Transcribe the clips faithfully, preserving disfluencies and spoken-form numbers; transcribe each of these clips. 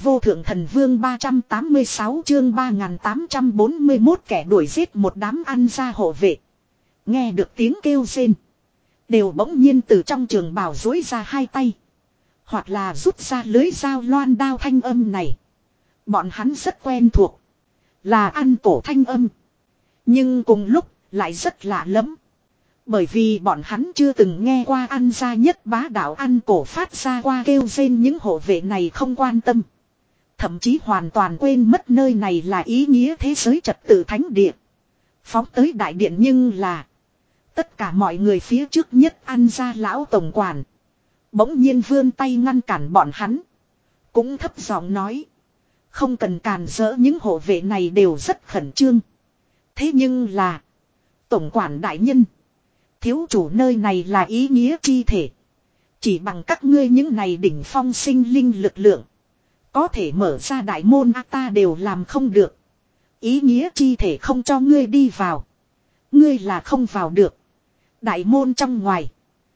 vô thượng thần vương ba trăm tám mươi sáu chương ba nghìn tám trăm bốn mươi mốt kẻ đuổi giết một đám ăn ra hộ vệ. Nghe được tiếng kêu rên. Đều bỗng nhiên từ trong trường bào duỗi ra hai tay. Hoặc là rút ra lưới dao loan đao thanh âm này. Bọn hắn rất quen thuộc. Là ăn cổ thanh âm. Nhưng cùng lúc lại rất lạ lẫm. Bởi vì bọn hắn chưa từng nghe qua ăn ra nhất bá đạo ăn cổ phát ra qua kêu rên, những hộ vệ này không quan tâm. Thậm chí hoàn toàn quên mất nơi này là ý nghĩa thế giới trật tự thánh địa. Phóng tới đại điện nhưng là tất cả mọi người phía trước nhất ăn ra lão tổng quản. Bỗng nhiên vươn tay ngăn cản bọn hắn. Cũng thấp giọng nói. Không cần càn rỡ, những hộ vệ này đều rất khẩn trương. Thế nhưng là tổng quản đại nhân, thiếu chủ nơi này là ý nghĩa chi thể. Chỉ bằng các ngươi những này đỉnh phong sinh linh lực lượng, có thể mở ra đại môn a ta đều làm không được. Ý nghĩa chi thể không cho ngươi đi vào. Ngươi là không vào được. Đại môn trong ngoài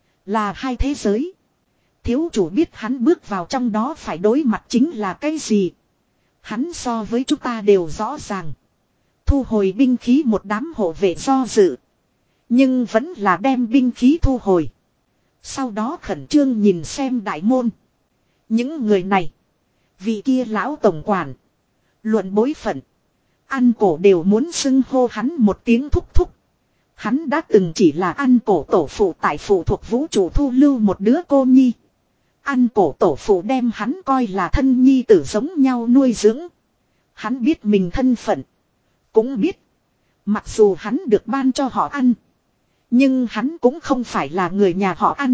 là hai thế giới. Thiếu chủ biết hắn bước vào trong đó phải đối mặt chính là cái gì. Hắn so với chúng ta đều rõ ràng. Thu hồi binh khí, một đám hộ vệ do dự. Nhưng vẫn là đem binh khí thu hồi. Sau đó khẩn trương nhìn xem đại môn. Những người này, vị kia lão tổng quản, luận bối phận, ăn cổ đều muốn xưng hô hắn một tiếng thúc thúc. Hắn đã từng chỉ là ăn cổ tổ phụ tại phụ thuộc vũ trụ thu lưu một đứa cô nhi. Ăn cổ tổ phụ đem hắn coi là thân nhi tử giống nhau nuôi dưỡng. Hắn biết mình thân phận. Cũng biết mặc dù hắn được ban cho họ ăn, nhưng hắn cũng không phải là người nhà họ ăn.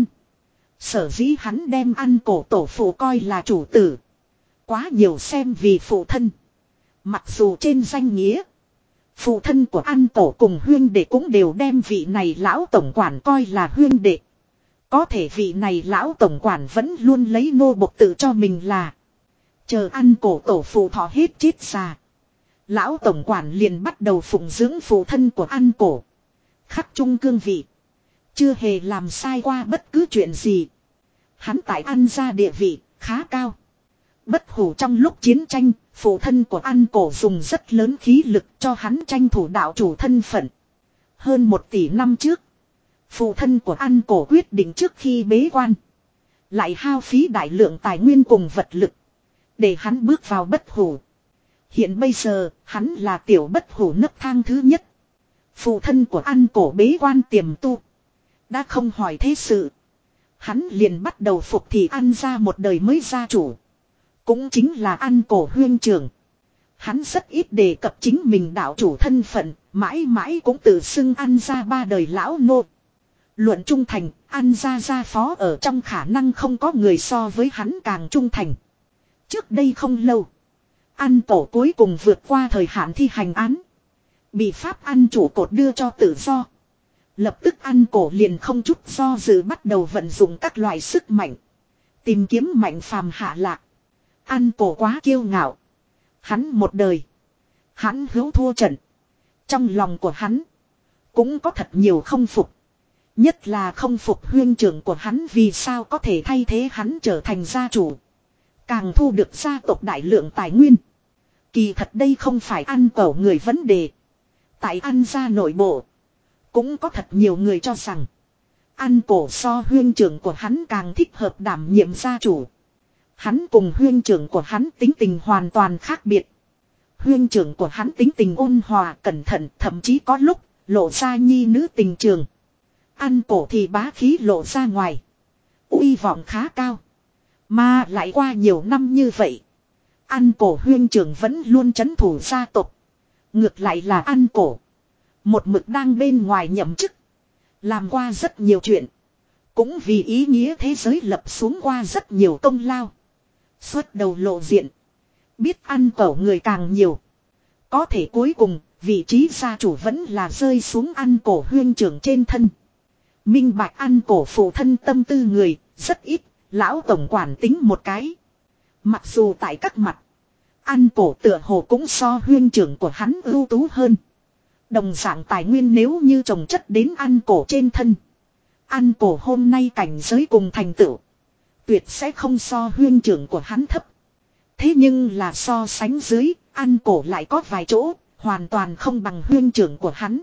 Sở dĩ hắn đem ăn cổ tổ phụ coi là chủ tử, quá nhiều xem vì phụ thân. Mặc dù trên danh nghĩa phụ thân của ăn cổ cùng huyên đệ cũng đều đem vị này lão tổng quản coi là huyên đệ. Có thể vị này lão tổng quản vẫn luôn lấy nô bộc tự cho mình là. Chờ ăn cổ tổ phụ thọ hết chết già, lão tổng quản liền bắt đầu phụng dưỡng phụ thân của ăn cổ. Khắc chung cương vị, chưa hề làm sai qua bất cứ chuyện gì. Hắn tại ăn ra địa vị khá cao. Bất hủ trong lúc chiến tranh, phụ thân của ăn cổ dùng rất lớn khí lực cho hắn tranh thủ đạo chủ thân phận. Hơn một tỷ năm trước, phụ thân của ăn cổ quyết định trước khi bế quan, lại hao phí đại lượng tài nguyên cùng vật lực, để hắn bước vào bất hủ. Hiện bây giờ, hắn là tiểu bất hủ nấc thang thứ nhất. Phụ thân của ăn cổ bế quan tiềm tu, đã không hỏi thế sự. Hắn liền bắt đầu phục thì ăn ra một đời mới gia chủ, cũng chính là ăn cổ huyên trưởng. Hắn rất ít đề cập chính mình đạo chủ thân phận, mãi mãi cũng tự xưng ăn ra ba đời lão nô. Luận trung thành, ăn ra gia phó ở trong khả năng không có người so với hắn càng trung thành. Trước đây không lâu, ăn cổ cuối cùng vượt qua thời hạn thi hành án, bị pháp ăn chủ cột đưa cho tự do. Lập tức ăn cổ liền không chút do dự bắt đầu vận dụng các loại sức mạnh, tìm kiếm mạnh phàm hạ lạc. Ăn cổ quá kiêu ngạo. Hắn một đời, hắn hữu thua trận. Trong lòng của hắn cũng có thật nhiều không phục. Nhất là không phục huyên trưởng của hắn vì sao có thể thay thế hắn trở thành gia chủ, càng thu được gia tộc đại lượng tài nguyên. Kỳ thật đây không phải ăn cổ người vấn đề. Tại ăn gia nội bộ, cũng có thật nhiều người cho rằng ăn cổ so huyên trưởng của hắn càng thích hợp đảm nhiệm gia chủ. Hắn cùng huyên trưởng của hắn tính tình hoàn toàn khác biệt. Huyên trưởng của hắn tính tình ôn hòa, cẩn thận, thậm chí có lúc lộ ra nhi nữ tình trường. Ăn cổ thì bá khí lộ ra ngoài, uy vọng khá cao. Mà lại qua nhiều năm như vậy, ăn cổ huyên trưởng vẫn luôn trấn thủ gia tộc. Ngược lại là ăn cổ một mực đang bên ngoài nhậm chức, làm qua rất nhiều chuyện, cũng vì ý nghĩa thế giới lập xuống qua rất nhiều công lao. Xuất đầu lộ diện, biết ăn cổ người càng nhiều. Có thể cuối cùng vị trí gia chủ vẫn là rơi xuống ăn cổ huyên trưởng trên thân. Minh bạch ăn cổ phụ thân tâm tư người rất ít, lão tổng quản tính một cái. Mặc dù tại các mặt, ăn cổ tựa hồ cũng so huyên trưởng của hắn ưu tú hơn. Đồng dạng tài nguyên nếu như trồng chất đến ăn cổ trên thân, ăn cổ hôm nay cảnh giới cùng thành tựu tuyệt sẽ không so huyên trưởng của hắn thấp. Thế nhưng là so sánh dưới, An Cổ lại có vài chỗ, hoàn toàn không bằng huynh trưởng của hắn.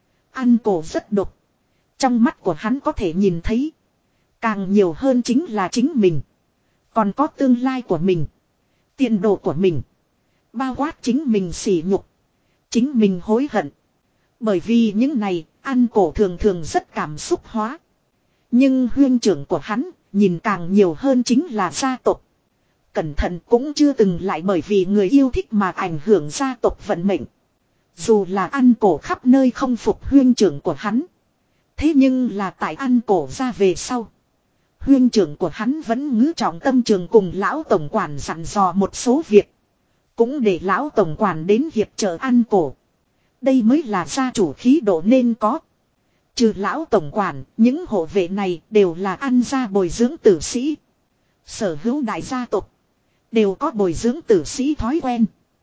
An Cổ rất độc. Trong mắt của hắn có thể nhìn thấy. Càng nhiều hơn chính là chính mình. Còn có tương lai của mình. Tiền đồ của mình. Bao quát chính mình sỉ nhục. Chính mình hối hận. Bởi vì những này, An Cổ thường thường rất cảm xúc hóa. Nhưng huynh trưởng của hắn, nhìn càng nhiều hơn chính là gia tộc. Cẩn thận cũng chưa từng lại bởi vì người yêu thích mà ảnh hưởng gia tộc vận mệnh. Dù là An Cổ khắp nơi không phục huynh trưởng của hắn. Thế nhưng là tại An Cổ ra về sau. Huynh trưởng của hắn vẫn ngữ trọng tâm trường cùng lão tổng quản dặn dò một số việc. Cũng để lão tổng quản đến hiệp trợ An Cổ. Đây mới là gia chủ khí độ nên có. Trừ lão tổng quản, những hộ vệ này đều là An gia bồi dưỡng tử sĩ. Sở hữu đại gia tộc đều có bồi dưỡng tử sĩ thói quen.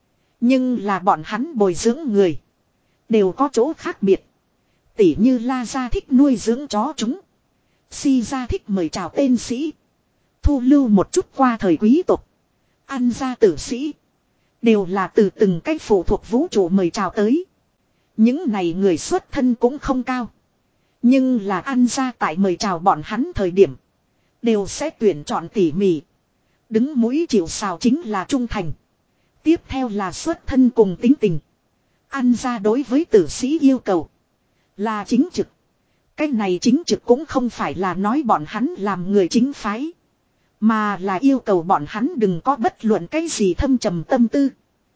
Nhưng là bọn hắn bồi dưỡng người đều có chỗ khác biệt. Tỉ như La gia thích nuôi dưỡng chó chúng. Si gia thích mời chào tên sĩ. Thu lưu một chút qua thời quý tộc. An gia tử sĩ đều là từ từng cách phụ thuộc vũ trụ mời chào tới. Những này người xuất thân cũng không cao. Nhưng là An gia tại mời chào bọn hắn thời điểm đều sẽ tuyển chọn tỉ mỉ. Đứng mũi chịu sào chính là trung thành. Tiếp theo là xuất thân cùng tính tình. An gia đối với tử sĩ yêu cầu là chính trực. Cái này chính trực cũng không phải là nói bọn hắn làm người chính phái. Mà là yêu cầu bọn hắn đừng có bất luận cái gì thâm trầm tâm tư.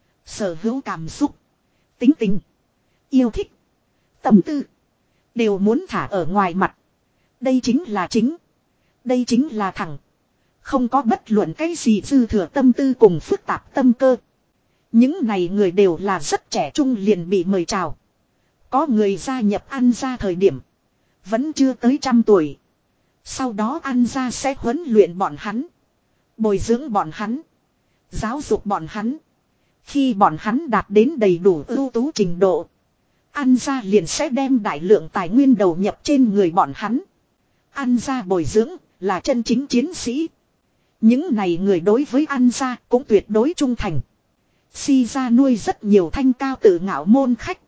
Sở hữu cảm xúc. Tính tình. Yêu thích. Tâm tư. Đều muốn thả ở ngoài mặt. Đây chính là chính. Đây chính là thẳng. Không có bất luận cái gì dư thừa tâm tư cùng phức tạp tâm cơ. Những này người đều là rất trẻ trung liền bị mời chào. Có người gia nhập An gia thời điểm vẫn chưa tới trăm tuổi. Sau đó An gia sẽ huấn luyện bọn hắn. Bồi dưỡng bọn hắn. Giáo dục bọn hắn. Khi bọn hắn đạt đến đầy đủ ưu tú trình độ. An gia liền sẽ đem đại lượng tài nguyên đầu nhập trên người bọn hắn. An gia bồi dưỡng là chân chính chiến sĩ. Những này người đối với An gia cũng tuyệt đối trung thành. Si gia nuôi rất nhiều thanh cao tự ngạo môn khách.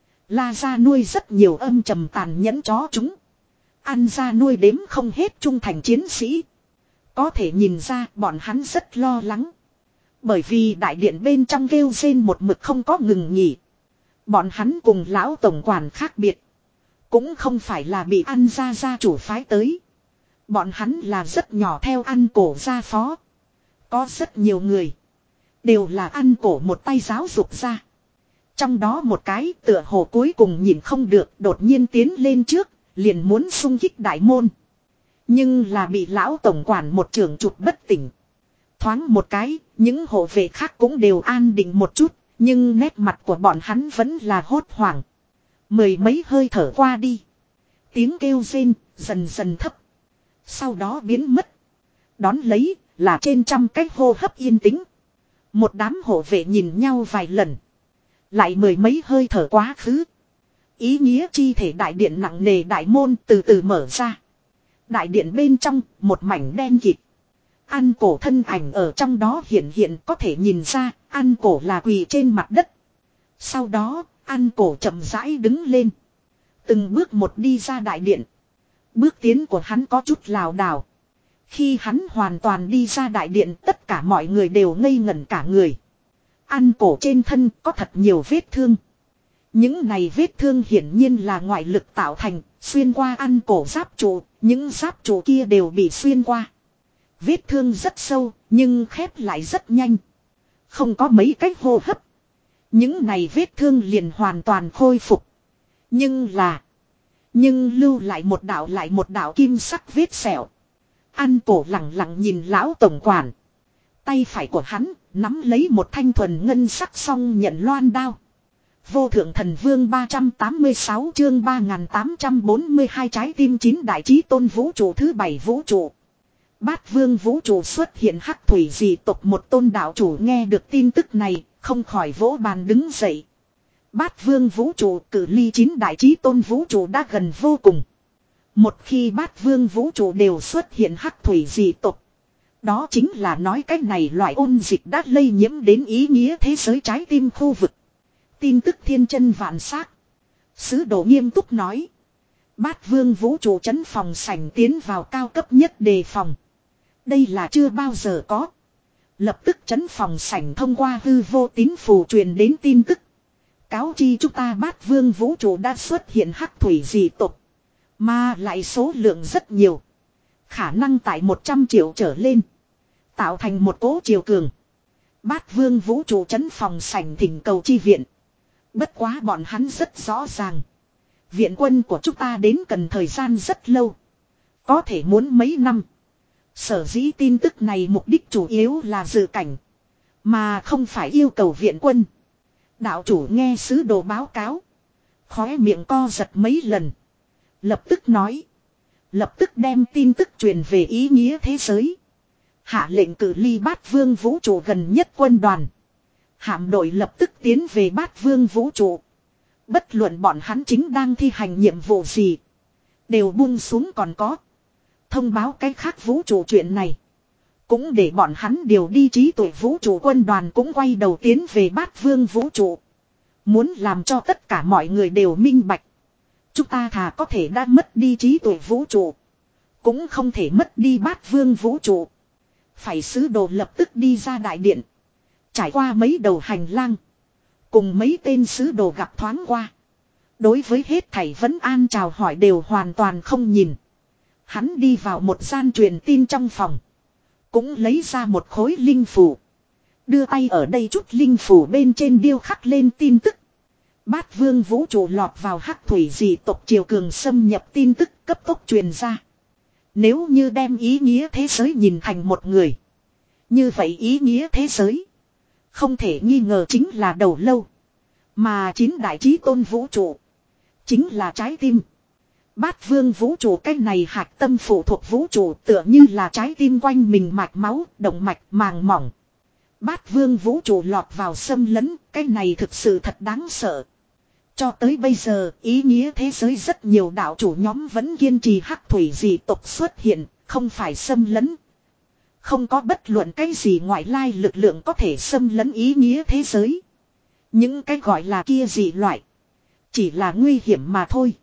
La gia nuôi rất nhiều âm trầm tàn nhẫn chó chúng. An gia nuôi đếm không hết trung thành chiến sĩ. Có thể nhìn ra bọn hắn rất lo lắng. Bởi vì đại điện bên trong kêu rên một mực không có ngừng nghỉ. Bọn hắn cùng lão tổng quản khác biệt. Cũng không phải là bị An gia gia chủ phái tới. Bọn hắn là rất nhỏ theo An Cổ gia phó. Có rất nhiều người đều là An Cổ một tay giáo dục ra. Trong đó một cái tựa hồ cuối cùng nhìn không được đột nhiên tiến lên trước. Liền muốn xung kích đại môn. Nhưng là bị lão tổng quản một trường chụp bất tỉnh. Thoáng một cái, những hộ vệ khác cũng đều an định một chút. Nhưng nét mặt của bọn hắn vẫn là hốt hoảng. Mười mấy hơi thở qua đi. Tiếng kêu rên dần dần thấp. Sau đó biến mất. Đón lấy là trên trăm cái hô hấp yên tĩnh. Một đám hộ vệ nhìn nhau vài lần. Lại mười mấy hơi thở quá khứ. Ý nghĩa chi thể đại điện nặng nề đại môn từ từ mở ra. Đại điện bên trong một mảnh đen kịt. An Cổ thân ảnh ở trong đó hiện hiện có thể nhìn ra An Cổ là quỳ trên mặt đất. Sau đó An Cổ chậm rãi đứng lên. Từng bước một đi ra đại điện. Bước tiến của hắn có chút lảo đảo. Khi hắn hoàn toàn đi ra đại điện tất cả mọi người đều ngây ngẩn cả người. An Cổ trên thân có thật nhiều vết thương. Những này vết thương hiển nhiên là ngoại lực tạo thành, xuyên qua An Cổ giáp trụ, những giáp trụ kia đều bị xuyên qua. Vết thương rất sâu, nhưng khép lại rất nhanh. Không có mấy cách hô hấp. Những này vết thương liền hoàn toàn khôi phục. Nhưng là, nhưng lưu lại một đạo lại một đạo kim sắc vết sẹo. An Cổ lặng lặng nhìn lão tổng quản. Tay phải của hắn nắm lấy một thanh thuần ngân sắc song nhận loan đao. Vô thượng thần vương ba trăm tám mươi sáu chương ba nghìn tám trăm bốn mươi hai trái tim chín đại chí tôn vũ trụ thứ bảy vũ trụ. Bát vương vũ trụ xuất hiện hắc thủy dị tộc một tôn đạo chủ nghe được tin tức này, không khỏi vỗ bàn đứng dậy. Bát vương vũ trụ cử ly chín đại chí tôn vũ trụ đã gần vô cùng. Một khi bát vương vũ trụ đều xuất hiện hắc thủy dị tộc, Đó chính là nói cái này loại ôn dịch đã lây nhiễm đến ý nghĩa thế giới trái tim khu vực. Tin tức thiên chân vạn xác. Sứ đồ nghiêm túc nói. Bát vương vũ trụ trấn phòng sảnh tiến vào cao cấp nhất đề phòng. Đây là chưa bao giờ có. Lập tức trấn phòng sảnh thông qua hư vô tín phù truyền đến tin tức. Cáo chi chúng ta bát vương vũ trụ đã xuất hiện hắc thủy dị tộc. Mà lại số lượng rất nhiều. Khả năng tại một trăm triệu trở lên. Tạo thành một cố triều cường. Bát vương vũ trụ trấn phòng sảnh thỉnh cầu chi viện. Bất quá bọn hắn rất rõ ràng. Viện quân của chúng ta đến cần thời gian rất lâu. Có thể muốn mấy năm. Sở dĩ tin tức này mục đích chủ yếu là dự cảnh. Mà không phải yêu cầu viện quân. Đạo chủ nghe sứ đồ báo cáo. Khóe miệng co giật mấy lần. Lập tức nói. Lập tức đem tin tức truyền về ý nghĩa thế giới. Hạ lệnh cử ly bát vương vũ trụ gần nhất quân đoàn. Hạm đội lập tức tiến về bát vương vũ trụ. Bất luận bọn hắn chính đang thi hành nhiệm vụ gì. Đều buông xuống còn có. Thông báo cái khác vũ trụ chuyện này. Cũng để bọn hắn điều đi trí tuệ vũ trụ quân đoàn cũng quay đầu tiến về bát vương vũ trụ. Muốn làm cho tất cả mọi người đều minh bạch. Chúng ta thà có thể đã mất đi trí tuệ vũ trụ. Cũng không thể mất đi bát vương vũ trụ. Phải sứ đồ lập tức đi ra đại điện. Trải qua mấy đầu hành lang. Cùng mấy tên sứ đồ gặp thoáng qua. Đối với hết thảy vấn an chào hỏi đều hoàn toàn không nhìn. Hắn đi vào một gian truyền tin trong phòng. Cũng lấy ra một khối linh phù. Đưa tay ở đây chút linh phù bên trên điêu khắc lên tin tức. Bát vương vũ trụ lọt vào hắc thủy dị tộc triều cường xâm nhập tin tức cấp tốc truyền ra. Nếu như đem ý nghĩa thế giới nhìn thành một người. Như vậy ý nghĩa thế giới. Không thể nghi ngờ chính là đầu lâu. Mà chín đại chí tôn vũ trụ. Chính là trái tim. Bát vương vũ trụ cái này hạt tâm phụ thuộc vũ trụ tựa như là trái tim quanh mình mạch máu, động mạch, màng mỏng. Bát vương vũ trụ lọt vào xâm lấn, cái này thực sự thật đáng sợ. Cho tới bây giờ, ý nghĩa thế giới rất nhiều đạo chủ nhóm vẫn kiên trì hắc thủy dị tộc xuất hiện, không phải xâm lấn. Không có bất luận cái gì ngoại lai lực lượng có thể xâm lấn ý nghĩa thế giới. Những cái gọi là kia dị loại. Chỉ là nguy hiểm mà thôi.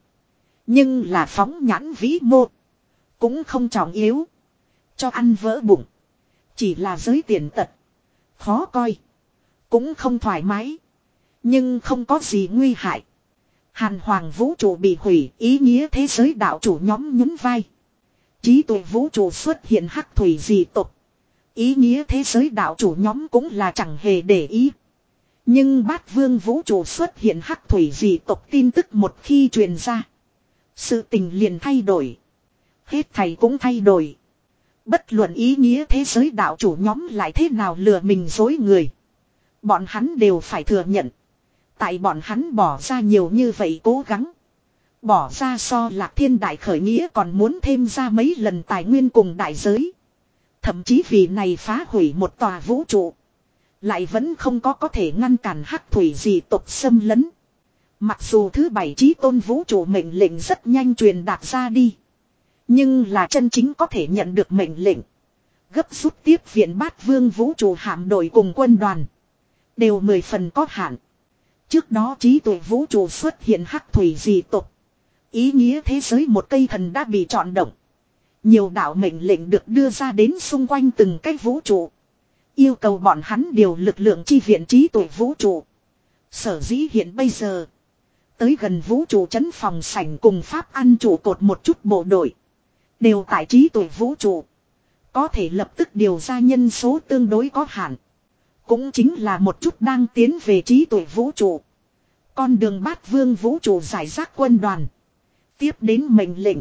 Nhưng là phóng nhãn vĩ mô. Cũng không trọng yếu. Cho ăn vỡ bụng. Chỉ là giới tiền tật. Khó coi. Cũng không thoải mái. Nhưng không có gì nguy hại. Hàn hoàng vũ trụ bị hủy. Ý nghĩa thế giới đạo chủ nhóm nhún vai. Trí tuệ vũ trụ xuất hiện hắc thủy dị tộc. Ý nghĩa thế giới đạo chủ nhóm cũng là chẳng hề để ý. Nhưng bát vương vũ trụ xuất hiện hắc thủy dị tộc tin tức một khi truyền ra. Sự tình liền thay đổi. Hết thầy cũng thay đổi. Bất luận ý nghĩa thế giới đạo chủ nhóm lại thế nào lừa mình dối người. Bọn hắn đều phải thừa nhận. Tại bọn hắn bỏ ra nhiều như vậy cố gắng. Bỏ ra so lạc thiên đại khởi nghĩa còn muốn thêm ra mấy lần tài nguyên cùng đại giới. Thậm chí vì này phá hủy một tòa vũ trụ. Lại vẫn không có có thể ngăn cản hắc thủy dị tộc xâm lấn. Mặc dù thứ bảy chí tôn vũ trụ mệnh lệnh rất nhanh truyền đạt ra đi. Nhưng là chân chính có thể nhận được mệnh lệnh. Gấp rút tiếp viện bát vương vũ trụ hạm đội cùng quân đoàn. Đều mười phần có hạn. Trước đó trí tuệ vũ trụ xuất hiện hắc thủy dị tộc. Ý nghĩa thế giới một cây thần đã bị chọn động. Nhiều đạo mệnh lệnh được đưa ra đến xung quanh từng cái vũ trụ. Yêu cầu bọn hắn điều lực lượng chi viện trí tuệ vũ trụ. Sở dĩ hiện bây giờ. Tới gần vũ trụ trấn phòng sảnh cùng pháp ăn trụ cột một chút bộ đội. Đều tại trí tuệ vũ trụ. Có thể lập tức điều ra nhân số tương đối có hạn. Cũng chính là một chút đang tiến về trí tuệ vũ trụ. Con đường bát vương vũ trụ giải rác quân đoàn. Tiếp đến mệnh lệnh.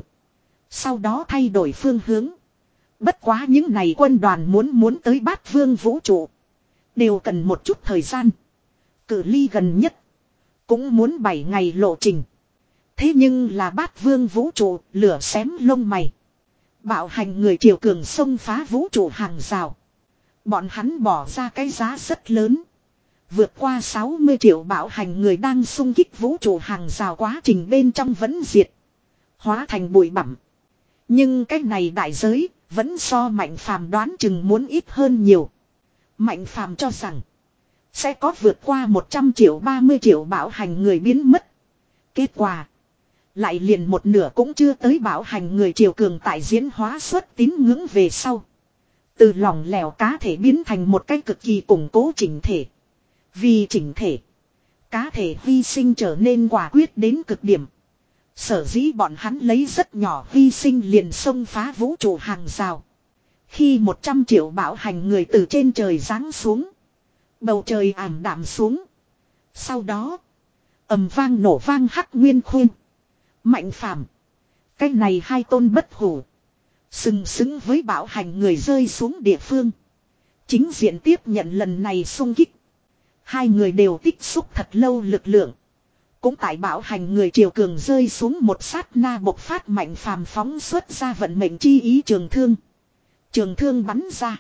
Sau đó thay đổi phương hướng. Bất quá những này quân đoàn muốn muốn tới bát vương vũ trụ. Đều cần một chút thời gian. Cự ly gần nhất. Cũng muốn bảy ngày lộ trình. Thế nhưng là bát vương vũ trụ lửa xém lông mày. Bạo hành người triều cường xông phá vũ trụ hàng rào. Bọn hắn bỏ ra cái giá rất lớn. Vượt qua sáu mươi triệu bạo hành người đang xung kích vũ trụ hàng rào quá trình bên trong vẫn diệt. Hóa thành bụi bặm. Nhưng cái này đại giới Vẫn so Mạnh Phàm đoán chừng muốn ít hơn nhiều. Mạnh Phàm cho rằng sẽ có vượt qua một trăm triệu ba mươi triệu bảo hành người biến mất. Kết quả lại liền một nửa cũng chưa tới. Bảo hành người triều cường tại diễn hóa xuất tín ngưỡng về sau. Từ lỏng lẻo cá thể biến thành một cái cực kỳ củng cố chỉnh thể. Vì chỉnh thể, cá thể hy sinh trở nên quả quyết đến cực điểm. Sở dĩ bọn hắn lấy rất nhỏ hy sinh liền xông phá vũ trụ hàng rào. Khi một trăm triệu bảo hành người từ trên trời giáng xuống. Bầu trời ảm đạm xuống. Sau đó ầm vang nổ vang Hắc Nguyên Khuyên, Mạnh Phàm, cái này hai tôn bất hủ sừng sững với bảo hành người rơi xuống địa phương. Chính diện tiếp nhận lần này xung kích. Hai người đều tích xúc thật lâu lực lượng. Cũng tại bảo hành người triều cường rơi xuống một sát na bộc phát. Mạnh Phàm phóng xuất ra vận mệnh chi ý trường thương. Trường thương bắn ra.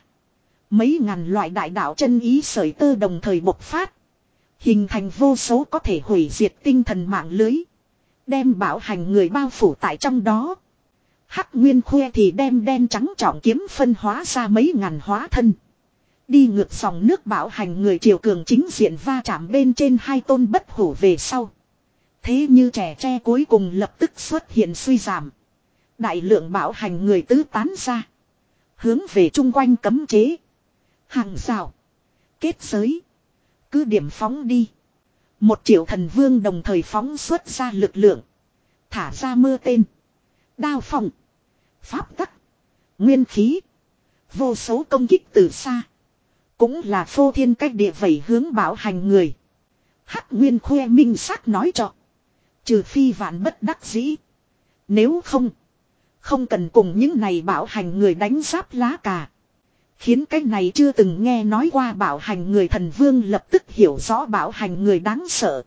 Mấy ngàn loại đại đạo chân ý sởi tơ đồng thời bộc phát. Hình thành vô số có thể hủy diệt tinh thần mạng lưới. Đem bảo hành người bao phủ tại trong đó. Hắc Nguyên Khuê thì đem đen trắng trọng kiếm phân hóa ra mấy ngàn hóa thân. Đi ngược dòng nước bảo hành người triều cường chính diện va chạm bên trên hai tôn bất hủ về sau. Thế như trẻ tre cuối cùng lập tức xuất hiện suy giảm. Đại lượng bảo hành người tứ tán ra. Hướng về chung quanh cấm chế, hàng rào, kết giới, cứ điểm phóng đi. Một triệu thần vương đồng thời phóng xuất ra lực lượng. Thả ra mưa tên, đao phong, pháp tắc, nguyên khí. Vô số công kích từ xa. Cũng là phô thiên cách địa vẩy hướng bảo hành người. Hắc Nguyên Khuê minh xác nói cho. Trừ phi vạn bất đắc dĩ. Nếu không, không cần cùng những này bảo hành người đánh giáp lá cà. Khiến cái này chưa từng nghe nói qua bảo hành người thần vương lập tức hiểu rõ bảo hành người đáng sợ.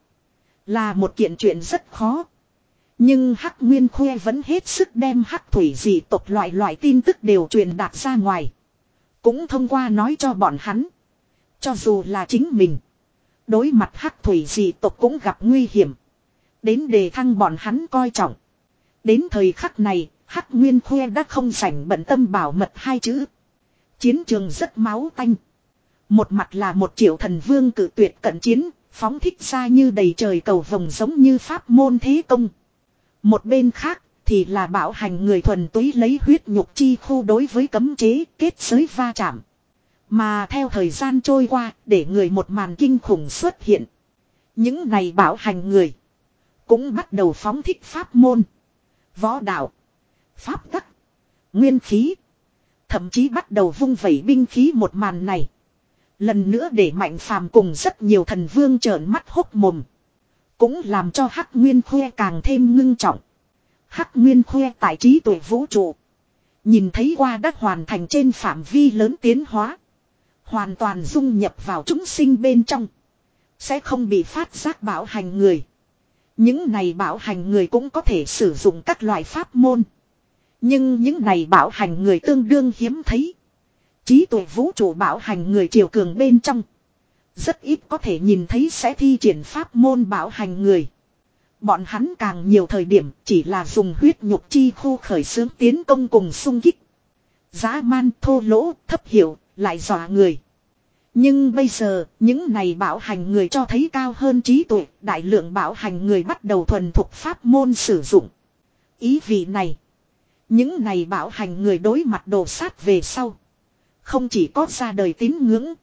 Là một kiện chuyện rất khó. Nhưng Hắc Nguyên Khuê vẫn hết sức đem hắc thủy dị tộc loại loại tin tức đều truyền đạt ra ngoài. Cũng thông qua nói cho bọn hắn. Cho dù là chính mình, đối mặt hắc thủy dị tộc cũng gặp nguy hiểm. Đến đề thăng bọn hắn coi trọng. Đến thời khắc này, Hắc Nguyên Khuê đã không rảnh bận tâm bảo mật hai chữ. Chiến trường rất máu tanh. Một mặt là một triệu thần vương cử tuyệt cận chiến, phóng thích ra như đầy trời cầu vồng giống như pháp môn thế công. Một bên khác thì là bảo hành người thuần túy lấy huyết nhục chi khu đối với cấm chế kết giới va chạm. Mà theo thời gian trôi qua, để người một màn kinh khủng xuất hiện. Những này bảo hành người cũng bắt đầu phóng thích pháp môn, võ đạo, pháp tắc, nguyên khí. Thậm chí bắt đầu vung vẩy binh khí. Một màn này lần nữa để Mạnh Phàm cùng rất nhiều thần vương trợn mắt hốc mồm. Cũng làm cho Hắc Nguyên Khuê càng thêm ngưng trọng. Hắc Nguyên Khuê tại trí tuệ vũ trụ, nhìn thấy qua đã hoàn thành trên phạm vi lớn tiến hóa. Hoàn toàn dung nhập vào chúng sinh bên trong. Sẽ không bị phát giác bảo hành người. Những này bảo hành người cũng có thể sử dụng các loại pháp môn. Nhưng những này bảo hành người tương đương hiếm thấy. Trí tuệ vũ trụ bảo hành người triều cường bên trong. Rất ít có thể nhìn thấy sẽ thi triển pháp môn bảo hành người. Bọn hắn càng nhiều thời điểm chỉ là dùng huyết nhục chi khu khởi xướng tiến công cùng xung kích. Dã man thô lỗ thấp hiệu lại dọa người. Nhưng bây giờ những này bảo hành người cho thấy cao hơn trí tuệ. Đại lượng bảo hành người bắt đầu thuần thục pháp môn sử dụng. Ý vị này, những này bảo hành người đối mặt đồ sát về sau, không chỉ có ra đời tín ngưỡng,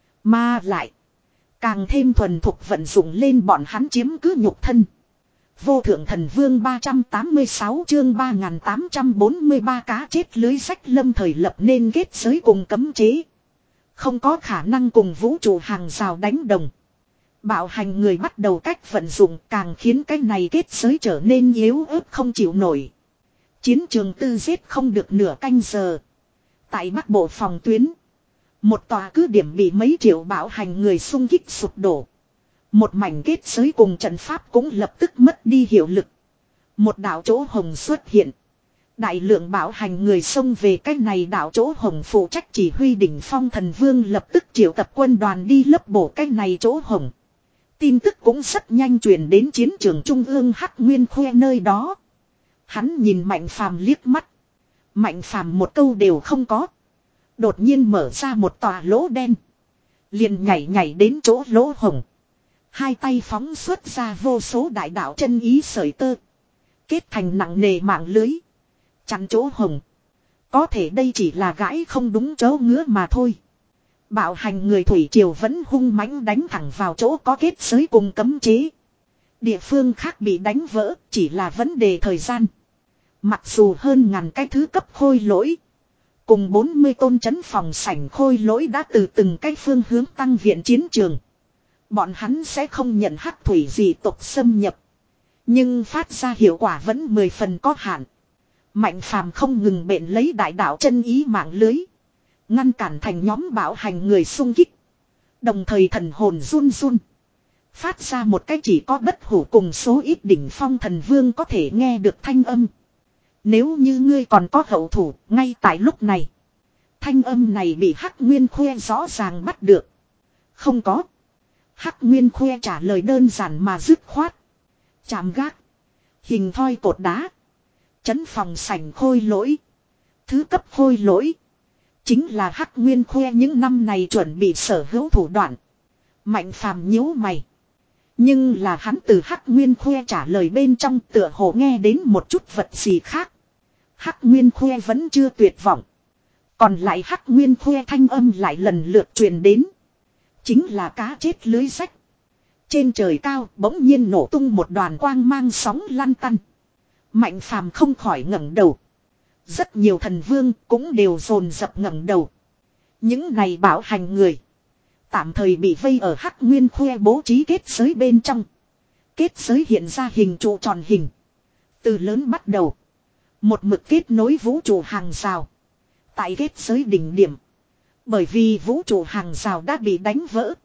mà lại càng thêm thuần thục vận dụng lên bọn hắn chiếm cứ nhục thân. Vô thượng thần vương ba trăm tám mươi sáu chương ba nghìn tám trăm bốn mươi ba cá chết lưới rách lâm thời lập nên kết giới cùng cấm chế. Không có khả năng cùng vũ trụ hàng rào đánh đồng. Bảo hành người bắt đầu cách vận dụng càng khiến cái này kết giới trở nên yếu ớt không chịu nổi. Chiến trường tư giết không được nửa canh giờ. Tại Bắc Bộ phòng tuyến, một tòa cứ điểm bị mấy triệu bảo hành người xung kích sụp đổ. Một mảnh kết giới cùng trận pháp cũng lập tức mất đi hiệu lực. Một đạo chỗ hồng xuất hiện. Đại lượng bảo hành người xông về cái này đạo chỗ hồng, phụ trách chỉ huy đỉnh phong thần vương lập tức triệu tập quân đoàn đi lấp bổ cái này chỗ hồng. Tin tức cũng rất nhanh truyền đến chiến trường trung ương Hắc Nguyên Khuê nơi đó. Hắn nhìn Mạnh Phàm liếc mắt. Mạnh phàm một câu đều không có. Đột nhiên mở ra một tòa lỗ đen. Liền nhảy nhảy đến chỗ lỗ hổng. Hai tay phóng xuất ra vô số đại đạo chân ý sợi tơ. Kết thành nặng nề mạng lưới. Chắn chỗ hồng. Có thể đây chỉ là gãi không đúng chỗ ngứa mà thôi. Bạo hành người thủy triều vẫn hung mãnh đánh thẳng vào chỗ có kết giới cùng cấm chế. Địa phương khác bị đánh vỡ chỉ là vấn đề thời gian. Mặc dù hơn ngàn cái thứ cấp khôi lỗi. Cùng bốn mươi tôn trấn phòng sảnh khôi lỗi đã từ từng cái phương hướng tăng viện chiến trường. Bọn hắn sẽ không nhận hắc thủy dị tộc xâm nhập. Nhưng phát ra hiệu quả vẫn mười phần có hạn. Mạnh phàm không ngừng bện lấy đại đạo chân ý mạng lưới. Ngăn cản thành nhóm bạo hành người xung kích. Đồng thời thần hồn run run. Phát ra một cái chỉ có bất hủ cùng số ít đỉnh phong thần vương có thể nghe được thanh âm. Nếu như ngươi còn có hậu thủ ngay tại lúc này. Thanh âm này bị Hắc Nguyên Khuê rõ ràng bắt được. Không có. Hắc Nguyên Khuê trả lời đơn giản mà dứt khoát. Chạm gác. Hình thoi cột đá. Chấn phòng sảnh khôi lỗi. Thứ cấp khôi lỗi. Chính là Hắc Nguyên Khuê những năm này chuẩn bị sở hữu thủ đoạn. Mạnh phàm nhíu mày. Nhưng là hắn từ Hắc Nguyên Khuê trả lời bên trong tựa hồ nghe đến một chút vật gì khác. Hắc Nguyên Khuê vẫn chưa tuyệt vọng. Còn lại Hắc Nguyên Khuê thanh âm lại lần lượt truyền đến. Chính là cá chết lưới rách. Trên trời cao bỗng nhiên nổ tung một đoàn quang mang sóng lăn tăn. Mạnh phàm không khỏi ngẩng đầu. Rất nhiều thần vương cũng đều dồn dập ngẩng đầu. Những này bảo hành người. Tạm thời bị vây ở Hắc Nguyên Khuê bố trí kết giới bên trong. Kết giới hiện ra hình trụ tròn hình. Từ lớn bắt đầu. Một mực kết nối vũ trụ hàng rào. Tại kết giới đỉnh điểm. Bởi vì vũ trụ hàng rào đã bị đánh vỡ.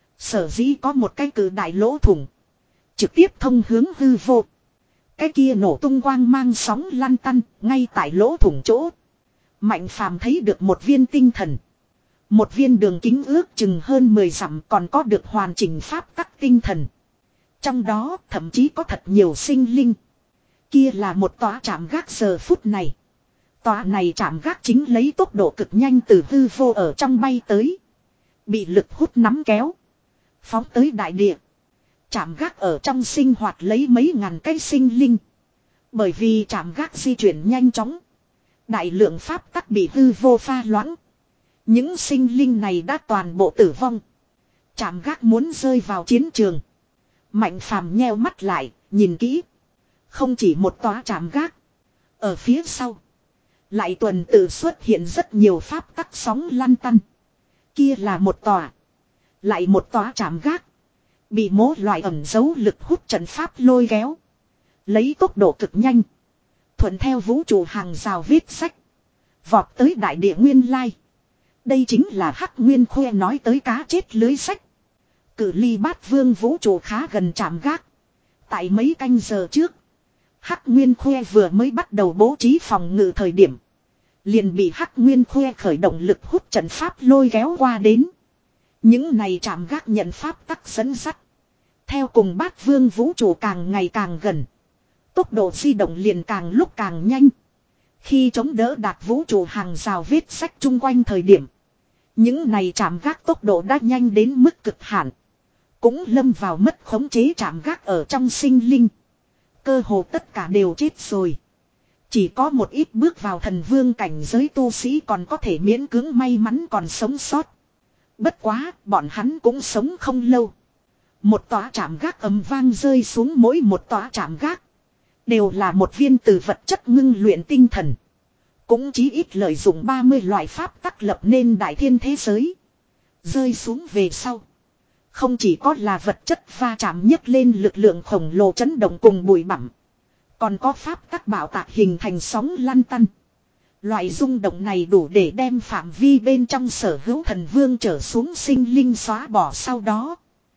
Sở dĩ có một cái cử đại lỗ thủng. Trực tiếp thông hướng hư vô. Cái kia nổ tung quang mang sóng lăn tăn ngay tại lỗ thủng chỗ. Mạnh phàm thấy được một viên tinh thần. Một viên đường kính ước chừng hơn mười dặm còn có được hoàn chỉnh pháp tắc tinh thần. Trong đó thậm chí có thật nhiều sinh linh. Kia là một tòa trạm gác giờ phút này. Tòa này trạm gác chính lấy tốc độ cực nhanh từ hư vô ở trong bay tới. Bị lực hút nắm kéo. Phóng tới đại địa. Trạm gác ở trong sinh hoạt lấy mấy ngàn cái sinh linh. Bởi vì trạm gác di chuyển nhanh chóng. Đại lượng pháp tắc bị hư vô pha loãng. Những sinh linh này đã toàn bộ tử vong. Trạm gác muốn rơi vào chiến trường. Mạnh phàm nheo mắt lại, nhìn kỹ. Không chỉ một tòa trạm gác. Ở phía sau. Lại tuần tự xuất hiện rất nhiều pháp tắc sóng lăn tăn. Kia là một tòa. Lại một tòa trạm gác. Bị mố loại ẩn dấu lực hút trận pháp lôi kéo. Lấy tốc độ cực nhanh. Thuận theo vũ trụ hàng rào viết sách. Vọt tới đại địa nguyên lai. Đây chính là Hắc Nguyên Khuê nói tới cá chết lưới sách. Cự ly bát vương vũ trụ khá gần trạm gác. Tại mấy canh giờ trước. Hắc Nguyên Khuê vừa mới bắt đầu bố trí phòng ngự thời điểm. Liền bị Hắc Nguyên Khuê khởi động lực hút trận pháp lôi kéo qua đến. Những này trạm gác nhận pháp tắc dẫn dắt. Theo cùng bát vương vũ trụ càng ngày càng gần. Tốc độ di động liền càng lúc càng nhanh. Khi chống đỡ đạt vũ trụ hàng rào viết sách chung quanh thời điểm. Những này trạm gác tốc độ đã nhanh đến mức cực hạn. Cũng lâm vào mất khống chế trạm gác ở trong sinh linh. Cơ hồ tất cả đều chết rồi. Chỉ có một ít bước vào thần vương cảnh giới tu sĩ còn có thể miễn cưỡng may mắn còn sống sót. Bất quá, bọn hắn cũng sống không lâu. Một tòa trạm gác ầm vang rơi xuống, mỗi một tòa trạm gác đều là một viên từ vật chất ngưng luyện tinh thần. Cũng chí ít lợi dụng ba mươi loại pháp tắc lập nên đại thiên thế giới. Rơi xuống về sau. Không chỉ có là vật chất va chạm nhấc lên lực lượng khổng lồ chấn động cùng bụi bặm. Còn có pháp tắc bảo tạc hình thành sóng lăn tăn. Loại rung động này đủ để đem phạm vi bên trong sở hữu thần vương trở xuống sinh linh xóa bỏ sau đó.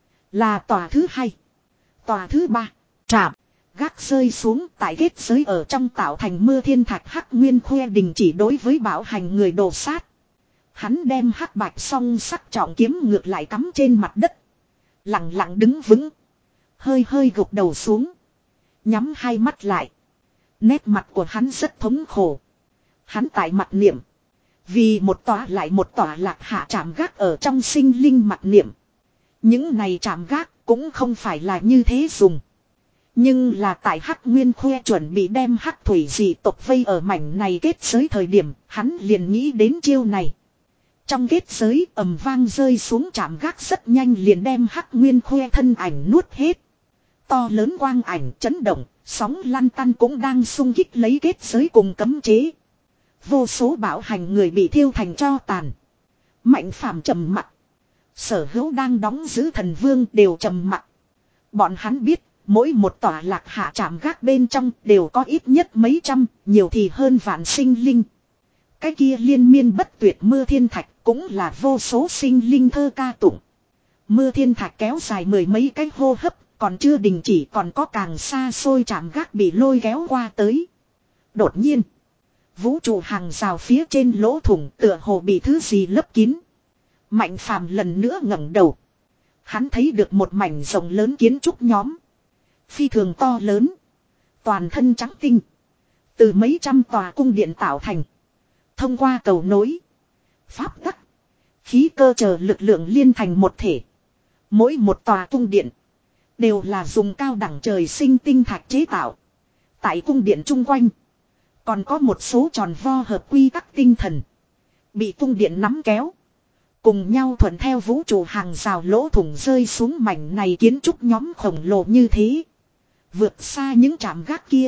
Là tòa thứ hai. Tòa thứ ba. Trạm. Gác rơi xuống tại kết giới ở trong tạo thành mưa thiên thạch. Hắc Nguyên Khuê đình chỉ đối với bảo hành người đồ sát. Hắn đem hắc bạch song sắc trọng kiếm ngược lại cắm trên mặt đất. Lặng lặng đứng vững. Hơi hơi gục đầu xuống. Nhắm hai mắt lại. Nét mặt của hắn rất thống khổ. Hắn tại mặt niệm. Vì một tòa lại một tòa lạc hạ trạm gác ở trong sinh linh mặt niệm. Những này trạm gác cũng không phải là như thế dùng. Nhưng là tại Hắc Nguyên Khoe chuẩn bị đem Hắc Thủy dị tộc vây ở mảnh này kết giới thời điểm, hắn liền nghĩ đến chiêu này. Trong kết giới ầm vang rơi xuống trạm gác rất nhanh liền đem Hắc Nguyên Khoe thân ảnh nuốt hết. To lớn quang ảnh chấn động, sóng lăn tăn cũng đang xung kích lấy kết giới cùng cấm chế. Vô số bảo hành người bị thiêu thành tro tàn. Mạnh Phàm trầm mặc. Sở Hữu đang đóng giữ thần vương đều trầm mặc. Bọn hắn biết, mỗi một tòa lạc hạ trạm gác bên trong đều có ít nhất mấy trăm, nhiều thì hơn vạn sinh linh. Cái kia liên miên bất tuyệt mưa thiên thạch cũng là vô số sinh linh thơ ca tụng. Mưa thiên thạch kéo dài mười mấy cái hô hấp, còn chưa đình chỉ, còn có càng xa xôi trạm gác bị lôi kéo qua tới. Đột nhiên, vũ trụ hàng rào phía trên lỗ thủng tựa hồ bị thứ gì lấp kín. Mạnh Phàm lần nữa ngẩng đầu. Hắn thấy được một mảnh rộng lớn kiến trúc nhóm. Phi thường to lớn. Toàn thân trắng tinh. Từ mấy trăm tòa cung điện tạo thành. Thông qua cầu nối. Pháp tắc. Khí cơ chờ lực lượng liên thành một thể. Mỗi một tòa cung điện. Đều là dùng cao đẳng trời sinh tinh thạch chế tạo. Tại cung điện chung quanh. Còn có một số tròn vo hợp quy tắc tinh thần. Bị cung điện nắm kéo. Cùng nhau thuận theo vũ trụ hàng rào lỗ thủng rơi xuống mảnh này kiến trúc nhóm khổng lồ như thế. Vượt xa những trạm gác kia.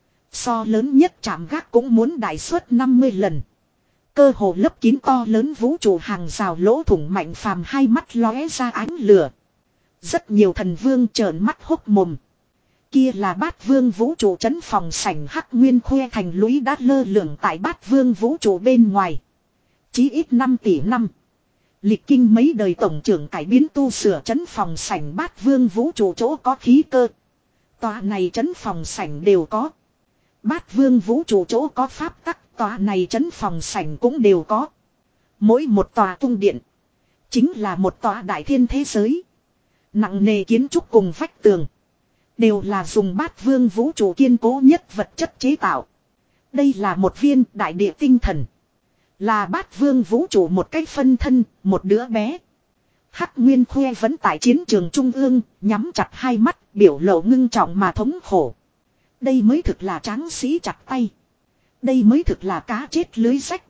So lớn nhất trạm gác cũng muốn đại suất năm mươi lần. Cơ hồ lấp kín to lớn vũ trụ hàng rào lỗ thủng. Mạnh Phàm hai mắt lóe ra ánh lửa. Rất nhiều thần vương trợn mắt hốc mồm. Kia là Bát Vương vũ trụ trấn phòng sảnh Hắc Nguyên Khoe thành lũy đã lơ lửng tại Bát Vương vũ trụ bên ngoài. Chí ít năm tỷ năm. Lịch kinh mấy đời tổng trưởng cải biến tu sửa trấn phòng sảnh Bát Vương vũ trụ chỗ có khí cơ. Tòa này trấn phòng sảnh đều có. Bát Vương vũ trụ chỗ có pháp tắc, tòa này trấn phòng sảnh cũng đều có. Mỗi một tòa cung điện chính là một tòa đại thiên thế giới. Nặng nề kiến trúc cùng vách tường đều là dùng Bát Vương vũ trụ kiên cố nhất vật chất chế tạo. Đây là một viên đại địa tinh thần. Là Bát Vương vũ trụ một cách phân thân, một đứa bé. Hắc Nguyên Khoe vẫn tại chiến trường trung ương, nhắm chặt hai mắt, biểu lộ ngưng trọng mà thống khổ. Đây mới thực là tráng sĩ chặt tay. Đây mới thực là cá chết lưới rách.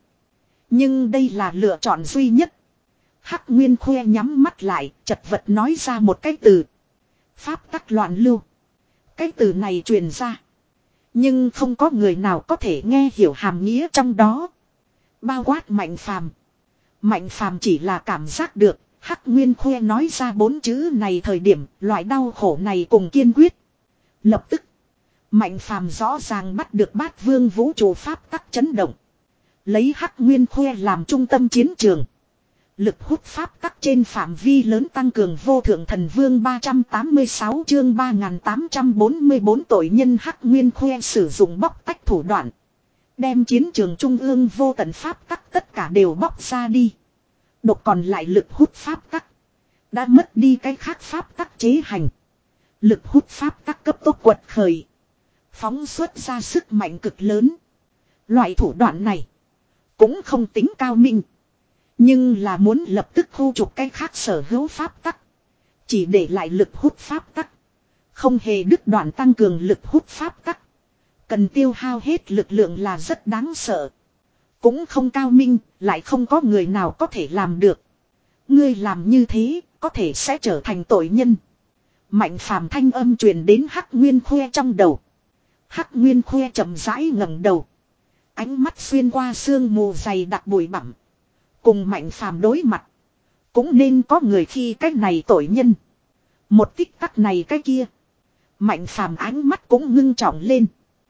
Nhưng đây là lựa chọn duy nhất. Hắc Nguyên Khoe nhắm mắt lại, chật vật nói ra một cái từ. Pháp tắc loạn lưu. Cái từ này truyền ra. Nhưng không có người nào có thể nghe hiểu hàm nghĩa trong đó. Bao quát Mạnh Phàm. Mạnh Phàm chỉ là cảm giác được. Hắc Nguyên Khoe nói ra bốn chữ này thời điểm. Loại đau khổ này cùng kiên quyết. Lập tức. Mạnh Phàm rõ ràng bắt được Bát Vương vũ trụ pháp tắc chấn động. Lấy Hắc Nguyên Khoe làm trung tâm chiến trường. Lực hút pháp tắc trên phạm vi lớn tăng cường vô thượng thần vương ba trăm tám mươi sáu chương ba nghìn tám trăm bốn mươi bốn tội nhân Hắc Nguyên Khoe sử dụng bóc tách thủ đoạn. Đem chiến trường trung ương vô tận pháp tắc tất cả đều bóc ra đi. Độc còn lại lực hút pháp tắc. Đã mất đi cái khác pháp tắc chế hành. Lực hút pháp tắc cấp tốc quật khởi. Phóng xuất ra sức mạnh cực lớn. Loại thủ đoạn này cũng không tính cao minh. Nhưng là muốn lập tức khu trục cái khác sở hữu pháp tắc. Chỉ để lại lực hút pháp tắc. Không hề đứt đoạn tăng cường lực hút pháp tắc. Cần tiêu hao hết lực lượng là rất đáng sợ. Cũng không cao minh, lại không có người nào có thể làm được. Ngươi làm như thế, có thể sẽ trở thành tội nhân. Mạnh Phàm thanh âm truyền đến Hắc Nguyên Khoe trong đầu. Hắc Nguyên Khoe chậm rãi ngẩng đầu. Ánh mắt xuyên qua sương mù dày đặc bụi bặm. Cùng Mạnh Phàm đối mặt. Cũng nên có người khi cách này tội nhân. Một tích tắc này cái kia. Mạnh Phàm ánh mắt cũng ngưng trọng lên.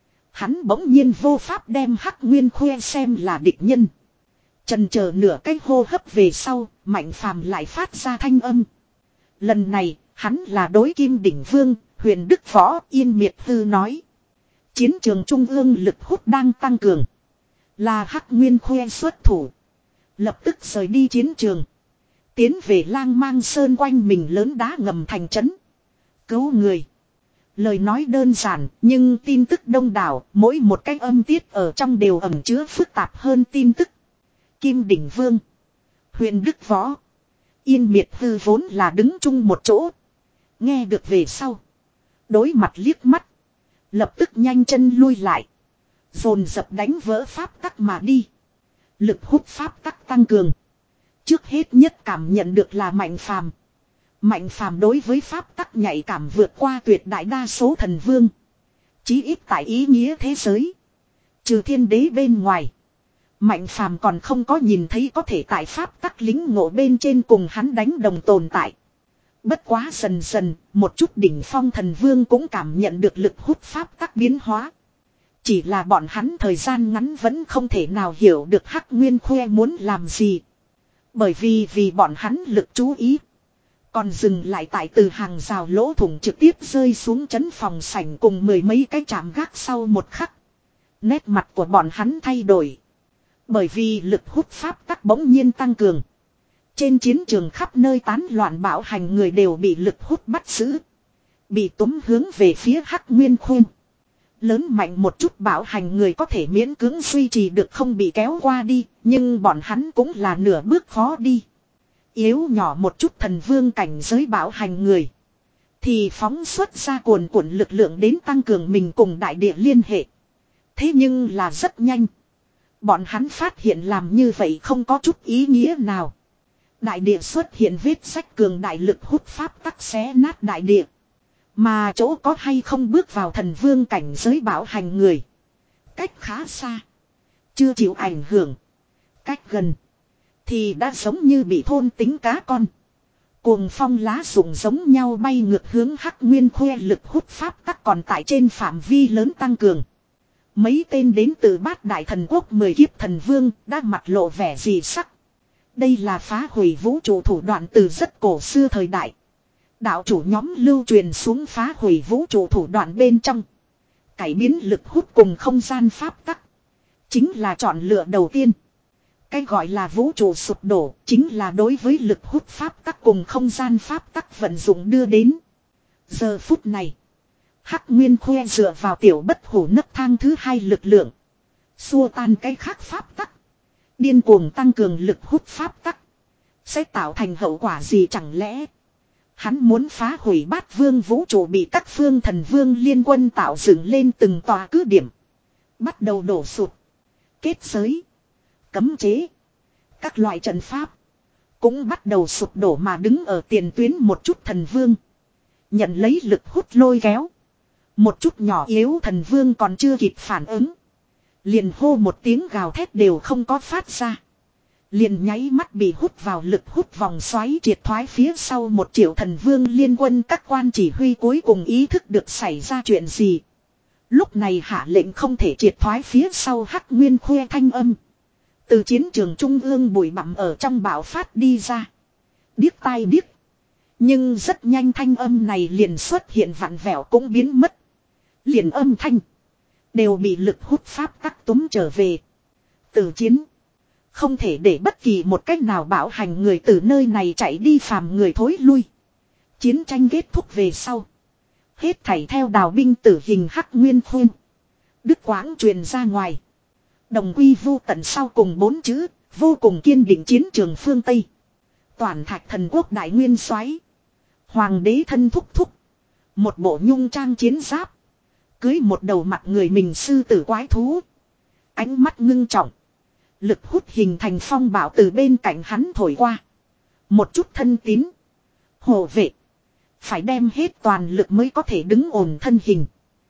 Hắn bỗng nhiên vô pháp đem Hắc Nguyên Khoe xem là địch nhân. Chần chờ nửa cái hô hấp về sau, Mạnh Phàm lại phát ra thanh âm. Lần này, hắn là đối Kim Đỉnh Vương, Huyền Đức Võ, Yên Miệt Hư nói. Chiến trường trung ương lực hút đang tăng cường. Là Hắc Nguyên Khoe xuất thủ. Lập tức rời đi chiến trường. Tiến về Lang Mang Sơn quanh mình lớn đá ngầm thành trấn. Cứu người. Lời nói đơn giản, nhưng tin tức đông đảo, mỗi một cái âm tiết ở trong đều ẩn chứa phức tạp hơn tin tức. Kim Đỉnh Vương, Huyền Đức Võ, Yên Miệt Hư vốn là đứng chung một chỗ. Nghe được về sau, đối mặt liếc mắt, lập tức nhanh chân lui lại, dồn dập đánh vỡ pháp tắc mà đi. Lực hút pháp tắc tăng cường. Trước hết nhất cảm nhận được là Mạnh Phàm. Mạnh Phàm đối với pháp tắc nhạy cảm vượt qua tuyệt đại đa số thần vương. Chí ít tại ý nghĩa thế giới, trừ thiên đế bên ngoài, Mạnh Phàm còn không có nhìn thấy có thể tại pháp tắc lính ngộ bên trên cùng hắn đánh đồng tồn tại. Bất quá dần dần, một chút đỉnh phong thần vương cũng cảm nhận được lực hút pháp tắc biến hóa. Chỉ là bọn hắn thời gian ngắn vẫn không thể nào hiểu được Hắc Nguyên Khoe muốn làm gì. Bởi vì vì bọn hắn lực chú ý còn dừng lại tại từ hàng rào lỗ thủng trực tiếp rơi xuống trấn phòng sảnh cùng mười mấy cái chạm gác sau một khắc. Nét mặt của bọn hắn thay đổi. Bởi vì lực hút pháp tắc bỗng nhiên tăng cường. Trên chiến trường khắp nơi tán loạn bạo hành người đều bị lực hút bắt giữ. Bị túm hướng về phía Hắc Nguyên Khuyên. Lớn mạnh một chút bạo hành người có thể miễn cưỡng duy trì được không bị kéo qua đi. Nhưng bọn hắn cũng là nửa bước khó đi. Yếu nhỏ một chút thần vương cảnh giới bạo hành người, thì phóng xuất ra cuồn cuộn lực lượng đến tăng cường mình cùng đại địa liên hệ. Thế nhưng là rất nhanh, bọn hắn phát hiện làm như vậy không có chút ý nghĩa nào. Đại địa xuất hiện vết rách cường đại lực hút pháp tắc xé nát đại địa. Mà chỗ có hay không bước vào thần vương cảnh giới bạo hành người, cách khá xa, chưa chịu ảnh hưởng. Cách gần thì đã giống như bị thôn tính cá con. Cuồng phong lá rụng giống nhau bay ngược hướng Hắc Nguyên Khoe, lực hút pháp tắc còn tại trên phạm vi lớn tăng cường. Mấy tên đến từ bát đại thần quốc mười kiếp thần vương đã mặt lộ vẻ dị sắc. Đây là phá hủy vũ trụ thủ đoạn từ rất cổ xưa thời đại. Đạo chủ nhóm lưu truyền xuống phá hủy vũ trụ thủ đoạn bên trong. Cải biến lực hút cùng không gian pháp tắc chính là chọn lựa đầu tiên. Cái gọi là vũ trụ sụp đổ chính là đối với lực hút pháp tắc cùng không gian pháp tắc vận dụng đưa đến. Giờ phút này, Hắc Nguyên Khoe dựa vào tiểu bất hủ nấc thang thứ hai lực lượng, xua tan cái khác pháp tắc, điên cuồng tăng cường lực hút pháp tắc. Sẽ tạo thành hậu quả gì chẳng lẽ? Hắn muốn phá hủy bát vương vũ trụ bị các phương thần vương liên quân tạo dựng lên từng tòa cứ điểm. Bắt đầu đổ sụt. Kết giới, cấm chế, các loại trận pháp cũng bắt đầu sụp đổ, mà đứng ở tiền tuyến một chút thần vương nhận lấy lực hút lôi kéo. Một chút nhỏ yếu thần vương còn chưa kịp phản ứng, liền hô một tiếng gào thét đều không có phát ra, liền nháy mắt bị hút vào lực hút vòng xoáy triệt thoái phía sau. Một triệu thần vương liên quân các quan chỉ huy cuối cùng ý thức được xảy ra chuyện gì. Lúc này hạ lệnh không thể triệt thoái phía sau. Hắc Nguyên Khoe thanh âm từ chiến trường trung ương bụi bặm ở trong bạo phát đi ra. Điếc tai điếc. Nhưng rất nhanh thanh âm này liền xuất hiện vặn vẹo cũng biến mất. Liền âm thanh đều bị lực hút pháp tắc túm trở về. Từ chiến, không thể để bất kỳ một cách nào bạo hành người từ nơi này chạy đi, phàm người thối lui. Chiến tranh kết thúc về sau, hết thảy theo đào binh tử hình Hắc Nguyên Khuyên Đức Quãng truyền ra ngoài. Đồng quy vu tận sau cùng bốn chữ, vô cùng kiên định chiến trường phương Tây. Toàn Thạch Thần Quốc đại nguyên soái, hoàng đế thân thúc thúc, một bộ nhung trang chiến giáp, cưới một đầu mặt người mình sư tử quái thú, ánh mắt ngưng trọng, lực hút hình thành phong bạo từ bên cạnh hắn thổi qua. Một chút thân tín, hộ vệ, phải đem hết toàn lực mới có thể đứng ổn thân hình.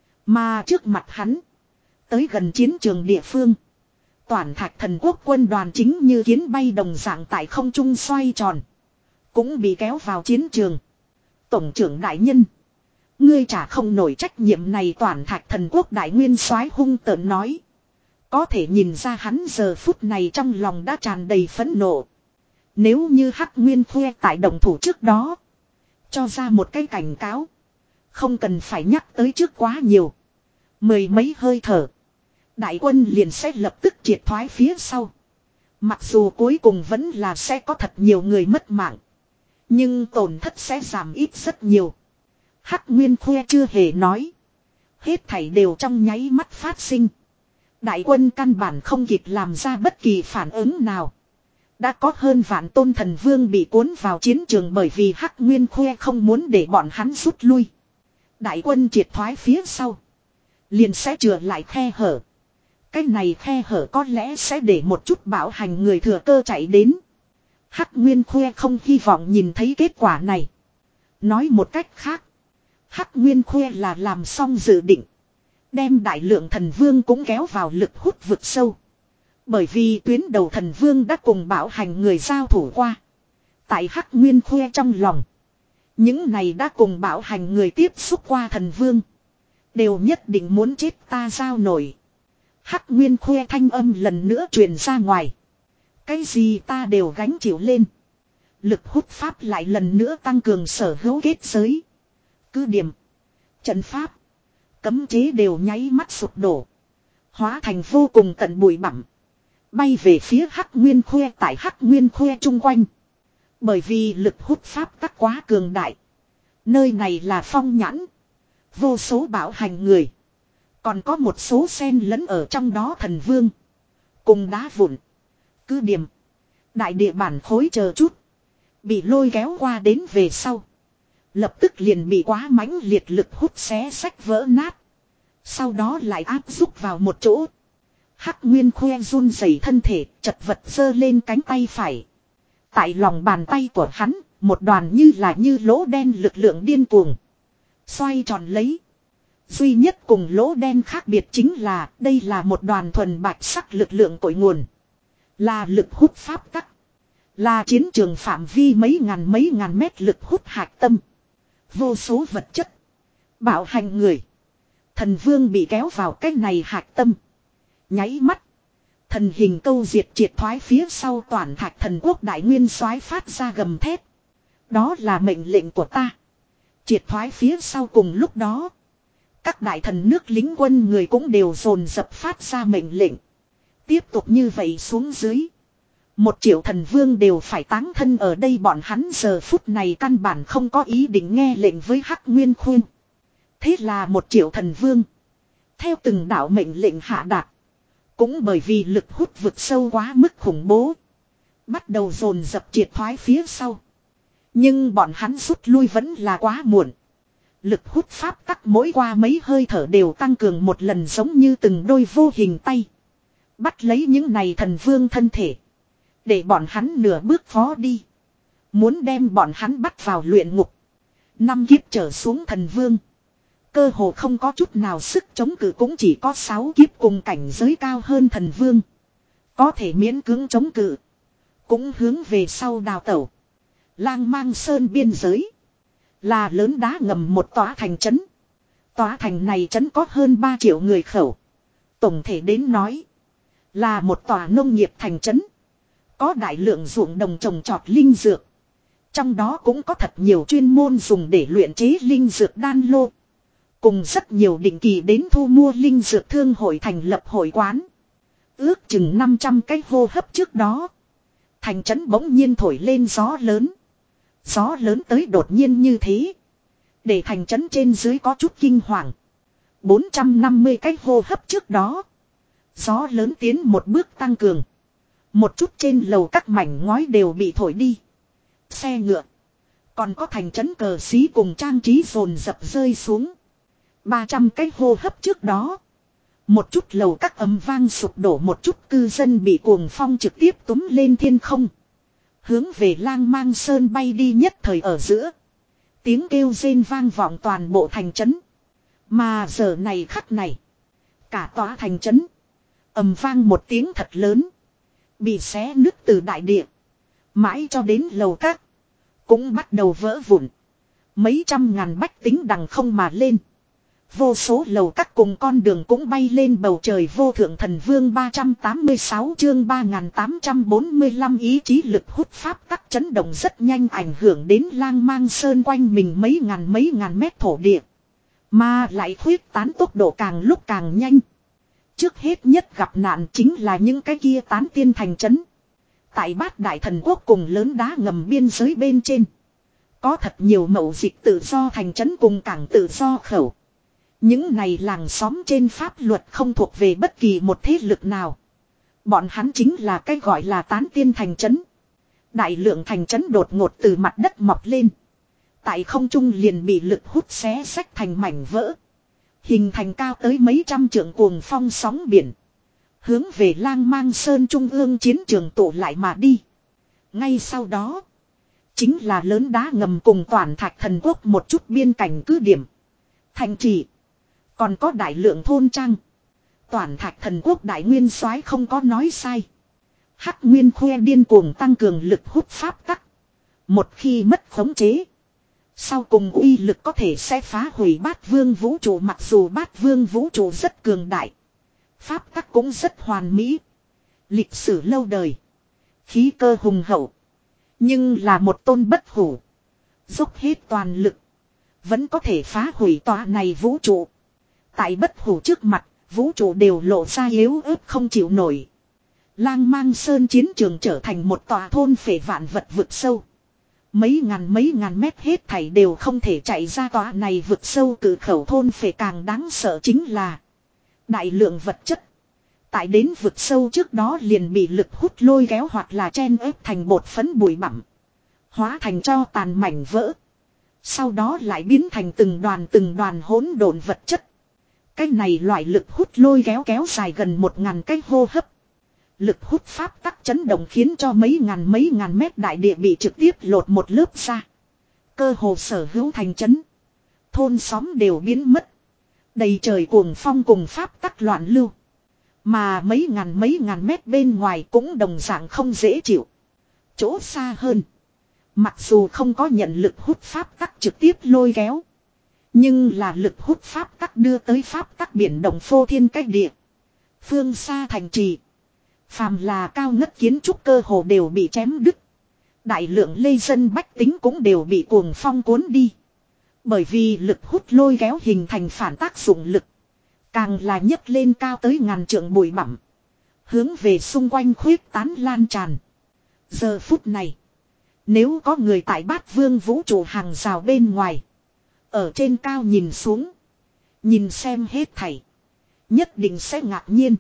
Mà trước mặt hắn, tới gần chiến trường địa phương, Toàn Thạch Thần Quốc quân đoàn chính như kiến bay đồng dạng tại không trung xoay tròn, cũng bị kéo vào chiến trường. Tổng trưởng đại nhân, ngươi chả không nổi trách nhiệm này. Toàn Thạch Thần Quốc đại nguyên soái hung tợn nói. Có thể nhìn ra hắn giờ phút này trong lòng đã tràn đầy phẫn nộ. Nếu như Hắc Nguyên Khoe tại động thủ trước đó cho ra một cái cảnh cáo, không cần phải nhắc tới trước quá nhiều, mười mấy hơi thở, đại quân liền sẽ lập tức triệt thoái phía sau. Mặc dù cuối cùng vẫn là sẽ có thật nhiều người mất mạng, nhưng tổn thất sẽ giảm ít rất nhiều. Hắc Nguyên Khuê chưa hề nói. Hết thảy đều trong nháy mắt phát sinh. Đại quân căn bản không kịp làm ra bất kỳ phản ứng nào. Đã có hơn vạn tôn thần vương bị cuốn vào chiến trường bởi vì Hắc Nguyên Khuê không muốn để bọn hắn rút lui. Đại quân triệt thoái phía sau. Liền sẽ chừa lại khe hở. Cái này khe hở có lẽ sẽ để một chút bảo hành người thừa cơ chạy đến. Hắc Nguyên Khuê không hy vọng nhìn thấy kết quả này. Nói một cách khác. Hắc Nguyên Khuê là làm xong dự định. Đem đại lượng thần vương cũng kéo vào lực hút vực sâu. Bởi vì tuyến đầu thần vương đã cùng bảo hành người giao thủ qua. Tại Hắc Nguyên Khuê trong lòng. Những này đã cùng bảo hành người tiếp xúc qua thần vương. Đều nhất định muốn chết ta giao nổi. Hắc Nguyên Khuê thanh âm lần nữa truyền ra ngoài. Cái gì ta đều gánh chịu lên. Lực hút pháp lại lần nữa tăng cường sở hữu kết giới. Cứ điểm. Trận pháp. Cấm chế đều nháy mắt sụp đổ. Hóa thành vô cùng tận bụi bặm. Bay về phía Hắc Nguyên Khuê tại Hắc Nguyên Khuê chung quanh. Bởi vì lực hút pháp tắc quá cường đại. Nơi này là phong nhãn. Vô số bảo hành người. Còn có một số sen lẫn ở trong đó thần vương. Cùng đá vụn. Cứ điểm. Đại địa bản khối chờ chút. Bị lôi kéo qua đến về sau. Lập tức liền bị quá mãnh liệt lực hút xé sách vỡ nát. Sau đó lại áp rúc vào một chỗ. Hắc Nguyên Khuê run rẩy thân thể, chật vật giơ lên cánh tay phải. Tại lòng bàn tay của hắn, một đoàn như là như lỗ đen lực lượng điên cuồng. Xoay tròn lấy. Duy nhất cùng lỗ đen khác biệt chính là đây là một đoàn thuần bạch sắc lực lượng cội nguồn. Là lực hút pháp tắc. Là chiến trường phạm vi mấy ngàn mấy ngàn mét lực hút hạch tâm. Vô số vật chất. Bảo hành người. Thần vương bị kéo vào cái này hạch tâm. Nháy mắt. Thần hình câu diệt triệt thoái phía sau toàn thạch thần quốc đại nguyên soái phát ra gầm thét. Đó là mệnh lệnh của ta. Triệt thoái phía sau cùng lúc đó. Các đại thần nước lính quân người cũng đều dồn dập phát ra mệnh lệnh. Tiếp tục như vậy xuống dưới. Một triệu thần vương đều phải táng thân ở đây bọn hắn giờ phút này căn bản không có ý định nghe lệnh với Hắc Nguyên Khuê. Thế là một triệu thần vương. Theo từng đạo mệnh lệnh hạ đạt. Cũng bởi vì lực hút vực sâu quá mức khủng bố. Bắt đầu dồn dập triệt thoái phía sau. Nhưng bọn hắn rút lui vẫn là quá muộn. Lực hút pháp tắc mỗi qua mấy hơi thở đều tăng cường một lần giống như từng đôi vô hình tay. Bắt lấy những này thần vương thân thể. Để bọn hắn nửa bước phó đi. Muốn đem bọn hắn bắt vào luyện ngục. Năm kiếp trở xuống thần vương. Cơ hồ không có chút nào sức chống cự cũng chỉ có sáu kiếp cùng cảnh giới cao hơn thần vương. Có thể miễn cưỡng chống cự. Cũng hướng về sau đào tẩu. Lang Mang Sơn biên giới. Là lớn đá ngầm một tòa thành trấn. Tòa thành này trấn có hơn ba triệu người khẩu. Tổng thể đến nói. Là một tòa nông nghiệp thành trấn. Có đại lượng ruộng đồng trồng trọt linh dược. Trong đó cũng có thật nhiều chuyên môn dùng để luyện chế linh dược đan lô. Cùng rất nhiều định kỳ đến thu mua linh dược thương hội thành lập hội quán. Ước chừng năm trăm cái hô hấp trước đó. Thành trấn bỗng nhiên thổi lên gió lớn. Gió lớn tới đột nhiên như thế. Để thành trấn trên dưới có chút kinh hoàng. bốn trăm năm mươi cái hô hấp trước đó. Gió lớn tiến một bước tăng cường. Một chút trên lầu các mảnh ngói đều bị thổi đi. Xe ngựa. Còn có thành trấn cờ xí cùng trang trí dồn dập rơi xuống. ba trăm cái hô hấp trước đó. Một chút lầu các ầm vang sụp đổ, một chút cư dân bị cuồng phong trực tiếp túm lên thiên không. Hướng về Lang Mang Sơn bay đi nhất thời ở giữa. Tiếng kêu rên vang vọng toàn bộ thành trấn. Mà giờ này khắc này. Cả tòa thành trấn. Ầm vang một tiếng thật lớn. Bị xé nứt từ đại địa. Mãi cho đến lầu các. Cũng bắt đầu vỡ vụn. Mấy trăm ngàn bách tính đằng không mà lên. Vô số lầu các cùng con đường cũng bay lên bầu trời. Vô thượng thần vương ba trăm tám mươi sáu chương ba nghìn tám trăm bốn mươi lăm ý chí lực hút pháp tắc chấn động rất nhanh ảnh hưởng đến Lang Mang Sơn quanh mình mấy ngàn mấy ngàn mét thổ địa. Mà lại khuyết tán tốc độ càng lúc càng nhanh. Trước hết nhất gặp nạn chính là những cái kia tán tiên thành trấn. Tại Bát Đại Thần Quốc cùng lớn đá ngầm biên giới bên trên. Có thật nhiều mậu dịch tự do thành trấn cùng cảng tự do khẩu. Những này làng xóm trên pháp luật không thuộc về bất kỳ một thế lực nào. Bọn hắn chính là cái gọi là tán tiên thành trấn. Đại lượng thành trấn đột ngột từ mặt đất mọc lên. Tại không trung liền bị lực hút xé xách thành mảnh vỡ. Hình thành cao tới mấy trăm trượng cuồng phong sóng biển. Hướng về Lang Mang Sơn trung ương chiến trường tụ lại mà đi. Ngay sau đó. Chính là lớn đá ngầm cùng toàn thạch thần quốc một chút biên cảnh cứ điểm. Thành trì. Còn có đại lượng thôn trang. Toàn thạch thần quốc đại nguyên soái không có nói sai. Hắc Nguyên khoe điên cuồng tăng cường lực hút pháp tắc. Một khi mất khống chế. Sau cùng uy lực có thể sẽ phá hủy bát vương vũ trụ, mặc dù bát vương vũ trụ rất cường đại. Pháp tắc cũng rất hoàn mỹ. Lịch sử lâu đời. Khí cơ hùng hậu. Nhưng là một tôn bất hủ. Dốc hết toàn lực. Vẫn có thể phá hủy tòa này vũ trụ. Tại bất hủ trước mặt, vũ trụ đều lộ ra yếu ớt không chịu nổi. Lang Mang Sơn chiến trường trở thành một tòa thôn phệ vạn vật vực sâu. Mấy ngàn mấy ngàn mét hết thảy đều không thể chạy ra tòa này vực sâu cử khẩu thôn phệ. Càng đáng sợ chính là đại lượng vật chất. Tại đến vực sâu trước đó liền bị lực hút lôi kéo hoặc là chen ép thành bột phấn bụi bặm. Hóa thành cho tàn mảnh vỡ. Sau đó lại biến thành từng đoàn từng đoàn hỗn độn vật chất. Cái này loại lực hút lôi kéo kéo dài gần một ngàn cái hô hấp. Lực hút pháp tắc chấn động khiến cho mấy ngàn mấy ngàn mét đại địa bị trực tiếp lột một lớp ra. Cơ hồ sở hữu thành trấn. Thôn xóm đều biến mất. Đầy trời cuồng phong cùng pháp tắc loạn lưu. Mà mấy ngàn mấy ngàn mét bên ngoài cũng đồng dạng không dễ chịu. Chỗ xa hơn. Mặc dù không có nhận lực hút pháp tắc trực tiếp lôi kéo. Nhưng là lực hút pháp tắc đưa tới pháp tắc biển động phô thiên cách địa. Phương xa thành trì. Phàm là cao ngất kiến trúc cơ hồ đều bị chém đứt. Đại lượng lê dân bách tính cũng đều bị cuồng phong cuốn đi. Bởi vì lực hút lôi kéo hình thành phản tác dụng lực. Càng là nhấc lên cao tới ngàn trượng bụi bặm. Hướng về xung quanh khuyết tán lan tràn. Giờ phút này. Nếu có người tại bát vương vũ trụ hàng rào bên ngoài. Ở trên cao nhìn xuống. Nhìn xem hết thảy. Nhất định sẽ ngạc nhiên.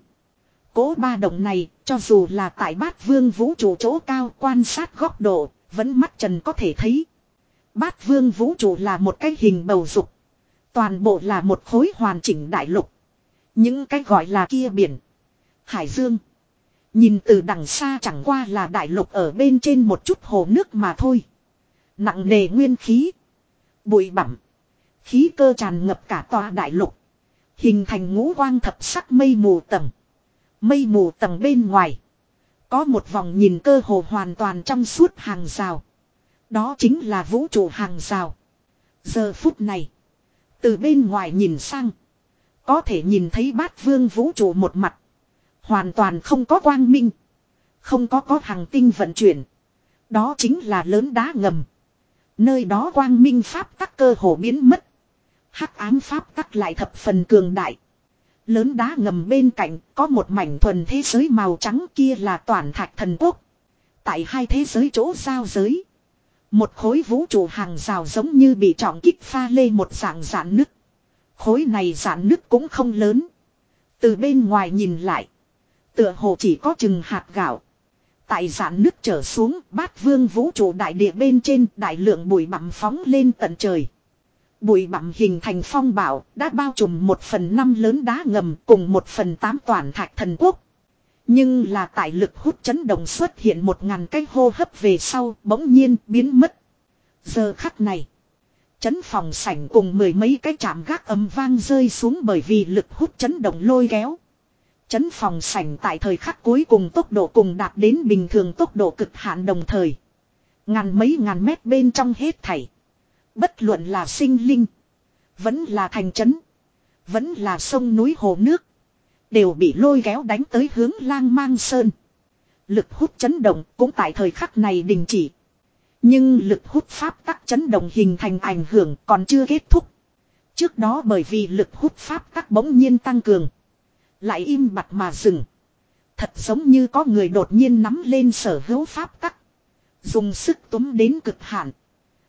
Cố ba động này, cho dù là tại bát vương vũ trụ chỗ cao quan sát góc độ, vẫn mắt trần có thể thấy. Bát vương vũ trụ là một cái hình bầu dục. Toàn bộ là một khối hoàn chỉnh đại lục. Những cái gọi là kia biển. Hải dương. Nhìn từ đằng xa chẳng qua là đại lục ở bên trên một chút hồ nước mà thôi. Nặng nề nguyên khí. Bụi bặm. Khí cơ tràn ngập cả tòa đại lục. Hình thành ngũ quang thập sắc mây mù tầng. Mây mù tầng bên ngoài. Có một vòng nhìn cơ hồ hoàn toàn trong suốt hàng rào. Đó chính là vũ trụ hàng rào. Giờ phút này. Từ bên ngoài nhìn sang. Có thể nhìn thấy bát vương vũ trụ một mặt. Hoàn toàn không có quang minh. Không có có hành tinh vận chuyển. Đó chính là lớn đá ngầm. Nơi đó quang minh pháp tắc cơ hồ biến mất. Hắc ám pháp tắc lại thập phần cường đại. Lớn đá ngầm bên cạnh có một mảnh thuần thế giới màu trắng, kia là toàn thạch thần quốc. Tại hai thế giới chỗ giao giới. Một khối vũ trụ hàng rào giống như bị trọng kích pha lê một dạng rạn nứt. Khối này rạn nứt cũng không lớn. Từ bên ngoài nhìn lại. Tựa hồ chỉ có chừng hạt gạo. Tại rạn nứt trở xuống, bát vương vũ trụ đại địa bên trên đại lượng bụi bặm phóng lên tận trời. Bụi bặm hình thành phong bạo đã bao trùm một phần năm lớn đá ngầm cùng một phần tám toàn thạch thần quốc. Nhưng là tại lực hút chấn động xuất hiện một ngàn cái hô hấp về sau bỗng nhiên biến mất. Giờ khắc này. Chấn phòng sảnh cùng mười mấy cái chạm gác ầm vang rơi xuống bởi vì lực hút chấn động lôi kéo. Chấn phòng sảnh tại thời khắc cuối cùng tốc độ cùng đạt đến bình thường tốc độ cực hạn đồng thời. Ngàn mấy ngàn mét bên trong hết thảy. Bất luận là sinh linh. Vẫn là thành trấn. Vẫn là sông núi hồ nước. Đều bị lôi kéo đánh tới hướng Lang Mang Sơn. Lực hút chấn động cũng tại thời khắc này đình chỉ. Nhưng lực hút pháp tắc chấn động hình thành ảnh hưởng còn chưa kết thúc. Trước đó bởi vì lực hút pháp tắc bỗng nhiên tăng cường. Lại im bặt mà dừng. Thật giống như có người đột nhiên nắm lên sở hữu pháp tắc. Dùng sức túm đến cực hạn.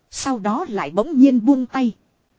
Sau đó lại bỗng nhiên buông tay.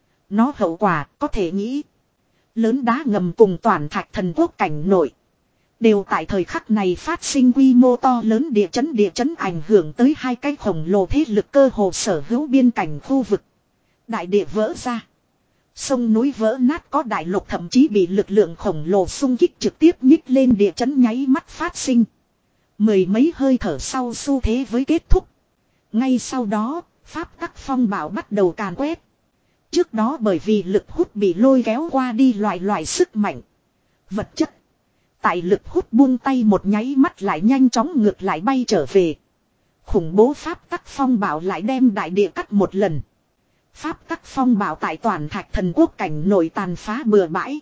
Nó hậu quả có thể nghĩ. Lớn đá ngầm cùng toàn thạch thần quốc cảnh nội. Đều tại thời khắc này phát sinh quy mô to lớn địa chấn địa chấn ảnh hưởng tới hai cái khổng lồ thế lực cơ hồ sở hữu biên cảnh khu vực. Đại địa vỡ ra. Sông núi vỡ nát có đại lục thậm chí bị lực lượng khổng lồ xung kích trực tiếp nhích lên địa chấn nháy mắt phát sinh. Mười mấy hơi thở sau xu thế với kết thúc. Ngay sau đó, pháp tắc phong bạo bắt đầu càn quét. Trước đó bởi vì lực hút bị lôi kéo qua đi loại loại sức mạnh. Vật chất. Tại lực hút buông tay một nháy mắt lại nhanh chóng ngược lại bay trở về. Khủng bố pháp tắc phong bạo lại đem đại địa cắt một lần. Pháp tắc phong bạo tại toàn thạch thần quốc cảnh nổi tàn phá bừa bãi.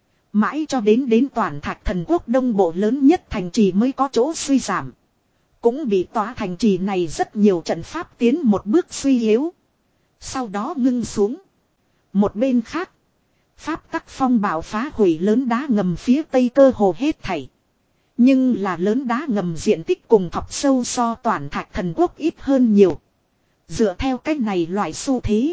Mãi cho đến đến toàn thạch thần quốc đông bộ lớn nhất thành trì mới có chỗ suy giảm. Cũng bị tòa thành trì này rất nhiều trận pháp tiến một bước suy yếu. Sau đó ngưng xuống. Một bên khác. Pháp tắc phong bạo phá hủy lớn đá ngầm phía tây cơ hồ hết thảy. Nhưng là lớn đá ngầm diện tích cùng thọc sâu so toàn thạch thần quốc ít hơn nhiều. Dựa theo cách này loại xu thế.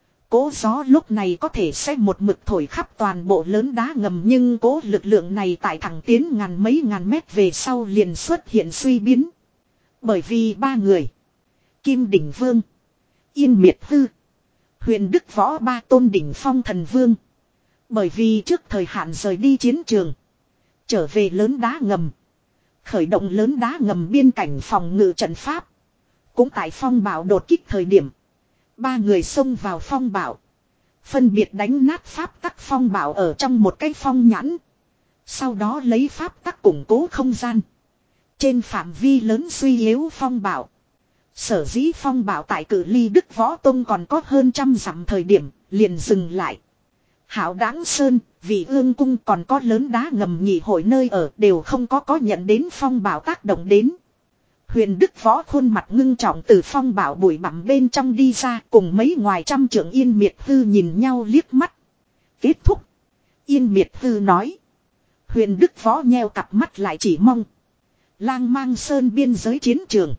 Cố gió lúc này có thể sẽ một mực thổi khắp toàn bộ lớn đá ngầm, nhưng cố lực lượng này tại thẳng tiến ngàn mấy ngàn mét về sau liền xuất hiện suy biến. Bởi vì ba người. Kim Đỉnh Vương. Yên Miệt Hư. Huyền Đức Võ ba tôn đỉnh phong thần vương. Bởi vì trước thời hạn rời đi chiến trường. Trở về lớn đá ngầm. Khởi động lớn đá ngầm biên cảnh phòng ngự trận pháp. Cũng tại phong bạo đột kích thời điểm. Ba người xông vào phong bạo. Phân biệt đánh nát pháp tắc phong bạo ở trong một cái phong nhãn. Sau đó lấy pháp tắc củng cố không gian. Trên phạm vi lớn suy yếu phong bạo. Sở dĩ phong bạo tại cự ly Đức Võ Tông còn có hơn trăm dặm thời điểm, liền dừng lại. Hảo Đáng Sơn, Vị Ương Cung còn có lớn đá ngầm nhị hội nơi ở đều không có có nhận đến phong bạo tác động đến. Huyền Đức Võ khuôn mặt ngưng trọng từ phong bạo bụi bặm bên trong đi ra, cùng mấy ngoài trăm trưởng Yên Miệt Hư nhìn nhau liếc mắt. Kết thúc. Yên Miệt Hư nói. Huyền Đức Võ nheo cặp mắt lại chỉ mong. Lang Mang Sơn biên giới chiến trường.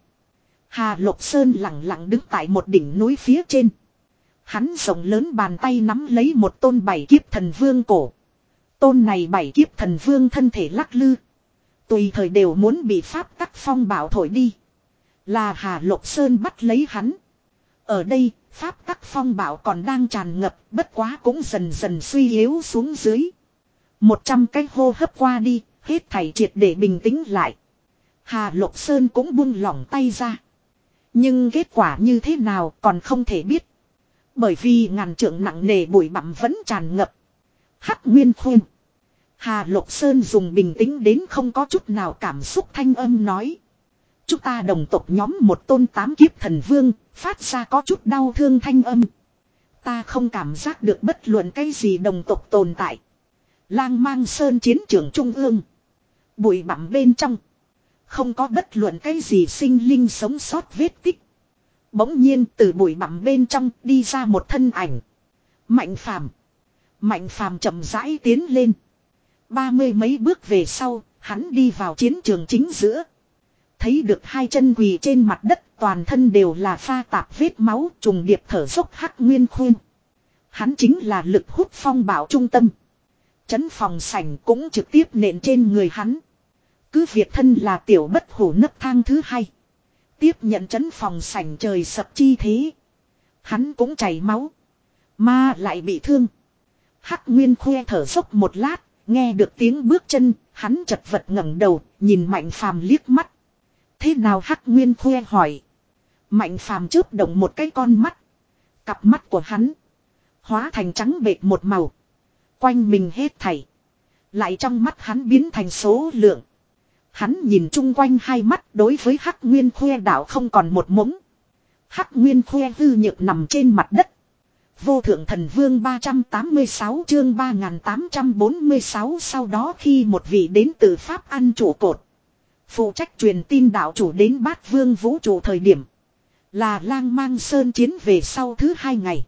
Hà Lộc Sơn lặng lặng đứng tại một đỉnh núi phía trên. Hắn rộng lớn bàn tay nắm lấy một tôn bảy kiếp thần vương cổ. Tôn này bảy kiếp thần vương thân thể lắc lư. Tùy thời đều muốn bị pháp tắc phong bạo thổi đi. Là Hà Lộc Sơn bắt lấy hắn. Ở đây, pháp tắc phong bạo còn đang tràn ngập, bất quá cũng dần dần suy yếu xuống dưới. Một trăm cái hô hấp qua đi, hết thảy triệt để bình tĩnh lại. Hà Lộc Sơn cũng buông lỏng tay ra. Nhưng kết quả như thế nào còn không thể biết. Bởi vì ngàn trượng nặng nề bụi bặm vẫn tràn ngập. Hắc Nguyên Khuyên. Hà Lộc Sơn dùng bình tĩnh đến không có chút nào cảm xúc thanh âm nói. Chúng ta đồng tộc nhóm một tôn tám kiếp thần vương, phát ra có chút đau thương thanh âm. Ta không cảm giác được bất luận cái gì đồng tộc tồn tại. Lang Mang Sơn chiến trường trung ương. Bụi bặm bên trong. Không có bất luận cái gì sinh linh sống sót vết tích. Bỗng nhiên từ bụi bặm bên trong đi ra một thân ảnh. Mạnh Phàm. Mạnh Phàm chậm rãi tiến lên. Ba mươi mấy bước về sau, hắn đi vào chiến trường chính giữa. Thấy được hai chân quỳ trên mặt đất, toàn thân đều là pha tạp vết máu, trùng điệp thở dốc Hắc Nguyên Khuyên. Hắn chính là lực hút phong bạo trung tâm. Chấn phòng sảnh cũng trực tiếp nện trên người hắn. Cứ việc thân là tiểu bất hủ nấc thang thứ hai. Tiếp nhận chấn phòng sảnh trời sập chi thế. Hắn cũng chảy máu. Mà lại bị thương. Hắc Nguyên Khoe thở dốc một lát. Nghe được tiếng bước chân. Hắn chật vật ngẩng đầu. Nhìn Mạnh Phàm liếc mắt. Thế nào Hắc Nguyên Khoe hỏi. Mạnh Phàm chớp động một cái con mắt. Cặp mắt của hắn. Hóa thành trắng bệt một màu. Quanh mình hết thảy. Lại trong mắt hắn biến thành số lượng. Hắn nhìn chung quanh hai mắt đối với Hắc Nguyên Khoe đạo không còn một mống. Hắc Nguyên Khoe hư nhược nằm trên mặt đất. Vô thượng thần vương ba trăm tám mươi sáu chương ba nghìn tám trăm bốn mươi sáu sau đó khi một vị đến từ Pháp ăn trụ cột. Phụ trách truyền tin đạo chủ đến Bát Vương vũ trụ thời điểm. Là Lang Mang Sơn chiến về sau thứ hai ngày.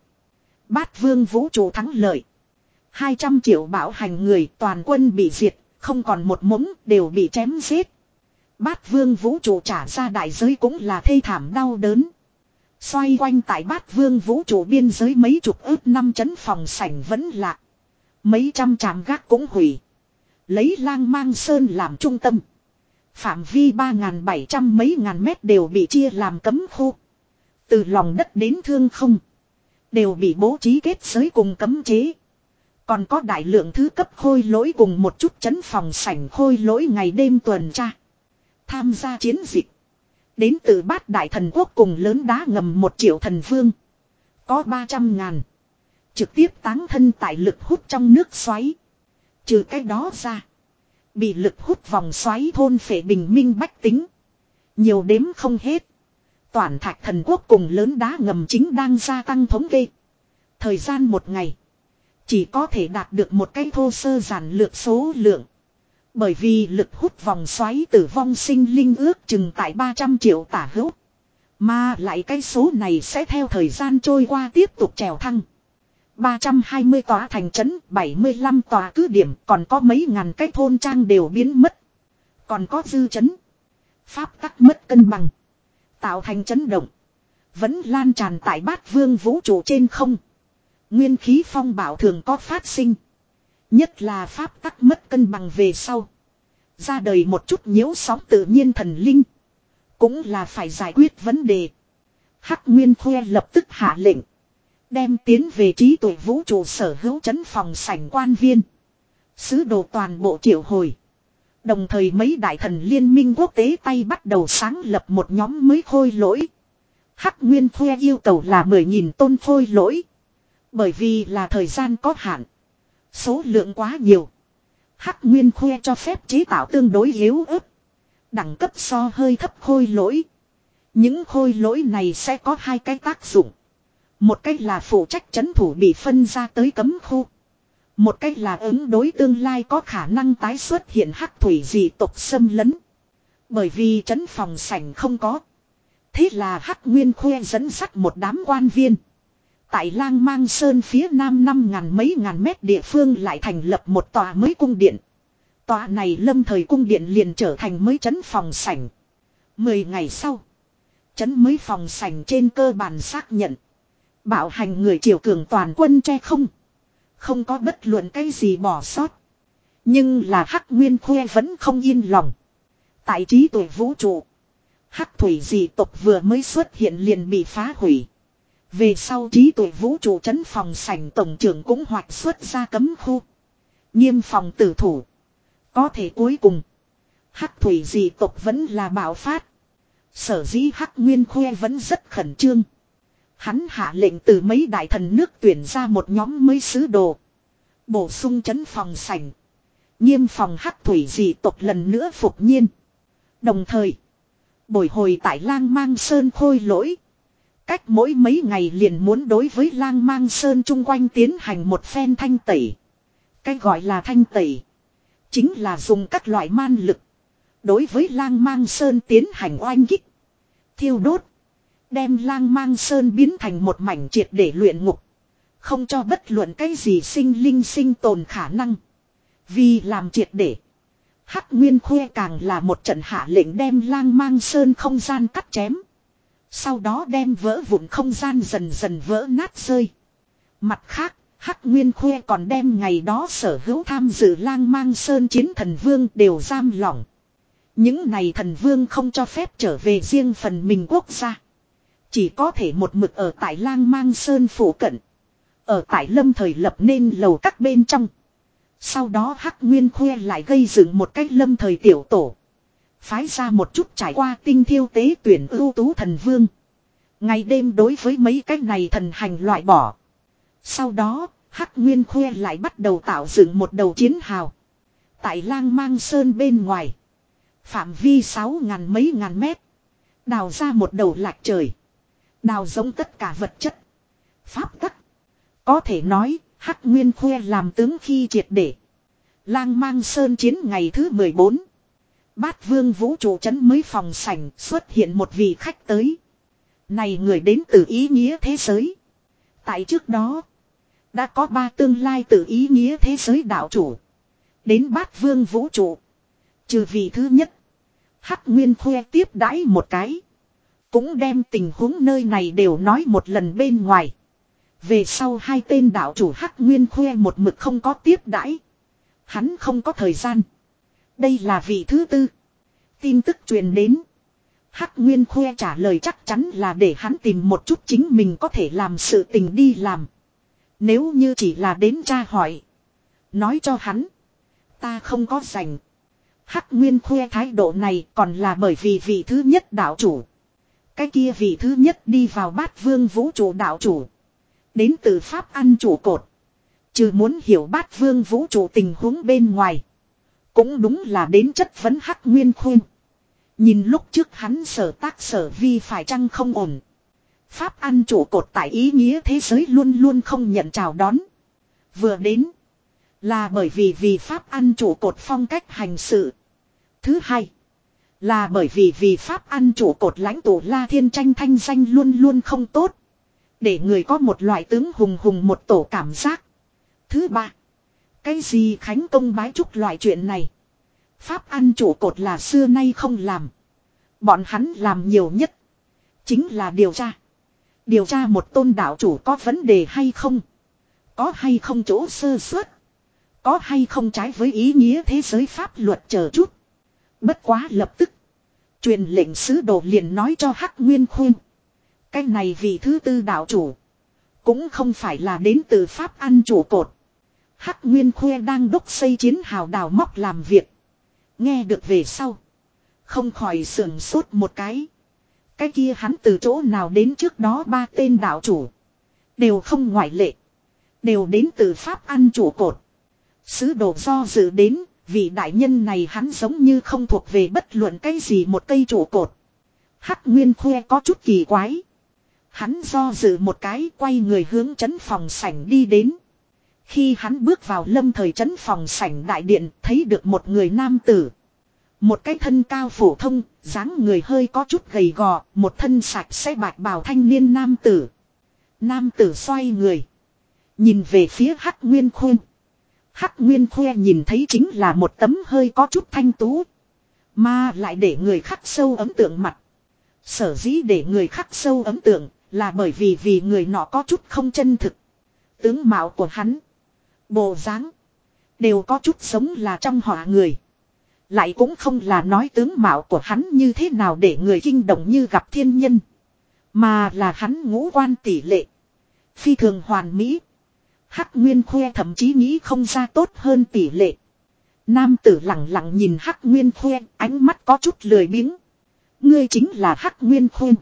Bát Vương vũ trụ thắng lợi. hai trăm triệu bảo hành người toàn quân bị diệt. Không còn một mống đều bị chém giết. Bát Vương vũ trụ trả ra đại giới cũng là thê thảm đau đớn. Xoay quanh tại bát vương vũ trụ biên giới mấy chục ước năm chấn phòng sảnh vẫn lạc. Mấy trăm trạm gác cũng hủy. Lấy Lang Mang Sơn làm trung tâm. Phạm vi ba nghìn bảy trăm mấy ngàn mét đều bị chia làm cấm khu. Từ lòng đất đến thương không. Đều bị bố trí kết giới cùng cấm chế. Còn có đại lượng thứ cấp khôi lỗi cùng một chút chấn phòng sảnh khôi lỗi ngày đêm tuần tra. Tham gia chiến dịch. Đến từ bát đại thần quốc cùng lớn đá ngầm một triệu thần vương. Có ba trăm ngàn. Trực tiếp táng thân tại lực hút trong nước xoáy. Trừ cái đó ra. Bị lực hút vòng xoáy thôn phệ bình minh bách tính. Nhiều đếm không hết. Toản thạch thần quốc cùng lớn đá ngầm chính đang gia tăng thống kê. Thời gian một ngày. Chỉ có thể đạt được một cái thô sơ giản lược số lượng. Bởi vì lực hút vòng xoáy tử vong sinh linh ước chừng tại ba trăm triệu tả hữu. Mà lại cái số này sẽ theo thời gian trôi qua tiếp tục trèo thăng. ba trăm hai mươi tòa thành trấn, bảy mươi lăm tòa cứ điểm, còn có mấy ngàn cái thôn trang đều biến mất. Còn có dư trấn. Pháp tắc mất cân bằng. Tạo thành chấn động. Vẫn lan tràn tại bát vương vũ trụ trên không. Nguyên khí phong bạo thường có phát sinh. Nhất là pháp tắc mất cân bằng về sau. Ra đời một chút nhiễu sóng tự nhiên thần linh. Cũng là phải giải quyết vấn đề. Hắc Nguyên Khoe lập tức hạ lệnh. Đem tiến về trí tuệ vũ trụ sở hữu chấn phòng sảnh quan viên. Sứ đồ toàn bộ triệu hồi. Đồng thời mấy đại thần liên minh quốc tế tay bắt đầu sáng lập một nhóm mới khôi lỗi. Hắc Nguyên Khoe yêu cầu là mười nghìn tôn khôi lỗi. Bởi vì là thời gian có hạn. Số lượng quá nhiều. Hắc Nguyên Khoe cho phép chế tạo tương đối yếu ớt. Đẳng cấp so hơi thấp khôi lỗi. Những khôi lỗi này sẽ có hai cái tác dụng. Một cách là phụ trách trấn thủ bị phân ra tới cấm khu. Một cách là ứng đối tương lai có khả năng tái xuất hiện hắc thủy dị tộc xâm lấn. Bởi vì trấn phòng sảnh không có. Thế là Hắc Nguyên Khoe dẫn dắt một đám quan viên. Tại Lang Mang Sơn phía nam năm ngàn mấy ngàn mét địa phương lại thành lập một tòa mới cung điện. Tòa này lâm thời cung điện liền trở thành mới trấn phòng sảnh. Mười ngày sau. Trấn mới phòng sảnh trên cơ bản xác nhận. Bảo hành người triều cường toàn quân che không. Không có bất luận cái gì bỏ sót. Nhưng là Hắc Nguyên Khoe vẫn không yên lòng. Tại trí tuệ vũ trụ. Hắc thủy dị tộc vừa mới xuất hiện liền bị phá hủy. Về sau trí tuệ vũ trụ trấn phòng sảnh tổng trưởng cũng hoạch xuất ra cấm khu. Nghiêm phòng tử thủ. Có thể cuối cùng. Hắc thủy dị tộc vẫn là bạo phát. Sở dĩ Hắc Nguyên Khoe vẫn rất khẩn trương. Hắn hạ lệnh từ mấy đại thần nước tuyển ra một nhóm mới sứ đồ. Bổ sung trấn phòng sảnh. Nghiêm phòng hắc thủy dị tộc lần nữa phục nhiên. Đồng thời. Bồi hồi tại Lang Mang Sơn khôi lỗi. Cách mỗi mấy ngày liền muốn đối với Lang Mang Sơn chung quanh tiến hành một phen thanh tẩy. Cái gọi là thanh tẩy. Chính là dùng các loại man lực. Đối với Lang Mang Sơn tiến hành oanh kích. Thiêu đốt. Đem Lang Mang Sơn biến thành một mảnh triệt để luyện ngục. Không cho bất luận cái gì sinh linh sinh tồn khả năng. Vì làm triệt để. Hắc Nguyên Khoe càng là một trận hạ lệnh đem Lang Mang Sơn không gian cắt chém. Sau đó đem vỡ vụn không gian dần dần vỡ nát rơi. Mặt khác, Hắc Nguyên Khoe còn đem ngày đó sở hữu tham dự Lang Mang Sơn chiến thần vương đều giam lỏng. Những này thần vương không cho phép trở về riêng phần mình quốc gia. Chỉ có thể một mực ở tại Lang Mang Sơn phủ cận. Ở tại lâm thời lập nên lầu các bên trong. Sau đó Hắc Nguyên Khoe lại gây dựng một cách lâm thời tiểu tổ. Phái ra một chút trải qua tinh thiêu tế tuyển ưu tú thần vương. Ngày đêm đối với mấy cái này thần hành loại bỏ. Sau đó, Hắc Nguyên Khoe lại bắt đầu tạo dựng một đầu chiến hào. Tại Lang Mang Sơn bên ngoài. Phạm vi sáu ngàn mấy ngàn mét. Đào ra một đầu lạc trời. Đào giống tất cả vật chất. Pháp tắc. Có thể nói, Hắc Nguyên Khoe làm tướng khi triệt để. Lang Mang Sơn chiến ngày thứ mười bốn. Bát vương vũ trụ trấn mới phòng sảnh xuất hiện một vị khách tới. Này người đến từ ý nghĩa thế giới. Tại trước đó, đã có ba tương lai từ ý nghĩa thế giới đạo chủ. Đến bát vương vũ trụ. Trừ vị thứ nhất, Hắc Nguyên Khoe tiếp đãi một cái. Cũng đem tình huống nơi này đều nói một lần bên ngoài. Về sau hai tên đạo chủ Hắc Nguyên Khuê một mực không có tiếp đãi. Hắn không có thời gian. Đây là vị thứ tư. Tin tức truyền đến. Hắc Nguyên Khuê trả lời chắc chắn là để hắn tìm một chút chính mình có thể làm sự tình đi làm. Nếu như chỉ là đến tra hỏi. Nói cho hắn. Ta không có rảnh. Hắc Nguyên Khuê thái độ này còn là bởi vì vị thứ nhất đạo chủ. Cái kia vị thứ nhất đi vào Bát Vương vũ trụ đạo chủ. Đến từ Pháp ăn trụ cột. Trừ muốn hiểu Bát Vương vũ trụ tình huống bên ngoài. Cũng đúng là đến chất vấn Hắc Nguyên Khuê. Nhìn lúc trước hắn sở tác sở vi phải chăng không ổn. Pháp ăn trụ cột tại ý nghĩa thế giới luôn luôn không nhận chào đón. Vừa đến. Là bởi vì vì Pháp ăn trụ cột phong cách hành sự. Thứ hai. Là bởi vì vì Pháp ăn trụ cột lãnh tụ La Thiên Tranh thanh danh luôn luôn không tốt. Để người có một loại tướng hùng hùng một tổ cảm giác. Thứ ba. Cái gì khánh công bái chúc loại chuyện này. Pháp ăn trụ cột là xưa nay không làm. Bọn hắn làm nhiều nhất. Chính là điều tra. Điều tra một tôn đạo chủ có vấn đề hay không. Có hay không chỗ sơ suất. Có hay không trái với ý nghĩa thế giới pháp luật chờ chút. Bất quá lập tức. Truyền lệnh sứ đồ liền nói cho Hắc Nguyên Khuê. Cái này vì thứ tư đạo chủ. Cũng không phải là đến từ Pháp ăn trụ cột. Hắc Nguyên Khuê đang đốc xây chiến hào đào móc làm việc. Nghe được về sau. Không khỏi sưởng sốt một cái. Cái kia hắn từ chỗ nào đến trước đó ba tên đạo chủ. Đều không ngoại lệ. Đều đến từ Pháp ăn trụ cột. Sứ đồ do dự đến. Vị đại nhân này hắn giống như không thuộc về bất luận cái gì một cây trụ cột. Hắc Nguyên Khuê có chút kỳ quái. Hắn do dự một cái quay người hướng trấn phòng sảnh đi đến. Khi hắn bước vào lâm thời trấn phòng sảnh đại điện thấy được một người nam tử. Một cái thân cao phổ thông, dáng người hơi có chút gầy gò, một thân sạch sẽ bạch bào thanh niên nam tử. Nam tử xoay người. Nhìn về phía Hắc Nguyên Khuê. Hắc Nguyên Khuê nhìn thấy chính là một tấm hơi có chút thanh tú. Mà lại để người khắc sâu ấn tượng mặt. Sở dĩ để người khắc sâu ấn tượng là bởi vì vì người nọ có chút không chân thực. Tướng mạo của hắn, bộ dáng đều có chút giống là trong họ người. Lại cũng không là nói tướng mạo của hắn như thế nào để người kinh động như gặp thiên nhân. Mà là hắn ngũ quan tỷ lệ phi thường hoàn mỹ. Hắc Nguyên Khuê thậm chí nghĩ không ra tốt hơn tỷ lệ. Nam tử lặng lặng nhìn Hắc Nguyên Khuê, ánh mắt có chút lười biếng. Ngươi chính là Hắc Nguyên Khuê.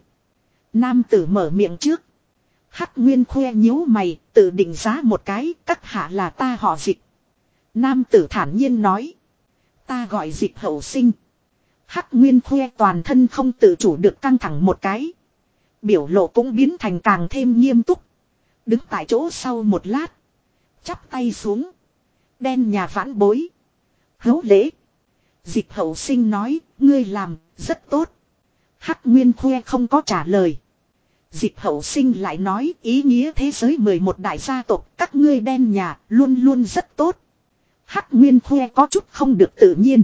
Nam tử mở miệng trước. Hắc Nguyên Khuê nhíu mày, tự định giá một cái, các hạ là ta họ Dịch. Nam tử thản nhiên nói. Ta gọi Dịch hậu sinh. Hắc Nguyên Khuê toàn thân không tự chủ được căng thẳng một cái. Biểu lộ cũng biến thành càng thêm nghiêm túc. Đứng tại chỗ sau một lát. Chắp tay xuống. Đen nhà vãn bối. Hấu lễ. Dịch hậu sinh nói, ngươi làm, rất tốt. Hắc Nguyên Khuê không có trả lời. Dịch hậu sinh lại nói, ý nghĩa thế giới mười một đại gia tộc, các ngươi đen nhà, luôn luôn rất tốt. Hắc Nguyên Khuê có chút không được tự nhiên.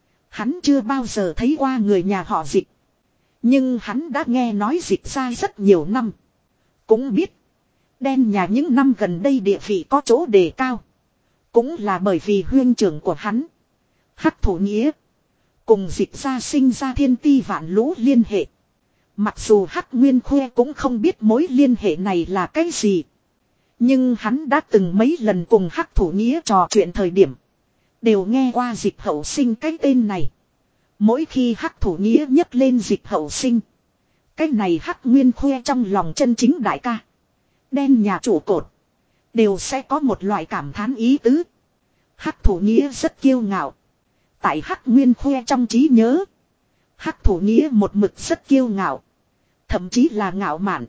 Hắn chưa bao giờ thấy qua người nhà họ Dịch. Nhưng hắn đã nghe nói Dịch ra rất nhiều năm. Cũng biết. Đen nhà những năm gần đây địa vị có chỗ đề cao. Cũng là bởi vì huyên trưởng của hắn. Hắc Thủ Nghĩa. Cùng Dịch ra sinh ra thiên ti vạn lũ liên hệ. Mặc dù Hắc Nguyên Khuê cũng không biết mối liên hệ này là cái gì. Nhưng hắn đã từng mấy lần cùng Hắc Thủ Nghĩa trò chuyện thời điểm. Đều nghe qua Dịch hậu sinh cái tên này. Mỗi khi Hắc Thủ Nghĩa nhắc lên Dịch hậu sinh. Cái này Hắc Nguyên Khuê trong lòng chân chính đại ca. Đen nhà chủ cột. Đều sẽ có một loại cảm thán ý tứ. Hắc Thủ Nghĩa rất kiêu ngạo. Tại Hắc Nguyên Khuê trong trí nhớ. Hắc Thủ Nghĩa một mực rất kiêu ngạo. Thậm chí là ngạo mạn.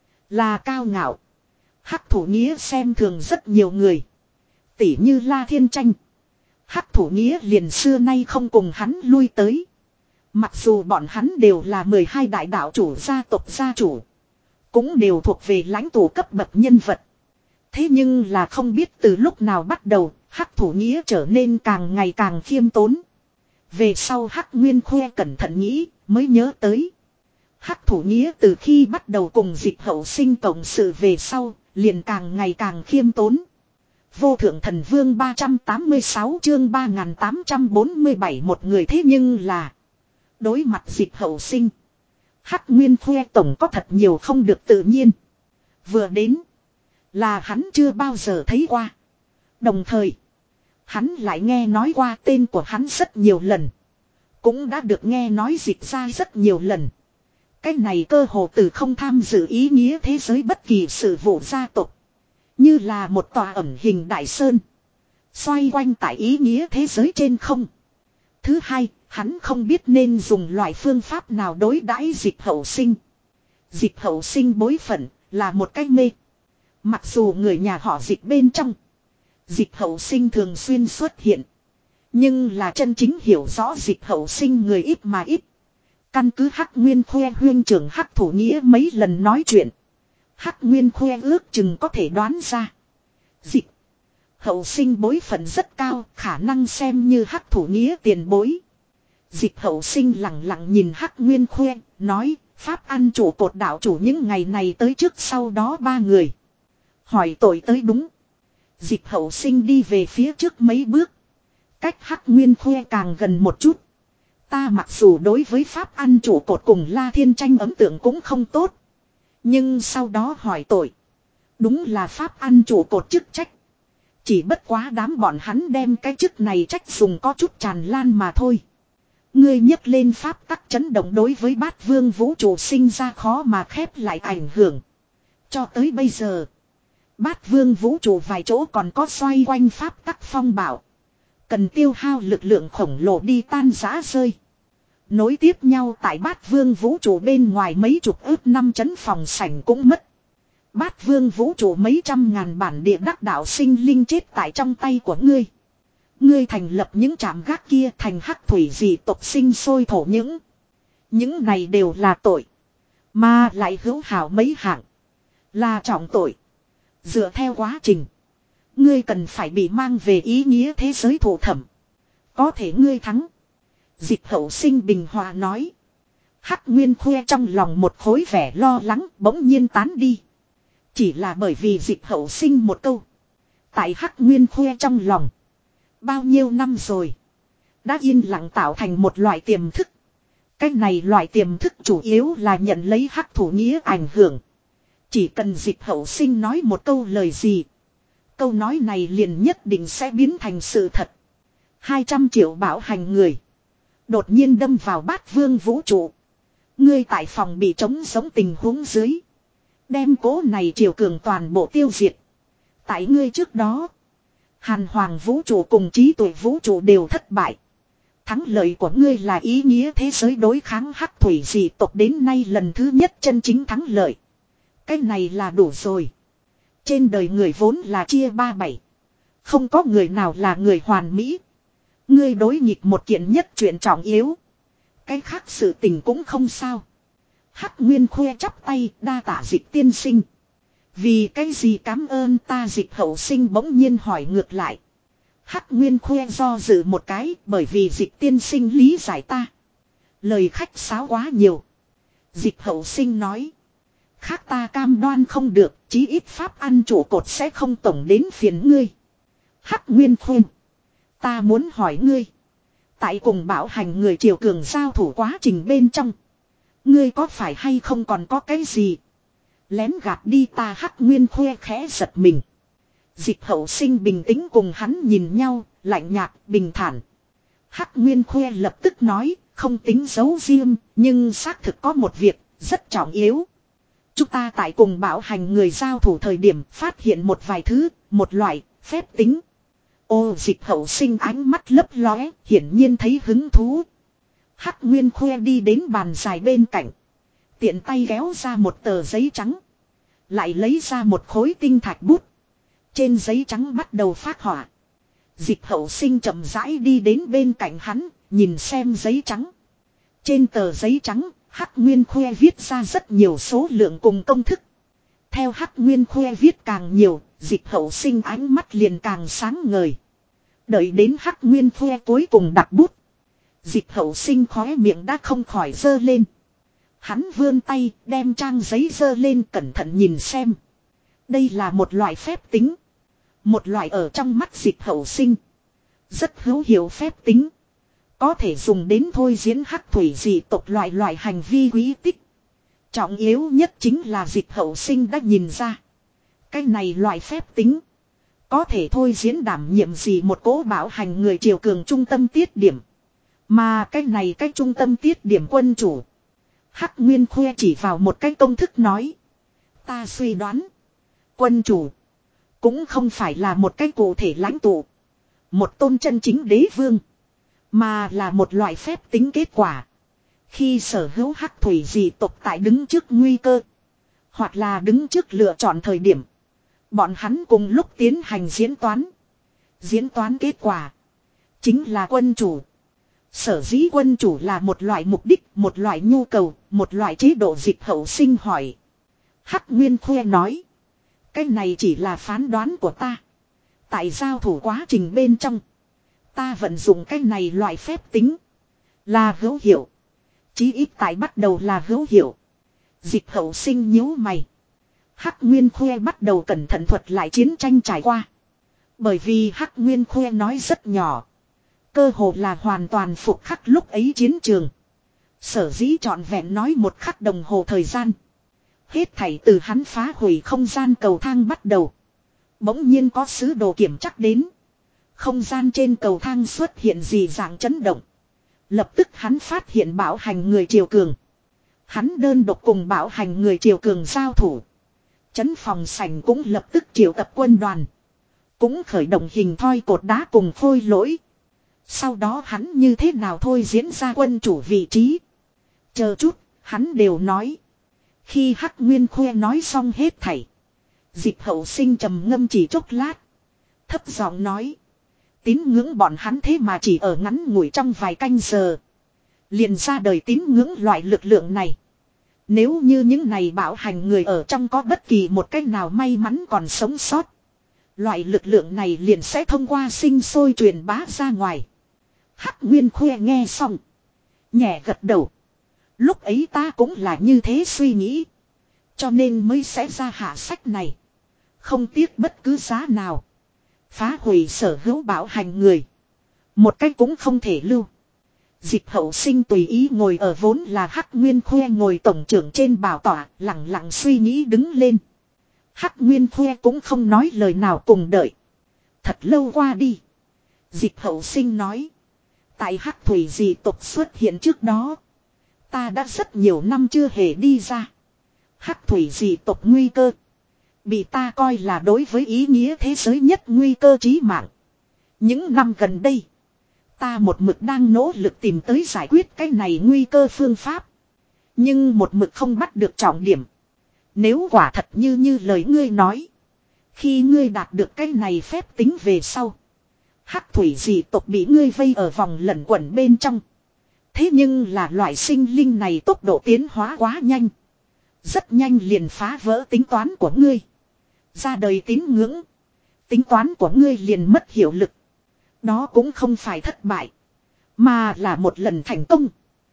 Là cao ngạo. Hắc Thủ Nghĩa xem thường rất nhiều người. Tỉ như La Thiên Tranh. Hắc Thủ Nghĩa liền xưa nay không cùng hắn lui tới. Mặc dù bọn hắn đều là mười hai đại đạo chủ gia tộc gia chủ. Cũng đều thuộc về lãnh tụ cấp bậc nhân vật. Thế nhưng là không biết từ lúc nào bắt đầu, Hắc Thủ Nghĩa trở nên càng ngày càng khiêm tốn. Về sau Hắc Nguyên Khuê cẩn thận nghĩ, mới nhớ tới. Hắc thủ nghĩa từ khi bắt đầu cùng Dịch Hậu Sinh cộng sự về sau, liền càng ngày càng khiêm tốn. Vô thượng thần vương ba trăm tám mươi sáu chương ba nghìn tám trăm bốn mươi bảy một người thế nhưng là đối mặt Dịch Hậu Sinh. Hắc Nguyên Khuê tổng có thật nhiều không được tự nhiên. Vừa đến là hắn chưa bao giờ thấy qua. Đồng thời hắn lại nghe nói qua tên của hắn rất nhiều lần. Cũng đã được nghe nói Dịch ra rất nhiều lần. Cái này cơ hồ từ không tham dự ý nghĩa thế giới bất kỳ sự vụ gia tộc. Như là một tòa ẩn hình đại sơn. Xoay quanh tại ý nghĩa thế giới trên không. Thứ hai, hắn không biết nên dùng loại phương pháp nào đối đãi Dịch Hậu Sinh. Dịch Hậu Sinh bối phận là một cái mê. Mặc dù người nhà họ Dịch bên trong, Dịch Hậu Sinh thường xuyên xuất hiện. Nhưng là chân chính hiểu rõ Dịch Hậu Sinh người ít mà ít. Căn cứ Hắc Nguyên Khuê huyên trưởng Hắc Thủ Nghĩa mấy lần nói chuyện. Hắc Nguyên Khuê ước chừng có thể đoán ra. Dịch Hậu Sinh bối phận rất cao, khả năng xem như Hắc Thủ Nghĩa tiền bối. Dịch Hậu Sinh lặng lặng nhìn Hắc Nguyên Khuê, nói, Pháp ăn chủ cột đạo chủ những ngày này tới trước sau đó ba người. Hỏi tội tới đúng. Dịch Hậu Sinh đi về phía trước mấy bước. Cách Hắc Nguyên Khuê càng gần một chút. Ta mặc dù đối với Pháp ăn chủ cột cùng La Thiên Tranh ấn tượng cũng không tốt. Nhưng sau đó hỏi tội. Đúng là Pháp ăn chủ cột chức trách. Chỉ bất quá đám bọn hắn đem cái chức này trách dùng có chút tràn lan mà thôi. Ngươi nhấc lên Pháp tắc chấn động đối với Bát Vương vũ trụ sinh ra khó mà khép lại ảnh hưởng. Cho tới bây giờ, Bát Vương vũ trụ vài chỗ còn có xoay quanh Pháp tắc phong bảo. Cần tiêu hao lực lượng khổng lồ đi tan rã rơi. Nối tiếp nhau tại Bát Vương vũ trụ bên ngoài mấy chục ước năm chấn phòng sảnh cũng mất. Bát Vương vũ trụ mấy trăm ngàn bản địa đắc đạo sinh linh chết tại trong tay của ngươi. Ngươi thành lập những trạm gác kia thành hắc thủy dị tộc sinh sôi thổ những. Những này đều là tội. Mà lại hữu hảo mấy hạng. Là trọng tội. Dựa theo quá trình. Ngươi cần phải bị mang về ý nghĩa thế giới thổ thẩm. Có thể ngươi thắng. Dịch Hậu Sinh bình hòa nói. Hắc Nguyên Khuê trong lòng một khối vẻ lo lắng bỗng nhiên tán đi. Chỉ là bởi vì Dịch Hậu Sinh một câu. Tại Hắc Nguyên Khuê trong lòng. Bao nhiêu năm rồi. Đã yên lặng tạo thành một loại tiềm thức. Cái này loại tiềm thức chủ yếu là nhận lấy Hắc Thủ Nghĩa ảnh hưởng. Chỉ cần Dịch Hậu Sinh nói một câu lời gì. Câu nói này liền nhất định sẽ biến thành sự thật. hai trăm triệu bảo hành người. Đột nhiên đâm vào Bát Vương vũ trụ. Ngươi tại phòng bị trống giống tình huống dưới. Đem cố này triều cường toàn bộ tiêu diệt. Tại ngươi trước đó. Hàn Hoàng vũ trụ cùng trí tuệ vũ trụ đều thất bại. Thắng lợi của ngươi là ý nghĩa thế giới đối kháng hắc thủy dị tộc đến nay lần thứ nhất chân chính thắng lợi. Cái này là đủ rồi. Trên đời người vốn là chia ba bảy. Không có người nào là người hoàn mỹ. Ngươi đối nghịch một kiện nhất chuyện trọng yếu. Cái khác sự tình cũng không sao. Hắc Nguyên Khuê chắp tay đa tạ Dịch tiên sinh. Vì cái gì cảm ơn ta? Dịch Hậu Sinh bỗng nhiên hỏi ngược lại. Hắc Nguyên Khuê do dự một cái bởi vì Dịch tiên sinh lý giải ta. Lời khách sáo quá nhiều. Dịch Hậu Sinh nói. Khác ta cam đoan không được, chí ít Pháp ăn chủ cột sẽ không tổng đến phiền ngươi. Hắc Nguyên Khuê. Ta muốn hỏi ngươi. Tại cùng bảo hành người triều cường giao thủ quá trình bên trong. Ngươi có phải hay không còn có cái gì? Lén gạt đi ta. Hắc Nguyên Khuê khẽ giật mình. Dịch Hậu Sinh bình tĩnh cùng hắn nhìn nhau, lạnh nhạt, bình thản. Hắc Nguyên Khuê lập tức nói, không tính giấu riêng, nhưng xác thực có một việc, rất trọng yếu. Chúng ta tại cùng bảo hành người giao thủ thời điểm phát hiện một vài thứ, một loại, phép tính. Ô Dịch Hậu Sinh ánh mắt lấp lóe, hiển nhiên thấy hứng thú. Hắc Nguyên Khuê đi đến bàn dài bên cạnh. Tiện tay kéo ra một tờ giấy trắng. Lại lấy ra một khối tinh thạch bút. Trên giấy trắng bắt đầu phát họa. Dịch Hậu Sinh chậm rãi đi đến bên cạnh hắn, nhìn xem giấy trắng. Trên tờ giấy trắng, Hắc Nguyên Khuê viết ra rất nhiều số lượng cùng công thức. Theo Hắc Nguyên Khuê viết càng nhiều, Dịch Hậu Sinh ánh mắt liền càng sáng ngời. Đợi đến Hắc Nguyên Khuê cuối cùng đặt bút. Dịch Hậu Sinh khóe miệng đã không khỏi dơ lên. Hắn vươn tay đem trang giấy dơ lên cẩn thận nhìn xem. Đây là một loại phép tính. Một loại ở trong mắt Dịch Hậu Sinh rất hữu hiệu phép tính. Có thể dùng đến thôi diễn hắc thủy dị tộc loại loại hành vi quý tích. Trọng yếu nhất chính là Dịch Hậu Sinh đã nhìn ra. Cái này loại phép tính có thể thôi diễn đảm nhiệm gì một cố bảo hành người triều cường trung tâm tiết điểm. Mà cái này cái trung tâm tiết điểm quân chủ. Hắc Nguyên Khuê chỉ vào một cái công thức nói. Ta suy đoán. Quân chủ. Cũng không phải là một cái cụ thể lãnh tụ. Một tôn chân chính đế vương. Mà là một loại phép tính kết quả. Khi sở hữu hắc thủy dị tộc tại đứng trước nguy cơ. Hoặc là đứng trước lựa chọn thời điểm. Bọn hắn cùng lúc tiến hành diễn toán. Diễn toán kết quả. Chính là quân chủ. Sở dĩ quân chủ là một loại mục đích, một loại nhu cầu, một loại chế độ. Dịch Hậu Sinh hỏi. Hắc Nguyên Khuê nói. Cái này chỉ là phán đoán của ta. Tại giao thủ quá trình bên trong. Ta vận dụng cái này loại phép tính. Là hữu hiệu. Chí ít tại bắt đầu là hữu hiệu. Dịch Hậu Sinh nhíu mày. Hắc Nguyên Khuê bắt đầu cẩn thận thuật lại chiến tranh trải qua. Bởi vì Hắc Nguyên Khuê nói rất nhỏ. Cơ hồ là hoàn toàn phục khắc lúc ấy chiến trường. Sở dĩ trọn vẹn nói một khắc đồng hồ thời gian. Hết thảy từ hắn phá hủy không gian cầu thang bắt đầu. Bỗng nhiên có sứ đồ kiểm chắc đến. Không gian trên cầu thang xuất hiện gì dạng chấn động. Lập tức hắn phát hiện bảo hành người triều cường. Hắn đơn độc cùng bảo hành người triều cường giao thủ. Chấn phòng sảnh cũng lập tức triệu tập quân đoàn. Cũng khởi động hình thoi cột đá cùng khôi lỗi. Sau đó hắn như thế nào thôi diễn ra quân chủ vị trí. Chờ chút, hắn đều nói. Khi Hắc Nguyên Khuê nói xong hết thảy. Dịch Hậu Sinh trầm ngâm chỉ chốc lát. Thấp giọng nói. Tín ngưỡng bọn hắn thế mà chỉ ở ngắn ngủi trong vài canh giờ. Liền ra đời tín ngưỡng loại lực lượng này. Nếu như những này bảo hành người ở trong có bất kỳ một cách nào may mắn còn sống sót. Loại lực lượng này liền sẽ thông qua sinh sôi truyền bá ra ngoài. Hắc Nguyên Khuê nghe xong. Nhẹ gật đầu. Lúc ấy ta cũng là như thế suy nghĩ. Cho nên mới sẽ ra hạ sách này. Không tiếc bất cứ giá nào. Phá hủy sở hữu bảo hành người. Một cách cũng không thể lưu. Dịch Hậu Sinh tùy ý ngồi ở vốn là Hắc Nguyên Khuê ngồi tổng trưởng trên bảo tọa, lặng lặng suy nghĩ đứng lên. Hắc Nguyên Khuê cũng không nói lời nào cùng đợi. Thật lâu qua đi. Dịch Hậu Sinh nói. Tại Hắc thủy dị tộc xuất hiện trước đó. Ta đã rất nhiều năm chưa hề đi ra. Hắc thủy dị tộc nguy cơ. Bị ta coi là đối với ý nghĩa thế giới nhất nguy cơ chí mạng. Những năm gần đây. Ta một mực đang nỗ lực tìm tới giải quyết cái này nguy cơ phương pháp. Nhưng một mực không bắt được trọng điểm. Nếu quả thật như như lời ngươi nói. Khi ngươi đạt được cái này phép tính về sau. Hắc thủy dị tộc bị ngươi vây ở vòng lẩn quẩn bên trong. Thế nhưng là loại sinh linh này tốc độ tiến hóa quá nhanh. Rất nhanh liền phá vỡ tính toán của ngươi. Ra đời tín ngưỡng. Tính toán của ngươi liền mất hiệu lực. Đó cũng không phải thất bại. Mà là một lần thành công.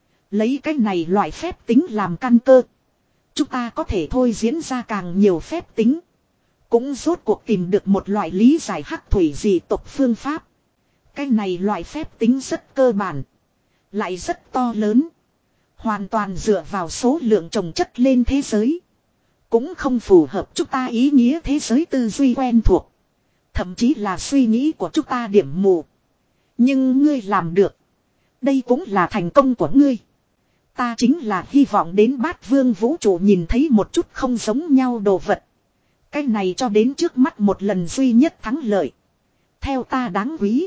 Lấy cái này loại phép tính làm căn cơ. Chúng ta có thể thôi diễn ra càng nhiều phép tính. Cũng rốt cuộc tìm được một loại lý giải hắc thủy dị tộc phương pháp. Cái này loại phép tính rất cơ bản. Lại rất to lớn. Hoàn toàn dựa vào số lượng trồng chất lên thế giới. Cũng không phù hợp chúng ta ý nghĩa thế giới tư duy quen thuộc. Thậm chí là suy nghĩ của chúng ta điểm mù. Nhưng ngươi làm được. Đây cũng là thành công của ngươi. Ta chính là hy vọng đến Bát Vương vũ trụ nhìn thấy một chút không giống nhau đồ vật. Cái này cho đến trước mắt một lần duy nhất thắng lợi. Theo ta đáng quý.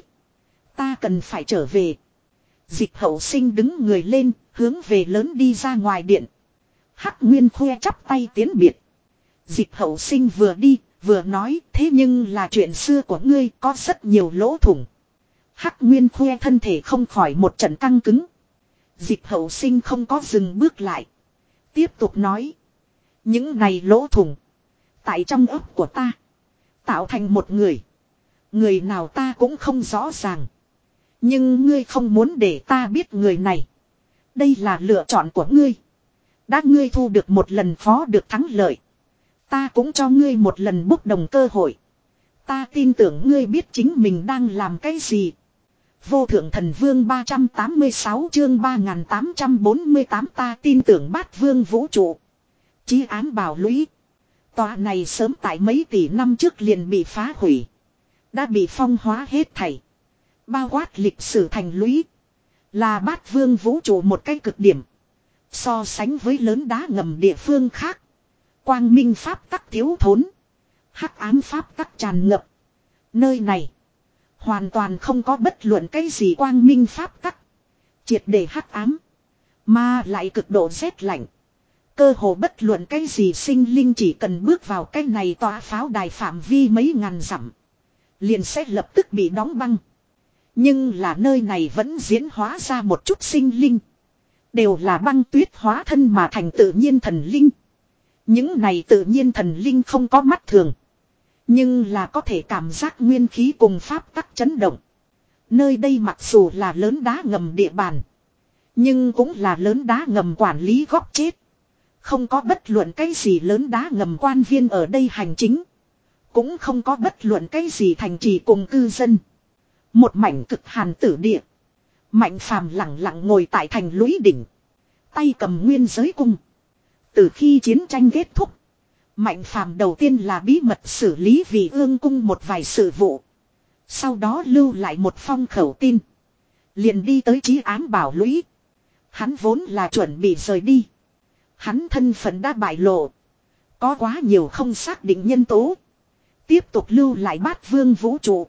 Ta cần phải trở về. Dịch Hậu Sinh đứng người lên, hướng về lớn đi ra ngoài điện. Hắc Nguyên Khuê chắp tay tiến biệt. Dịch Hậu Sinh vừa đi, vừa nói, thế nhưng là chuyện xưa của ngươi có rất nhiều lỗ thủng. Hắc Nguyên Khuê thân thể không khỏi một trận căng cứng. Dịch Hậu Sinh không có dừng bước lại. Tiếp tục nói. Những này lỗ thủng. Tại trong ấp của ta. Tạo thành một người. Người nào ta cũng không rõ ràng. Nhưng ngươi không muốn để ta biết người này. Đây là lựa chọn của ngươi. Đã ngươi thu được một lần phó được thắng lợi. Ta cũng cho ngươi một lần bốc đồng cơ hội. Ta tin tưởng ngươi biết chính mình đang làm cái gì. Vô thượng thần vương ba trăm tám mươi sáu chương ba nghìn tám trăm bốn mươi tám ta tin tưởng bát vương vũ trụ. Chí ám bảo lũy. Tòa này sớm tại mấy tỷ năm trước liền bị phá hủy. Đã bị phong hóa hết thảy. Bao quát lịch sử thành lũy. Là bát vương vũ trụ một cái cực điểm. So sánh với lớn đá ngầm địa phương khác. Quang minh pháp tắc thiếu thốn. Hắc ám pháp tắc tràn ngập. Nơi này. Hoàn toàn không có bất luận cái gì quang minh pháp tắc. Triệt để hắc ám. Mà lại cực độ rét lạnh. Cơ hồ bất luận cái gì sinh linh chỉ cần bước vào cái này tòa pháo đài phạm vi mấy ngàn dặm. Liền sẽ lập tức bị đóng băng. Nhưng là nơi này vẫn diễn hóa ra một chút sinh linh. Đều là băng tuyết hóa thân mà thành tự nhiên thần linh. Những này tự nhiên thần linh không có mắt thường. Nhưng là có thể cảm giác nguyên khí cùng pháp tắc chấn động. Nơi đây mặc dù là lớn đá ngầm địa bàn. Nhưng cũng là lớn đá ngầm quản lý góc chết. Không có bất luận cái gì lớn đá ngầm quan viên ở đây hành chính. Cũng không có bất luận cái gì thành trì cùng cư dân. Một mảnh cực hàn tử địa. Mạnh phàm lặng lặng ngồi tại thành lũy đỉnh. Tay cầm nguyên giới cung. Từ khi chiến tranh kết thúc. Mạnh phàm đầu tiên là bí mật xử lý vì ương cung một vài sự vụ. Sau đó lưu lại một phong khẩu tin. Liền đi tới chí ám bảo lũy. Hắn vốn là chuẩn bị rời đi. Hắn thân phận đã bại lộ. Có quá nhiều không xác định nhân tố. Tiếp tục lưu lại bát vương vũ trụ.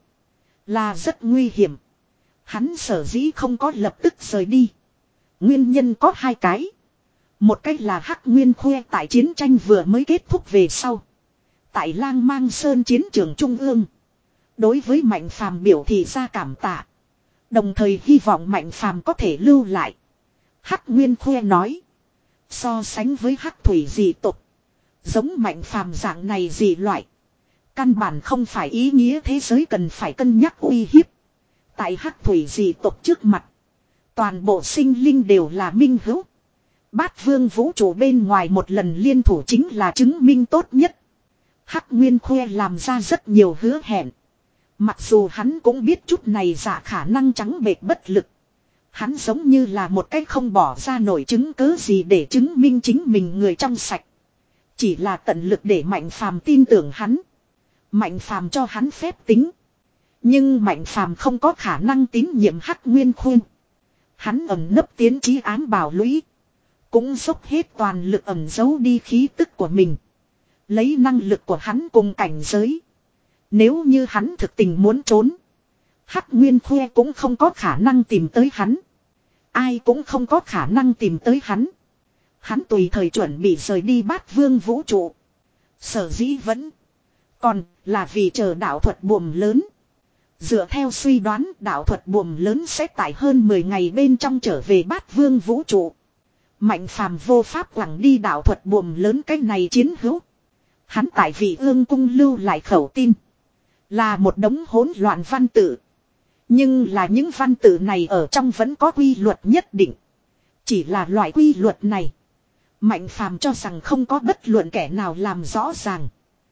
Là rất nguy hiểm. Hắn sở dĩ không có lập tức rời đi. Nguyên nhân có hai cái. Một cách là Hắc Nguyên Khuê tại chiến tranh vừa mới kết thúc về sau. Tại Lang Mang Sơn chiến trường Trung ương. Đối với Mạnh Phàm biểu thị ra cảm tạ. Đồng thời hy vọng Mạnh Phàm có thể lưu lại. Hắc Nguyên Khuê nói. So sánh với Hắc Thủy dị tộc. Giống Mạnh Phàm dạng này dị loại. Căn bản không phải ý nghĩa thế giới cần phải cân nhắc uy hiếp. Tại Hắc Thủy dị tộc trước mặt. Toàn bộ sinh linh đều là minh hữu. Bát vương vũ trụ bên ngoài một lần liên thủ chính là chứng minh tốt nhất. Hắc Nguyên Khuê làm ra rất nhiều hứa hẹn. Mặc dù hắn cũng biết chút này giả khả năng trắng bệt bất lực. Hắn giống như là một cái không bỏ ra nổi chứng cớ gì để chứng minh chính mình người trong sạch. Chỉ là tận lực để Mạnh Phàm tin tưởng hắn. Mạnh Phàm cho hắn phép tính. Nhưng Mạnh Phàm không có khả năng tín nhiệm Hắc Nguyên Khuê. Hắn ẩn nấp tiến chí ám bảo lũy. Cũng dốc hết toàn lực ẩn giấu đi khí tức của mình. Lấy năng lực của hắn cùng cảnh giới. Nếu như hắn thực tình muốn trốn. Hắc Nguyên Khuê cũng không có khả năng tìm tới hắn. Ai cũng không có khả năng tìm tới hắn. Hắn tùy thời chuẩn bị rời đi bát vương vũ trụ. Sở dĩ vẫn. Còn là vì chờ đạo thuật buồm lớn. Dựa theo suy đoán đạo thuật buồm lớn sẽ tại hơn mười ngày bên trong trở về bát vương vũ trụ. Mạnh Phàm vô pháp quẳng đi đạo thuật buồm lớn cái này chiến hữu. Hắn tại vị ương cung lưu lại khẩu tin. Là một đống hỗn loạn văn tự. Nhưng là những văn tự này ở trong vẫn có quy luật nhất định. Chỉ là loại quy luật này. Mạnh Phàm cho rằng không có bất luận kẻ nào làm rõ ràng.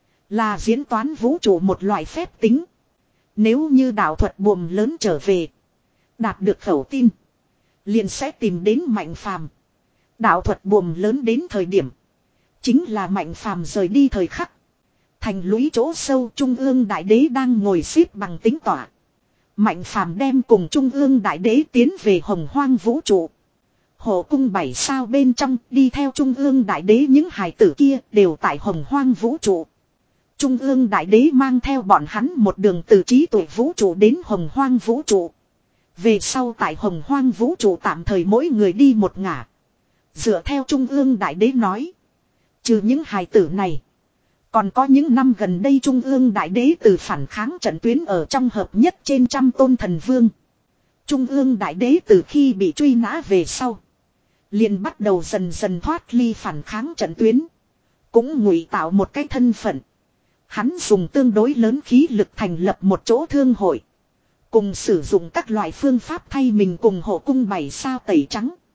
Là diễn toán vũ trụ một loại phép tính. Nếu như đạo thuật buồm lớn trở về. Đạt được khẩu tin. Liền sẽ tìm đến Mạnh Phàm. Đạo thuật buồm lớn đến thời điểm. Chính là Mạnh Phàm rời đi thời khắc. Thành lũy chỗ sâu Trung ương Đại Đế đang ngồi xếp bằng tính tỏa. Mạnh Phàm đem cùng Trung ương Đại Đế tiến về hồng hoang vũ trụ. Hộ cung bảy sao bên trong đi theo Trung ương Đại Đế những hài tử kia đều tại hồng hoang vũ trụ. Trung ương Đại Đế mang theo bọn hắn một đường từ trí tuệ vũ trụ đến hồng hoang vũ trụ. Về sau tại hồng hoang vũ trụ tạm thời mỗi người đi một ngả. Dựa theo Trung ương Đại Đế nói. Trừ những hài tử này. Còn có những năm gần đây Trung ương Đại Đế từ phản kháng trận tuyến ở trong hợp nhất trên trăm tôn thần vương. Trung ương Đại Đế từ khi bị truy nã về sau. Liền bắt đầu dần dần thoát ly phản kháng trận tuyến. Cũng ngụy tạo một cái thân phận. Hắn dùng tương đối lớn khí lực thành lập một chỗ thương hội. Cùng sử dụng các loại phương pháp thay mình cùng hộ cung bảy sao tẩy trắng.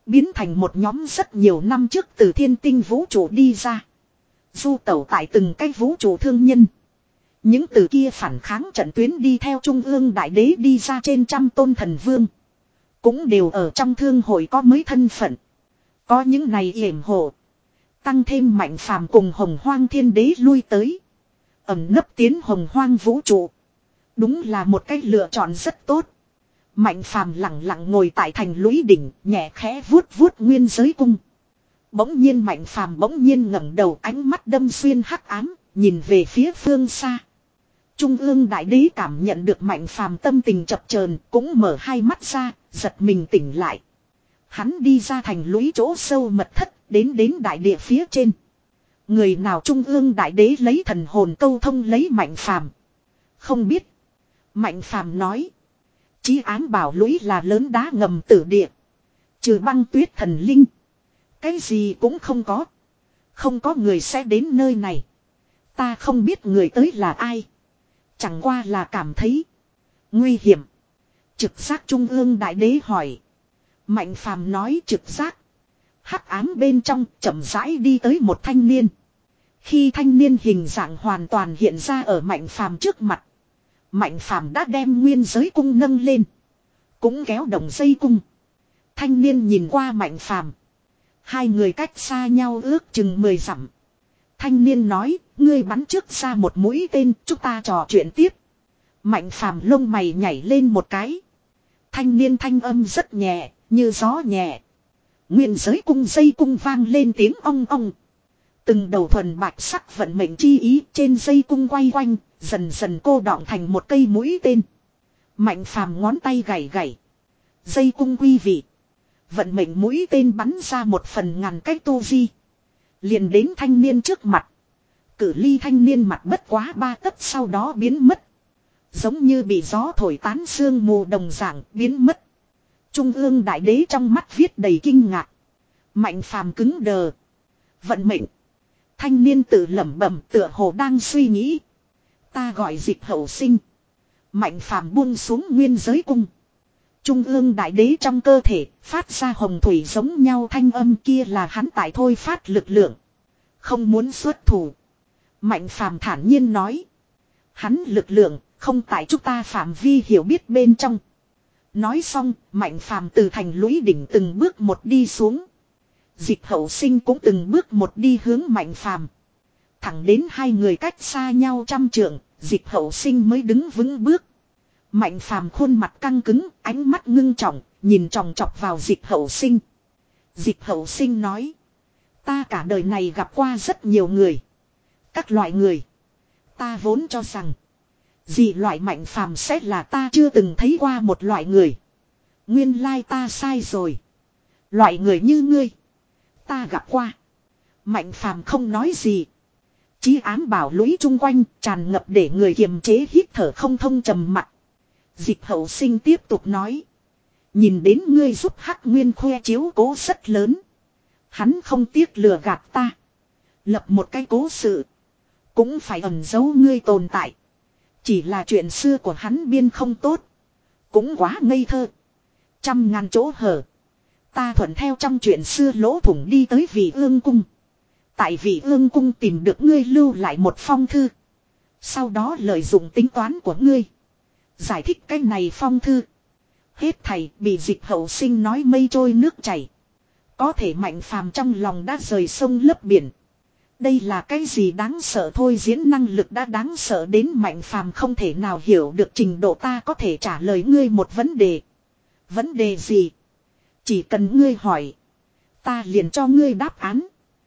Biến thành một nhóm rất nhiều năm trước từ thiên tinh vũ trụ đi ra. Du tẩu tại từng cái vũ trụ thương nhân. Những từ kia phản kháng trận tuyến đi theo trung ương đại đế đi ra trên trăm tôn thần vương. Cũng đều ở trong thương hội có mới thân phận. Có những này yểm hộ. Tăng thêm Mạnh Phàm cùng Hồng Hoang Thiên Đế lui tới. Ẩm nấp tiến Hồng Hoang vũ trụ. Đúng là một cách lựa chọn rất tốt. Mạnh Phàm lặng lặng ngồi tại thành lũy đỉnh, nhẹ khẽ vuốt vuốt nguyên giới cung. Bỗng nhiên Mạnh Phàm bỗng nhiên ngẩng đầu, ánh mắt đâm xuyên hắc ám, nhìn về phía phương xa. Trung ương đại đế cảm nhận được Mạnh Phàm tâm tình chập chờn, cũng mở hai mắt ra, giật mình tỉnh lại. Hắn đi ra thành lũy chỗ sâu mật thất, đến đến đại địa phía trên. Người nào Trung ương đại đế lấy thần hồn câu thông lấy Mạnh Phàm? Không biết. Mạnh Phàm nói. Chí ám bảo lũy là lớn đá ngầm tử địa. Trừ băng tuyết thần linh. Cái gì cũng không có. Không có người sẽ đến nơi này. Ta không biết người tới là ai. Chẳng qua là cảm thấy nguy hiểm. Trực giác Trung ương đại đế hỏi. Mạnh Phàm nói trực giác. Hắc ám bên trong chậm rãi đi tới một thanh niên. Khi thanh niên hình dạng hoàn toàn hiện ra ở Mạnh Phàm trước mặt. Mạnh Phàm đã đem nguyên giới cung nâng lên. Cũng kéo động dây cung. Thanh niên nhìn qua Mạnh Phàm. Hai người cách xa nhau ước chừng mười dặm. Thanh niên nói, ngươi bắn trước ra một mũi tên, chúng ta trò chuyện tiếp. Mạnh Phàm lông mày nhảy lên một cái. Thanh niên thanh âm rất nhẹ, như gió nhẹ. Nguyên giới cung dây cung vang lên tiếng ong ong. Từng đầu thuần bạch sắc vận mệnh chi ý trên dây cung quay quanh, dần dần cô đọng thành một cây mũi tên. Mạnh Phàm ngón tay gảy gảy. Dây cung quy vị. Vận mệnh mũi tên bắn ra một phần ngàn cách tô vi. Liền đến thanh niên trước mặt. Cử ly thanh niên mặt bất quá ba tấc sau đó biến mất. Giống như bị gió thổi tán sương mù đồng dạng biến mất. Trung ương đại đế trong mắt viết đầy kinh ngạc. Mạnh Phàm cứng đờ. Vận mệnh. Thanh niên tự lẩm bẩm tựa hồ đang suy nghĩ. Ta gọi Dịch Hậu Sinh. Mạnh Phàm buông xuống nguyên giới cung. Trung ương đại đế trong cơ thể phát ra hồng thủy giống nhau thanh âm kia là hắn tại thôi phát lực lượng. Không muốn xuất thủ. Mạnh Phàm thản nhiên nói. Hắn lực lượng không tại chúng ta phạm vi hiểu biết bên trong. Nói xong, Mạnh Phàm từ thành lũy đỉnh từng bước một đi xuống. Dịch Hậu Sinh cũng từng bước một đi hướng Mạnh Phàm. Thẳng đến hai người cách xa nhau trăm trượng, Dịch Hậu Sinh mới đứng vững bước. Mạnh Phàm khuôn mặt căng cứng, ánh mắt ngưng trọng, nhìn chòng chọc vào Dịch Hậu Sinh. Dịch Hậu Sinh nói. Ta cả đời này gặp qua rất nhiều người. Các loại người. Ta vốn cho rằng. Dị loại Mạnh Phàm sẽ là ta chưa từng thấy qua một loại người. Nguyên lai ta sai rồi. Loại người như ngươi. Ta gặp qua. Mạnh Phàm không nói gì. Chí ám bảo lũy chung quanh tràn ngập để người kiềm chế hít thở không thông trầm mặc. Dịch Hậu Sinh tiếp tục nói. Nhìn đến ngươi giúp Hắc Nguyên khoe chiếu cố rất lớn. Hắn không tiếc lừa gạt ta. Lập một cái cố sự. Cũng phải ẩn giấu ngươi tồn tại. Chỉ là chuyện xưa của hắn biên không tốt. Cũng quá ngây thơ. Trăm ngàn chỗ hở. Ta thuận theo trong chuyện xưa lỗ thủng đi tới Vị Ương Cung. Tại Vị Ương Cung tìm được ngươi lưu lại một phong thư. Sau đó lợi dụng tính toán của ngươi. Giải thích cái này phong thư. Hết thầy bị Dịch Hậu Sinh nói mây trôi nước chảy. Có thể Mạnh Phàm trong lòng đã rời sông lấp biển. Đây là cái gì đáng sợ thôi, diễn năng lực đã đáng sợ đến Mạnh Phàm không thể nào hiểu được trình độ. Ta có thể trả lời ngươi một vấn đề. Vấn đề gì? Chỉ cần ngươi hỏi. Ta liền cho ngươi đáp án.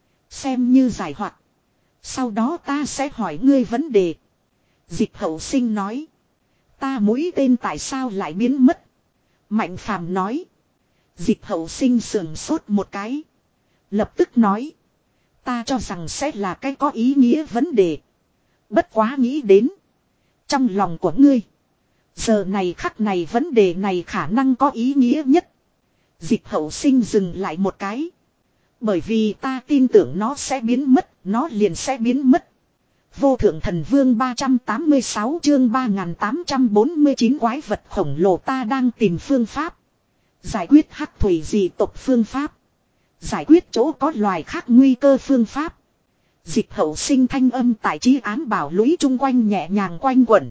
Xem như giải hoặc. Sau đó ta sẽ hỏi ngươi vấn đề. Dịch Hậu Sinh nói. Ta mũi tên tại sao lại biến mất? Mạnh Phàm nói. Dịch Hậu Sinh sườn sốt một cái. Lập tức nói. Ta cho rằng sẽ là cái có ý nghĩa vấn đề. Bất quá nghĩ đến. Trong lòng của ngươi. Giờ này khắc này vấn đề này khả năng có ý nghĩa nhất. Dịch Hậu Sinh dừng lại một cái. Bởi vì ta tin tưởng nó sẽ biến mất. Nó liền sẽ biến mất. Vô thượng thần vương ba trăm tám mươi sáu chương ba nghìn tám trăm bốn mươi chín quái vật khổng lồ ta đang tìm phương pháp. Giải quyết hắc thủy dị tộc phương pháp. Giải quyết chỗ có loài khác nguy cơ phương pháp. Dịch hậu sinh thanh âm tại trí ám bảo lũy chung quanh nhẹ nhàng quanh quẩn.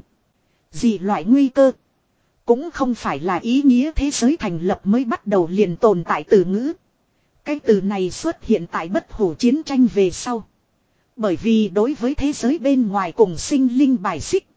Dị loại nguy cơ. Cũng không phải là ý nghĩa thế giới thành lập mới bắt đầu liền tồn tại từ ngữ. Cái từ này xuất hiện tại bất hủ chiến tranh về sau. Bởi vì đối với thế giới bên ngoài cùng sinh linh bài xích.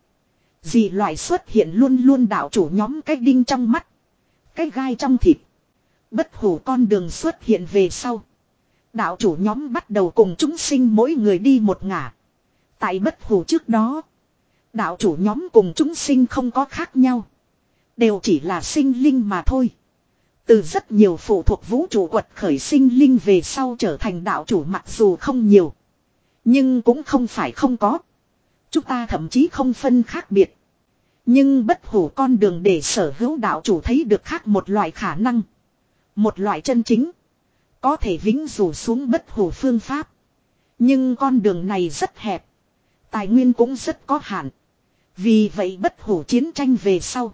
Dị loại xuất hiện luôn luôn đạo chủ nhóm cái đinh trong mắt. Cái gai trong thịt. Bất hủ con đường xuất hiện về sau. Đạo chủ nhóm bắt đầu cùng chúng sinh mỗi người đi một ngả. Tại bất hủ trước đó. Đạo chủ nhóm cùng chúng sinh không có khác nhau. Đều chỉ là sinh linh mà thôi. Từ rất nhiều phụ thuộc vũ trụ quật khởi sinh linh về sau trở thành đạo chủ mặc dù không nhiều. Nhưng cũng không phải không có. Chúng ta thậm chí không phân khác biệt. Nhưng bất hủ con đường để sở hữu đạo chủ thấy được khác một loại khả năng. Một loại chân chính. Có thể vĩnh rủ xuống bất hủ phương pháp. Nhưng con đường này rất hẹp. Tài nguyên cũng rất có hạn. Vì vậy bất hủ chiến tranh về sau.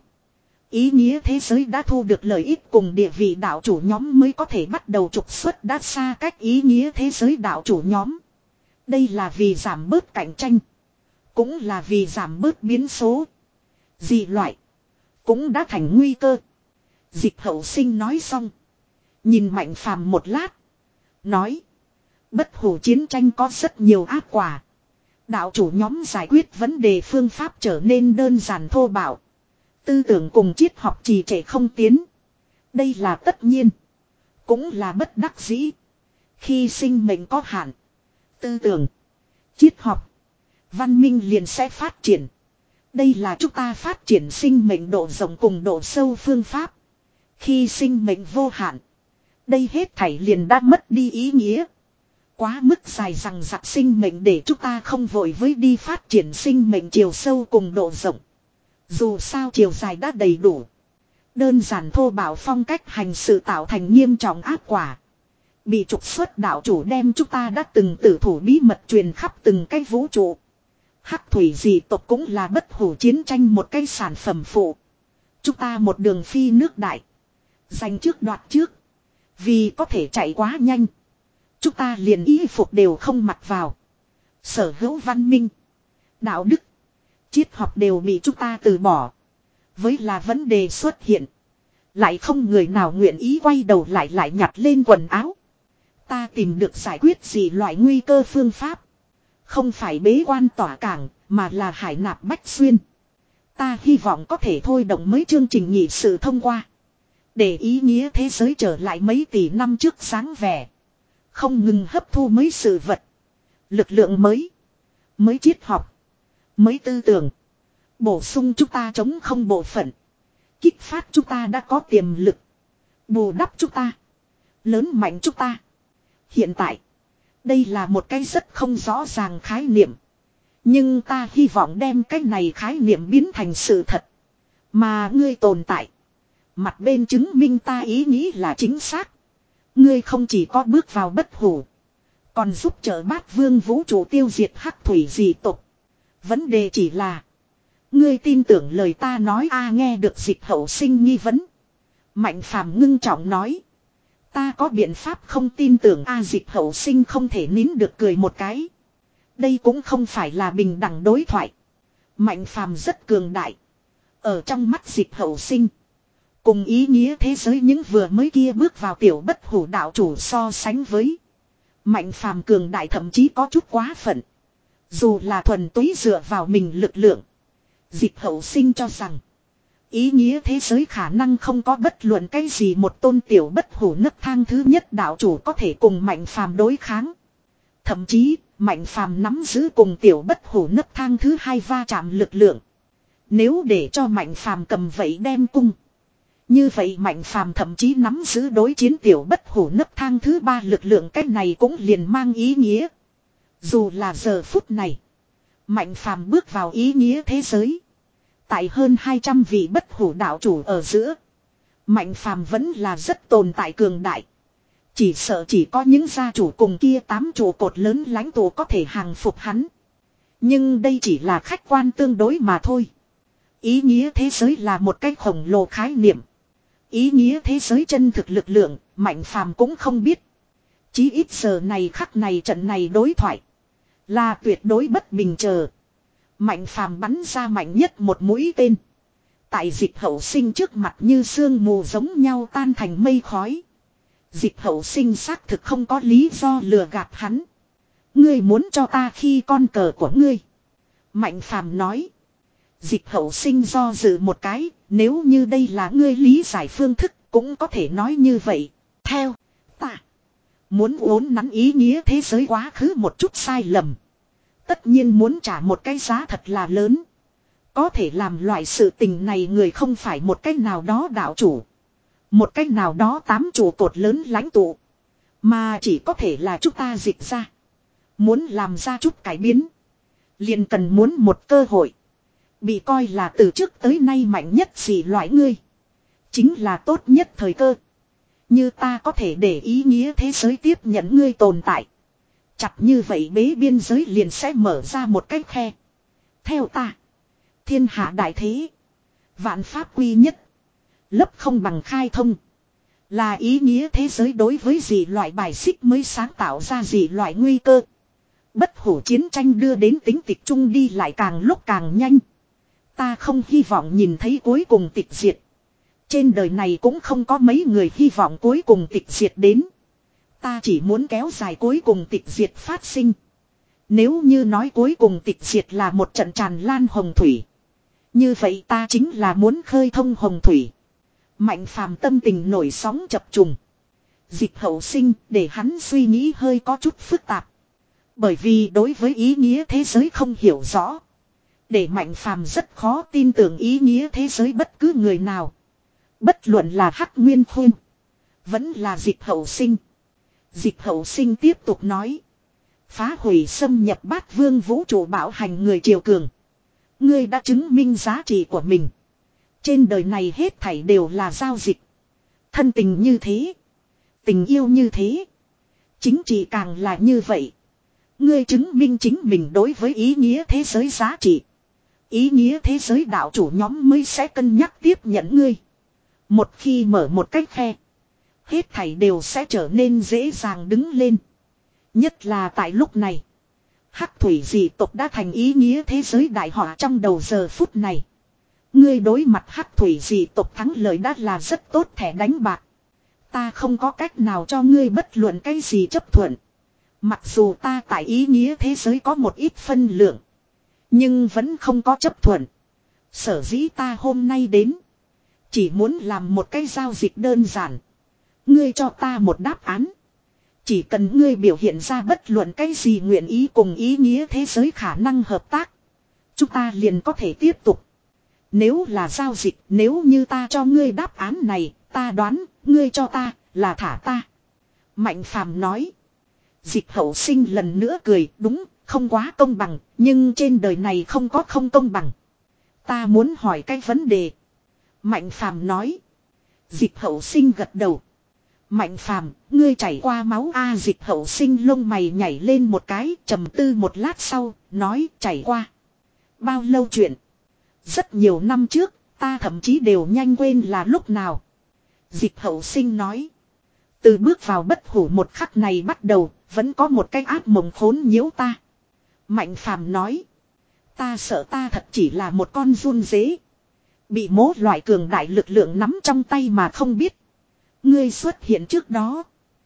Ý nghĩa thế giới đã thu được lợi ích cùng địa vị đạo chủ nhóm mới có thể bắt đầu trục xuất đã xa cách ý nghĩa thế giới đạo chủ nhóm. Đây là vì giảm bớt cạnh tranh. Cũng là vì giảm bớt biến số. Dị loại. Cũng đã thành nguy cơ. Dịch hậu sinh nói xong. Nhìn Mạnh Phàm một lát. Nói. Bất hủ chiến tranh có rất nhiều ác quả. Đạo chủ nhóm giải quyết vấn đề phương pháp trở nên đơn giản thô bạo. Tư tưởng cùng triết học trì trệ không tiến. Đây là tất nhiên. Cũng là bất đắc dĩ. Khi sinh mệnh có hạn. Tư tưởng. Triết học. Văn minh liền sẽ phát triển. Đây là chúng ta phát triển sinh mệnh độ rộng cùng độ sâu phương pháp. Khi sinh mệnh vô hạn. Đây hết thảy liền đã mất đi ý nghĩa. Quá mức dài rằng giặc sinh mệnh để chúng ta không vội với đi phát triển sinh mệnh chiều sâu cùng độ rộng. Dù sao chiều dài đã đầy đủ. Đơn giản thô bạo phong cách hành sự tạo thành nghiêm trọng ác quả. Bị trục xuất đạo chủ đem chúng ta đã từng tử thủ bí mật truyền khắp từng cái vũ trụ. Hắc thủy dị tộc cũng là bất hủ chiến tranh một cái sản phẩm phụ. Chúng ta một đường phi nước đại. Giành trước đoạt trước. Vì có thể chạy quá nhanh. Chúng ta liền y phục đều không mặc vào. Sở hữu văn minh. Đạo đức. Triết học đều bị chúng ta từ bỏ. Với là vấn đề xuất hiện. Lại không người nào nguyện ý quay đầu lại lại nhặt lên quần áo. Ta tìm được giải quyết gì loại nguy cơ phương pháp. Không phải bế quan tỏa cảng, mà là hải nạp bách xuyên. Ta hy vọng có thể thôi động mấy chương trình nghị sự thông qua. Để ý nghĩa thế giới trở lại mấy tỷ năm trước sáng vẻ. Không ngừng hấp thu mấy sự vật. Lực lượng mới. Mới triết học. Mới tư tưởng. Bổ sung chúng ta chống không bộ phận. Kích phát chúng ta đã có tiềm lực. Bù đắp chúng ta. Lớn mạnh chúng ta. Hiện tại. Đây là một cái rất không rõ ràng khái niệm. Nhưng ta hy vọng đem cái này khái niệm biến thành sự thật. Mà ngươi tồn tại. Mặt bên chứng minh ta ý nghĩ là chính xác. Ngươi không chỉ có bước vào bất hủ. Còn giúp trợ bát vương vũ trụ tiêu diệt hắc thủy dị tộc. Vấn đề chỉ là. Ngươi tin tưởng lời ta nói a nghe được Dịch hậu sinh nghi vấn. Mạnh Phàm ngưng trọng nói. Ta có biện pháp không tin tưởng a Dịch hậu sinh không thể nín được cười một cái. Đây cũng không phải là bình đẳng đối thoại. Mạnh Phàm rất cường đại. Ở trong mắt Dịch hậu sinh. Cùng ý nghĩa thế giới những vừa mới kia bước vào tiểu bất hủ đạo chủ so sánh với. Mạnh Phàm cường đại thậm chí có chút quá phận. Dù là thuần túy dựa vào mình lực lượng. Dịch hậu sinh cho rằng. Ý nghĩa thế giới khả năng không có bất luận cái gì một tôn tiểu bất hủ nấc thang thứ nhất đạo chủ có thể cùng Mạnh Phàm đối kháng. Thậm chí, Mạnh Phàm nắm giữ cùng tiểu bất hủ nấc thang thứ hai va chạm lực lượng. Nếu để cho Mạnh Phàm cầm vậy đem cung. Như vậy Mạnh Phàm thậm chí nắm giữ đối chiến tiểu bất hủ nấc thang thứ ba lực lượng, cái này cũng liền mang ý nghĩa. Dù là giờ phút này. Mạnh Phàm bước vào ý nghĩa thế giới. Tại hơn hai trăm vị bất hủ đạo chủ ở giữa. Mạnh Phàm vẫn là rất tồn tại cường đại. Chỉ sợ chỉ có những gia chủ cùng kia tám trụ cột lớn lãnh tụ có thể hàng phục hắn. Nhưng đây chỉ là khách quan tương đối mà thôi. Ý nghĩa thế giới là một cái khổng lồ khái niệm. Ý nghĩa thế giới chân thực lực lượng, Mạnh Phàm cũng không biết. Chí ít giờ này khắc này trận này đối thoại là tuyệt đối bất bình chờ. Mạnh Phàm bắn ra mạnh nhất một mũi tên. Tại Dịch Hậu Sinh trước mặt như sương mù giống nhau tan thành mây khói. Dịch Hậu Sinh xác thực không có lý do lừa gạt hắn. Ngươi muốn cho ta khi con cờ của ngươi. Mạnh Phàm nói. Dịch Hậu Sinh do dự một cái, nếu như đây là ngươi lý giải phương thức cũng có thể nói như vậy. Theo ta muốn uốn nắn ý nghĩa thế giới quá khứ một chút sai lầm. Tất nhiên muốn trả một cái giá thật là lớn. Có thể làm loại sự tình này người không phải một cách nào đó đạo chủ. Một cách nào đó tám trụ cột lớn lãnh tụ. Mà chỉ có thể là chúng ta dịch ra. Muốn làm ra chút cải biến. Liền cần muốn một cơ hội. Bị coi là từ trước tới nay mạnh nhất gì loại ngươi. Chính là tốt nhất thời cơ. Như ta có thể để ý nghĩa thế giới tiếp nhận ngươi tồn tại. Chặt như vậy bế biên giới liền sẽ mở ra một cái khe. Theo ta. Thiên hạ đại thế. Vạn pháp quy nhất. Lấp không bằng khai thông. Là ý nghĩa thế giới đối với dị loại bài xích mới sáng tạo ra dị loại nguy cơ. Bất hủ chiến tranh đưa đến tính tịch trung đi lại càng lúc càng nhanh. Ta không hy vọng nhìn thấy cuối cùng tịch diệt. Trên đời này cũng không có mấy người hy vọng cuối cùng tịch diệt đến. Ta chỉ muốn kéo dài cuối cùng tịch diệt phát sinh. Nếu như nói cuối cùng tịch diệt là một trận tràn lan hồng thủy. Như vậy ta chính là muốn khơi thông hồng thủy. Mạnh Phàm tâm tình nổi sóng chập trùng. Dịch Hậu Sinh để hắn suy nghĩ hơi có chút phức tạp. Bởi vì đối với ý nghĩa thế giới không hiểu rõ. Để Mạnh Phàm rất khó tin tưởng ý nghĩa thế giới bất cứ người nào. Bất luận là Hắc Nguyên Khuyên. Vẫn là Dịch Hậu Sinh. Dịch Hậu Sinh tiếp tục nói. Phá hủy xâm nhập bát vương vũ trụ bảo hành người triều cường. Ngươi đã chứng minh giá trị của mình. Trên đời này hết thảy đều là giao dịch. Thân tình như thế. Tình yêu như thế. Chính trị càng là như vậy. Ngươi chứng minh chính mình đối với ý nghĩa thế giới giá trị. Ý nghĩa thế giới đạo chủ nhóm mới sẽ cân nhắc tiếp nhận ngươi. Một khi mở một cách khe. Hết thảy đều sẽ trở nên dễ dàng đứng lên. Nhất là tại lúc này. Hắc thủy dị tộc đã thành ý nghĩa thế giới đại họa trong đầu giờ phút này. Ngươi đối mặt hắc thủy dị tộc thắng lợi đã là rất tốt thẻ đánh bạc. Ta không có cách nào cho ngươi bất luận cái gì chấp thuận. Mặc dù ta tại ý nghĩa thế giới có một ít phân lượng. Nhưng vẫn không có chấp thuận. Sở dĩ ta hôm nay đến. Chỉ muốn làm một cái giao dịch đơn giản. Ngươi cho ta một đáp án. Chỉ cần ngươi biểu hiện ra bất luận cái gì nguyện ý cùng ý nghĩa thế giới khả năng hợp tác. Chúng ta liền có thể tiếp tục. Nếu là giao dịch, nếu như ta cho ngươi đáp án này, ta đoán, ngươi cho ta, là thả ta. Mạnh Phàm nói. Dịch Hậu Sinh lần nữa cười, đúng, không quá công bằng, nhưng trên đời này không có không công bằng. Ta muốn hỏi cái vấn đề. Mạnh Phàm nói. Dịch Hậu Sinh gật đầu. Mạnh Phàm, ngươi chảy qua máu a. Dịch Hậu Sinh lông mày nhảy lên một cái, trầm tư một lát sau, nói chảy qua. Bao lâu chuyện? Rất nhiều năm trước, ta thậm chí đều nhanh quên là lúc nào. Dịch Hậu Sinh nói. Từ bước vào bất hủ một khắc này bắt đầu, vẫn có một cái ác mộng khốn nhiễu ta. Mạnh Phàm nói. Ta sợ ta thật chỉ là một con run dế. Bị mố loại cường đại lực lượng nắm trong tay mà không biết. Ngươi xuất hiện trước đó.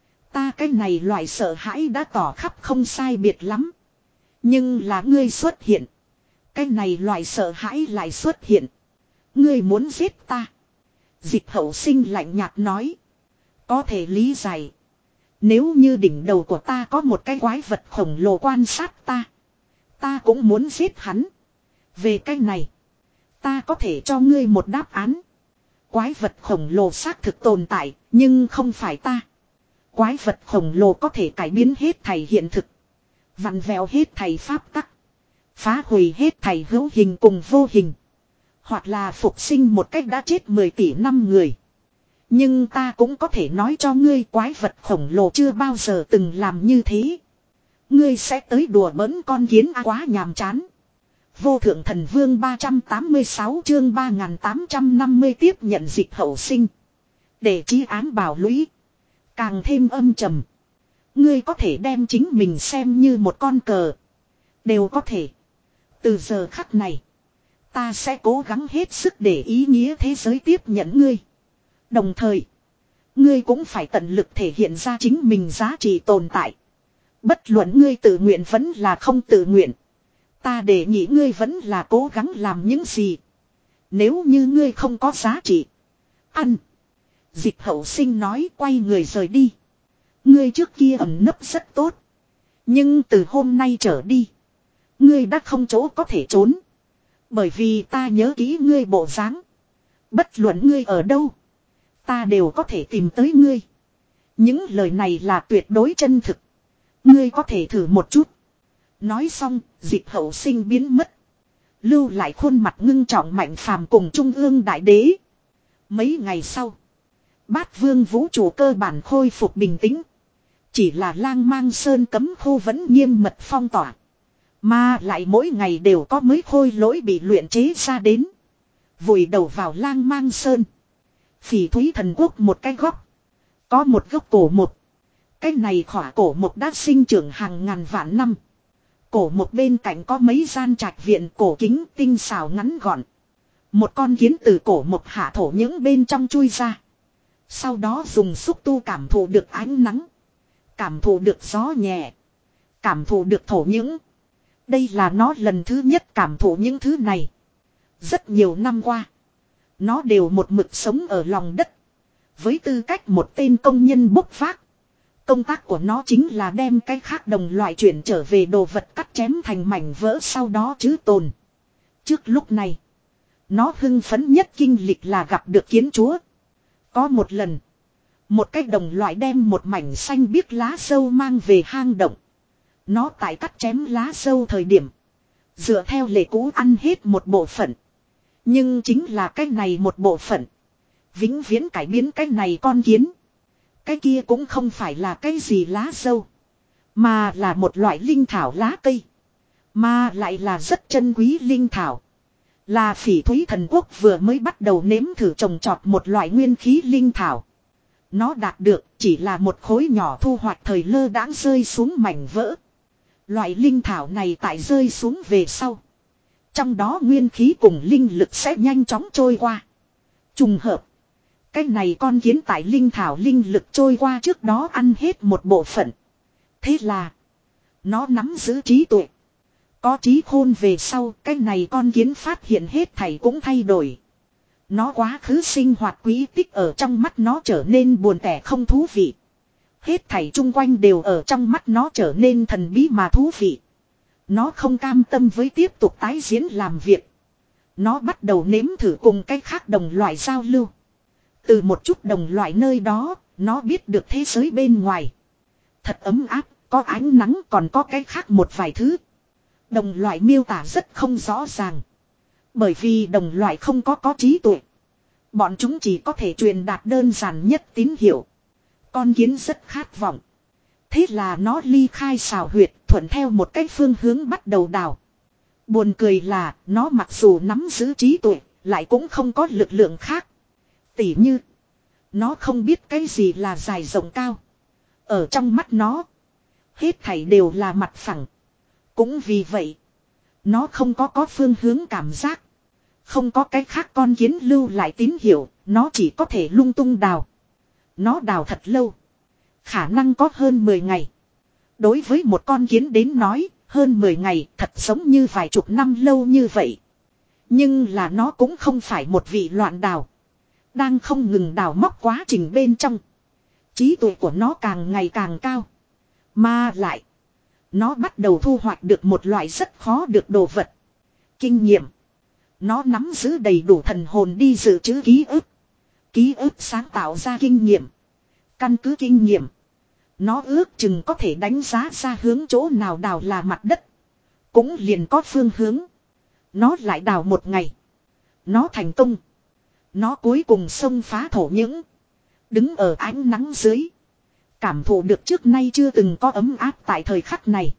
Ta cái này loại sợ hãi đã tỏ khắp không sai biệt lắm. Nhưng là ngươi xuất hiện. Cái này loại sợ hãi lại xuất hiện. Ngươi muốn giết ta. Dịch Hậu Sinh lạnh nhạt nói. Có thể lý giải. Nếu như đỉnh đầu của ta có một cái quái vật khổng lồ quan sát ta. Ta cũng muốn giết hắn. Về cái này. Ta có thể cho ngươi một đáp án. Quái vật khổng lồ xác thực tồn tại. Nhưng không phải ta. Quái vật khổng lồ có thể cải biến hết thảy hiện thực. Vặn vẹo hết thảy pháp tắc. Phá hủy hết thảy hữu hình cùng vô hình. Hoặc là phục sinh một cách đã chết mười tỷ năm người. Nhưng ta cũng có thể nói cho ngươi quái vật khổng lồ chưa bao giờ từng làm như thế. Ngươi sẽ tới đùa bỡn con kiến à, quá nhàm chán. Vô thượng thần vương ba trăm tám mươi sáu chương ba nghìn tám trăm năm mươi tiếp nhận Dịch Hậu Sinh. Để chí ám bảo lũy. Càng thêm âm trầm. Ngươi có thể đem chính mình xem như một con cờ. Đều có thể. Từ giờ khắc này. Ta sẽ cố gắng hết sức để ý nghĩa thế giới tiếp nhận ngươi. Đồng thời. Ngươi cũng phải tận lực thể hiện ra chính mình giá trị tồn tại. Bất luận ngươi tự nguyện vẫn là không tự nguyện. Ta để nghĩ ngươi vẫn là cố gắng làm những gì. Nếu như ngươi không có giá trị. Ăn. Dịch hậu sinh nói quay người rời đi. Ngươi trước kia ẩn nấp rất tốt. Nhưng từ hôm nay trở đi. Ngươi đã không chỗ có thể trốn. Bởi vì ta nhớ kỹ ngươi bộ dáng. Bất luận ngươi ở đâu. Ta đều có thể tìm tới ngươi. Những lời này là tuyệt đối chân thực. Ngươi có thể thử một chút. Nói xong, dịch hậu sinh biến mất. Lưu lại khuôn mặt ngưng trọng Mạnh Phàm cùng Trung ương Đại Đế. Mấy ngày sau. Bát vương vũ trụ cơ bản khôi phục bình tĩnh. Chỉ là Lang Mang Sơn cấm khu vẫn nghiêm mật phong tỏa. Mà lại mỗi ngày đều có mới khôi lỗi bị luyện chế ra đến. Vùi đầu vào Lang Mang Sơn. Phỉ Thúy Thần Quốc một cái góc. Có một gốc cổ mục. Cái này khỏa cổ mục đã sinh trưởng hàng ngàn vạn năm. Cổ mục bên cạnh có mấy gian trạch viện cổ kính tinh xảo ngắn gọn. Một con kiến từ cổ mục hạ thổ những bên trong chui ra. Sau đó dùng xúc tu cảm thụ được ánh nắng. Cảm thụ được gió nhẹ. Cảm thụ được thổ những. Đây là nó lần thứ nhất cảm thụ những thứ này. Rất nhiều năm qua. Nó đều một mực sống ở lòng đất. Với tư cách một tên công nhân bốc vác. Công tác của nó chính là đem cái khác đồng loại chuyển trở về đồ vật cắt chém thành mảnh vỡ sau đó chứ tồn. Trước lúc này. Nó hưng phấn nhất kinh lịch là gặp được kiến chúa. Có một lần. Một cái đồng loại đem một mảnh xanh biếc lá sâu mang về hang động. Nó tại cắt chém lá sâu thời điểm. Dựa theo lệ cũ ăn hết một bộ phận. Nhưng chính là cái này một bộ phận. Vĩnh viễn cải biến cái này con kiến. Cái kia cũng không phải là cái gì lá sâu. Mà là một loại linh thảo lá cây. Mà lại là rất chân quý linh thảo. Là Phỉ Thúy Thần Quốc vừa mới bắt đầu nếm thử trồng trọt một loại nguyên khí linh thảo. Nó đạt được chỉ là một khối nhỏ thu hoạch thời lơ đãng rơi xuống mảnh vỡ. Loại linh thảo này tại rơi xuống về sau. Trong đó nguyên khí cùng linh lực sẽ nhanh chóng trôi qua. Trùng hợp. Cái này con kiến tại linh thảo linh lực trôi qua trước đó ăn hết một bộ phận. Thế là. Nó nắm giữ trí tuệ. Có trí khôn về sau. Cái này con kiến phát hiện hết thảy cũng thay đổi. Nó quá khứ sinh hoạt quý tích ở trong mắt nó trở nên buồn tẻ không thú vị. Hết thảy chung quanh đều ở trong mắt nó trở nên thần bí mà thú vị. Nó không cam tâm với tiếp tục tái diễn làm việc. Nó bắt đầu nếm thử cùng cái khác đồng loại giao lưu. Từ một chút đồng loại nơi đó, nó biết được thế giới bên ngoài. Thật ấm áp, có ánh nắng còn có cái khác một vài thứ. Đồng loại miêu tả rất không rõ ràng. Bởi vì đồng loại không có có trí tuệ. Bọn chúng chỉ có thể truyền đạt đơn giản nhất tín hiệu. Con kiến rất khát vọng. Thế là nó ly khai xào huyệt thuận theo một cái phương hướng bắt đầu đào. Buồn cười là nó mặc dù nắm giữ trí tuệ, lại cũng không có lực lượng khác. Tỉ như, nó không biết cái gì là dài rộng cao. Ở trong mắt nó, hết thảy đều là mặt phẳng. Cũng vì vậy, nó không có có phương hướng cảm giác. Không có cái khác con kiến lưu lại tín hiệu, nó chỉ có thể lung tung đào. Nó đào thật lâu. Khả năng có hơn mười ngày. Đối với một con kiến đến nói, hơn mười ngày thật giống như vài chục năm lâu như vậy. Nhưng là nó cũng không phải một vị loạn đào. Đang không ngừng đào móc quá trình bên trong. Trí tuệ của nó càng ngày càng cao. Mà lại, nó bắt đầu thu hoạch được một loại rất khó được đồ vật. Kinh nghiệm. Nó nắm giữ đầy đủ thần hồn đi dự trữ ký ức. Ký ức sáng tạo ra kinh nghiệm. Căn cứ kinh nghiệm. Nó ước chừng có thể đánh giá ra hướng chỗ nào đào là mặt đất. Cũng liền có phương hướng. Nó lại đào một ngày. Nó thành công. Nó cuối cùng xông phá thổ những. Đứng ở ánh nắng dưới. Cảm thụ được trước nay chưa từng có ấm áp tại thời khắc này.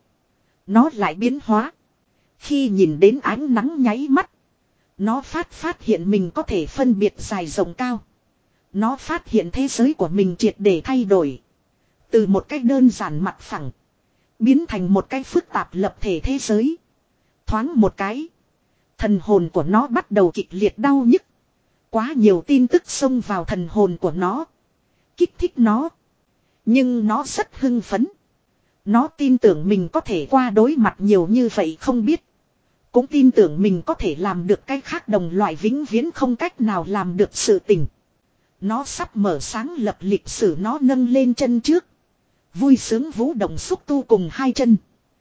Nó lại biến hóa. Khi nhìn đến ánh nắng nháy mắt. Nó phát phát hiện mình có thể phân biệt dài rộng cao. Nó phát hiện thế giới của mình triệt để thay đổi. Từ một cách đơn giản mặt phẳng. Biến thành một cách phức tạp lập thể thế giới. Thoáng một cái. Thần hồn của nó bắt đầu kịch liệt đau nhức. Quá nhiều tin tức xông vào thần hồn của nó. Kích thích nó. Nhưng nó rất hưng phấn. Nó tin tưởng mình có thể qua đối mặt nhiều như vậy không biết. Cũng tin tưởng mình có thể làm được cái khác đồng loại vĩnh viễn không cách nào làm được sự tình. Nó sắp mở sáng lập lịch sử nó nâng lên chân trước. Vui sướng vũ động xúc tu cùng hai chân.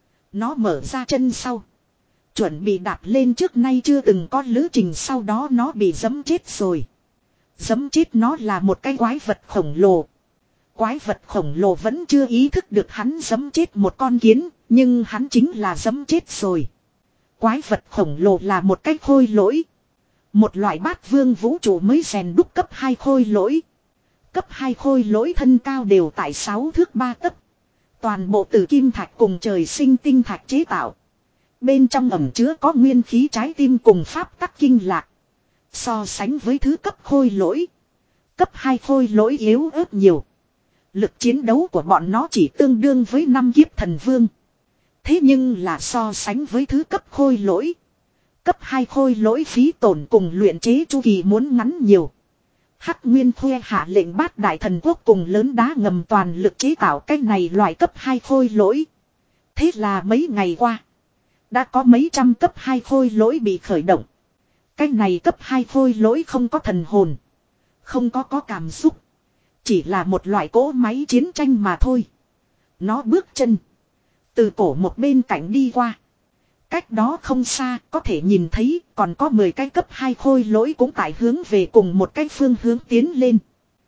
Nó mở ra chân sau. Chuẩn bị đạp lên trước nay chưa từng có lữ trình sau đó nó bị giẫm chết rồi. Giẫm chết nó là một cái quái vật khổng lồ. Quái vật khổng lồ vẫn chưa ý thức được hắn giẫm chết một con kiến, nhưng hắn chính là giẫm chết rồi. Quái vật khổng lồ là một cái khôi lỗi. Một loại bát vương vũ trụ mới rèn đúc cấp hai khôi lỗi. Cấp hai khôi lỗi thân cao đều tại sáu thước ba tấc. Toàn bộ từ kim thạch cùng trời sinh tinh thạch chế tạo. Bên trong ẩm chứa có nguyên khí trái tim cùng pháp tắc kinh lạc. So sánh với thứ cấp khôi lỗi. Cấp hai khôi lỗi yếu ớt nhiều. Lực chiến đấu của bọn nó chỉ tương đương với năm kiếp thần vương. Thế nhưng là so sánh với thứ cấp khôi lỗi. Cấp hai khôi lỗi phí tổn cùng luyện chế chu kỳ muốn ngắn nhiều. Hắc Nguyên Khuê hạ lệnh bát đại thần quốc cùng lớn đá ngầm toàn lực chế tạo cái này loại cấp hai khôi lỗi. Thế là mấy ngày qua. Đã có mấy trăm cấp hai khôi lỗi bị khởi động. Cái này cấp hai khôi lỗi không có thần hồn. Không có có cảm xúc. Chỉ là một loại cỗ máy chiến tranh mà thôi. Nó bước chân. Từ cổ một bên cạnh đi qua. Cách đó không xa có thể nhìn thấy còn có mười cái cấp hai khôi lỗi cũng tại hướng về cùng một cái phương hướng tiến lên.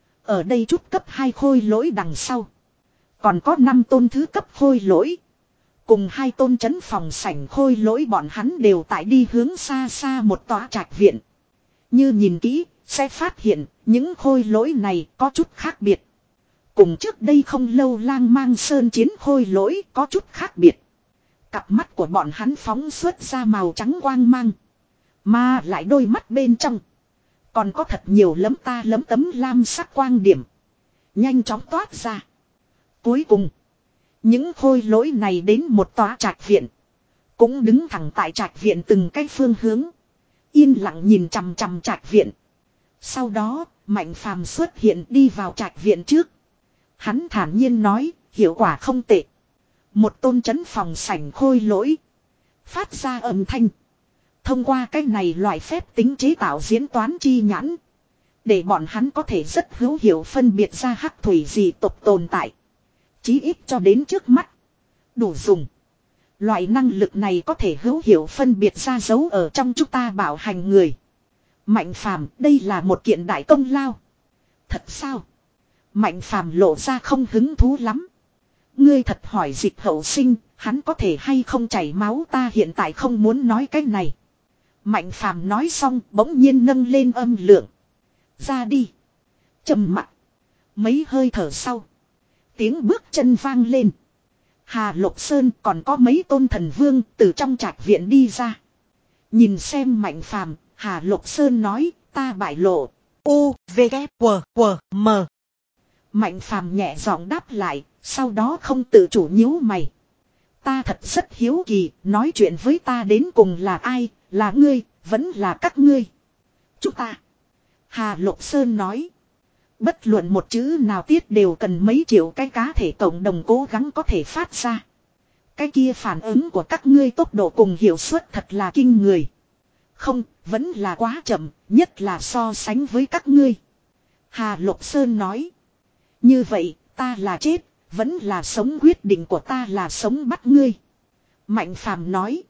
Ở đây chút cấp hai khôi lỗi đằng sau. Còn có năm tôn thứ cấp khôi lỗi. Cùng hai tôn trấn phòng sảnh khôi lỗi bọn hắn đều tại đi hướng xa xa một tòa trạch viện. Như nhìn kỹ, sẽ phát hiện những khôi lỗi này có chút khác biệt. Cùng trước đây không lâu lang mang sơn chiến khôi lỗi có chút khác biệt. Cặp mắt của bọn hắn phóng xuất ra màu trắng quang mang. Mà lại đôi mắt bên trong. Còn có thật nhiều lấm ta lấm tấm lam sắc quang điểm. Nhanh chóng toát ra. Cuối cùng. Những khôi lỗi này đến một tòa trạch viện. Cũng đứng thẳng tại trạch viện từng cái phương hướng. Yên lặng nhìn chằm chằm trạch viện. Sau đó, Mạnh Phàm xuất hiện đi vào trạch viện trước. Hắn thản nhiên nói, hiệu quả không tệ. Một tôn trấn phòng sảnh khôi lỗi. Phát ra âm thanh. Thông qua cái này loại phép tính chế tạo diễn toán chi nhãn. Để bọn hắn có thể rất hữu hiệu phân biệt ra hắc thủy dị tộc tồn tại. Chí ít cho đến trước mắt. Đủ dùng. Loại năng lực này có thể hữu hiệu phân biệt ra dấu ở trong chúng ta bảo hành người. Mạnh Phàm, đây là một kiện đại công lao. Thật sao? Mạnh Phàm lộ ra không hứng thú lắm. Ngươi thật hỏi Dịch Hậu Sinh, hắn có thể hay không chảy máu, ta hiện tại không muốn nói cái này. Mạnh Phàm nói xong bỗng nhiên nâng lên âm lượng. Ra đi. Trầm mặc. Mấy hơi thở sau. Tiếng bước chân vang lên. Hà Lộc Sơn còn có mấy tôn thần vương từ trong trạch viện đi ra. Nhìn xem Mạnh Phàm, Hà Lộc Sơn nói, ta bại lộ. U, V, K, W, W, M. Mạnh Phàm nhẹ giọng đáp lại, sau đó không tự chủ nhíu mày. Ta thật rất hiếu kỳ, nói chuyện với ta đến cùng là ai, là ngươi, vẫn là các ngươi. Chúng ta. Hà Lộc Sơn nói. Bất luận một chữ nào tiết đều cần mấy triệu cái cá thể cộng đồng cố gắng có thể phát ra. Cái kia phản ứng của các ngươi tốc độ cùng hiệu suất thật là kinh người. Không, vẫn là quá chậm, nhất là so sánh với các ngươi. Hà Lộc Sơn nói. Như vậy, ta là chết, vẫn là sống, quyết định của ta là sống bắt ngươi. Mạnh Phàm nói.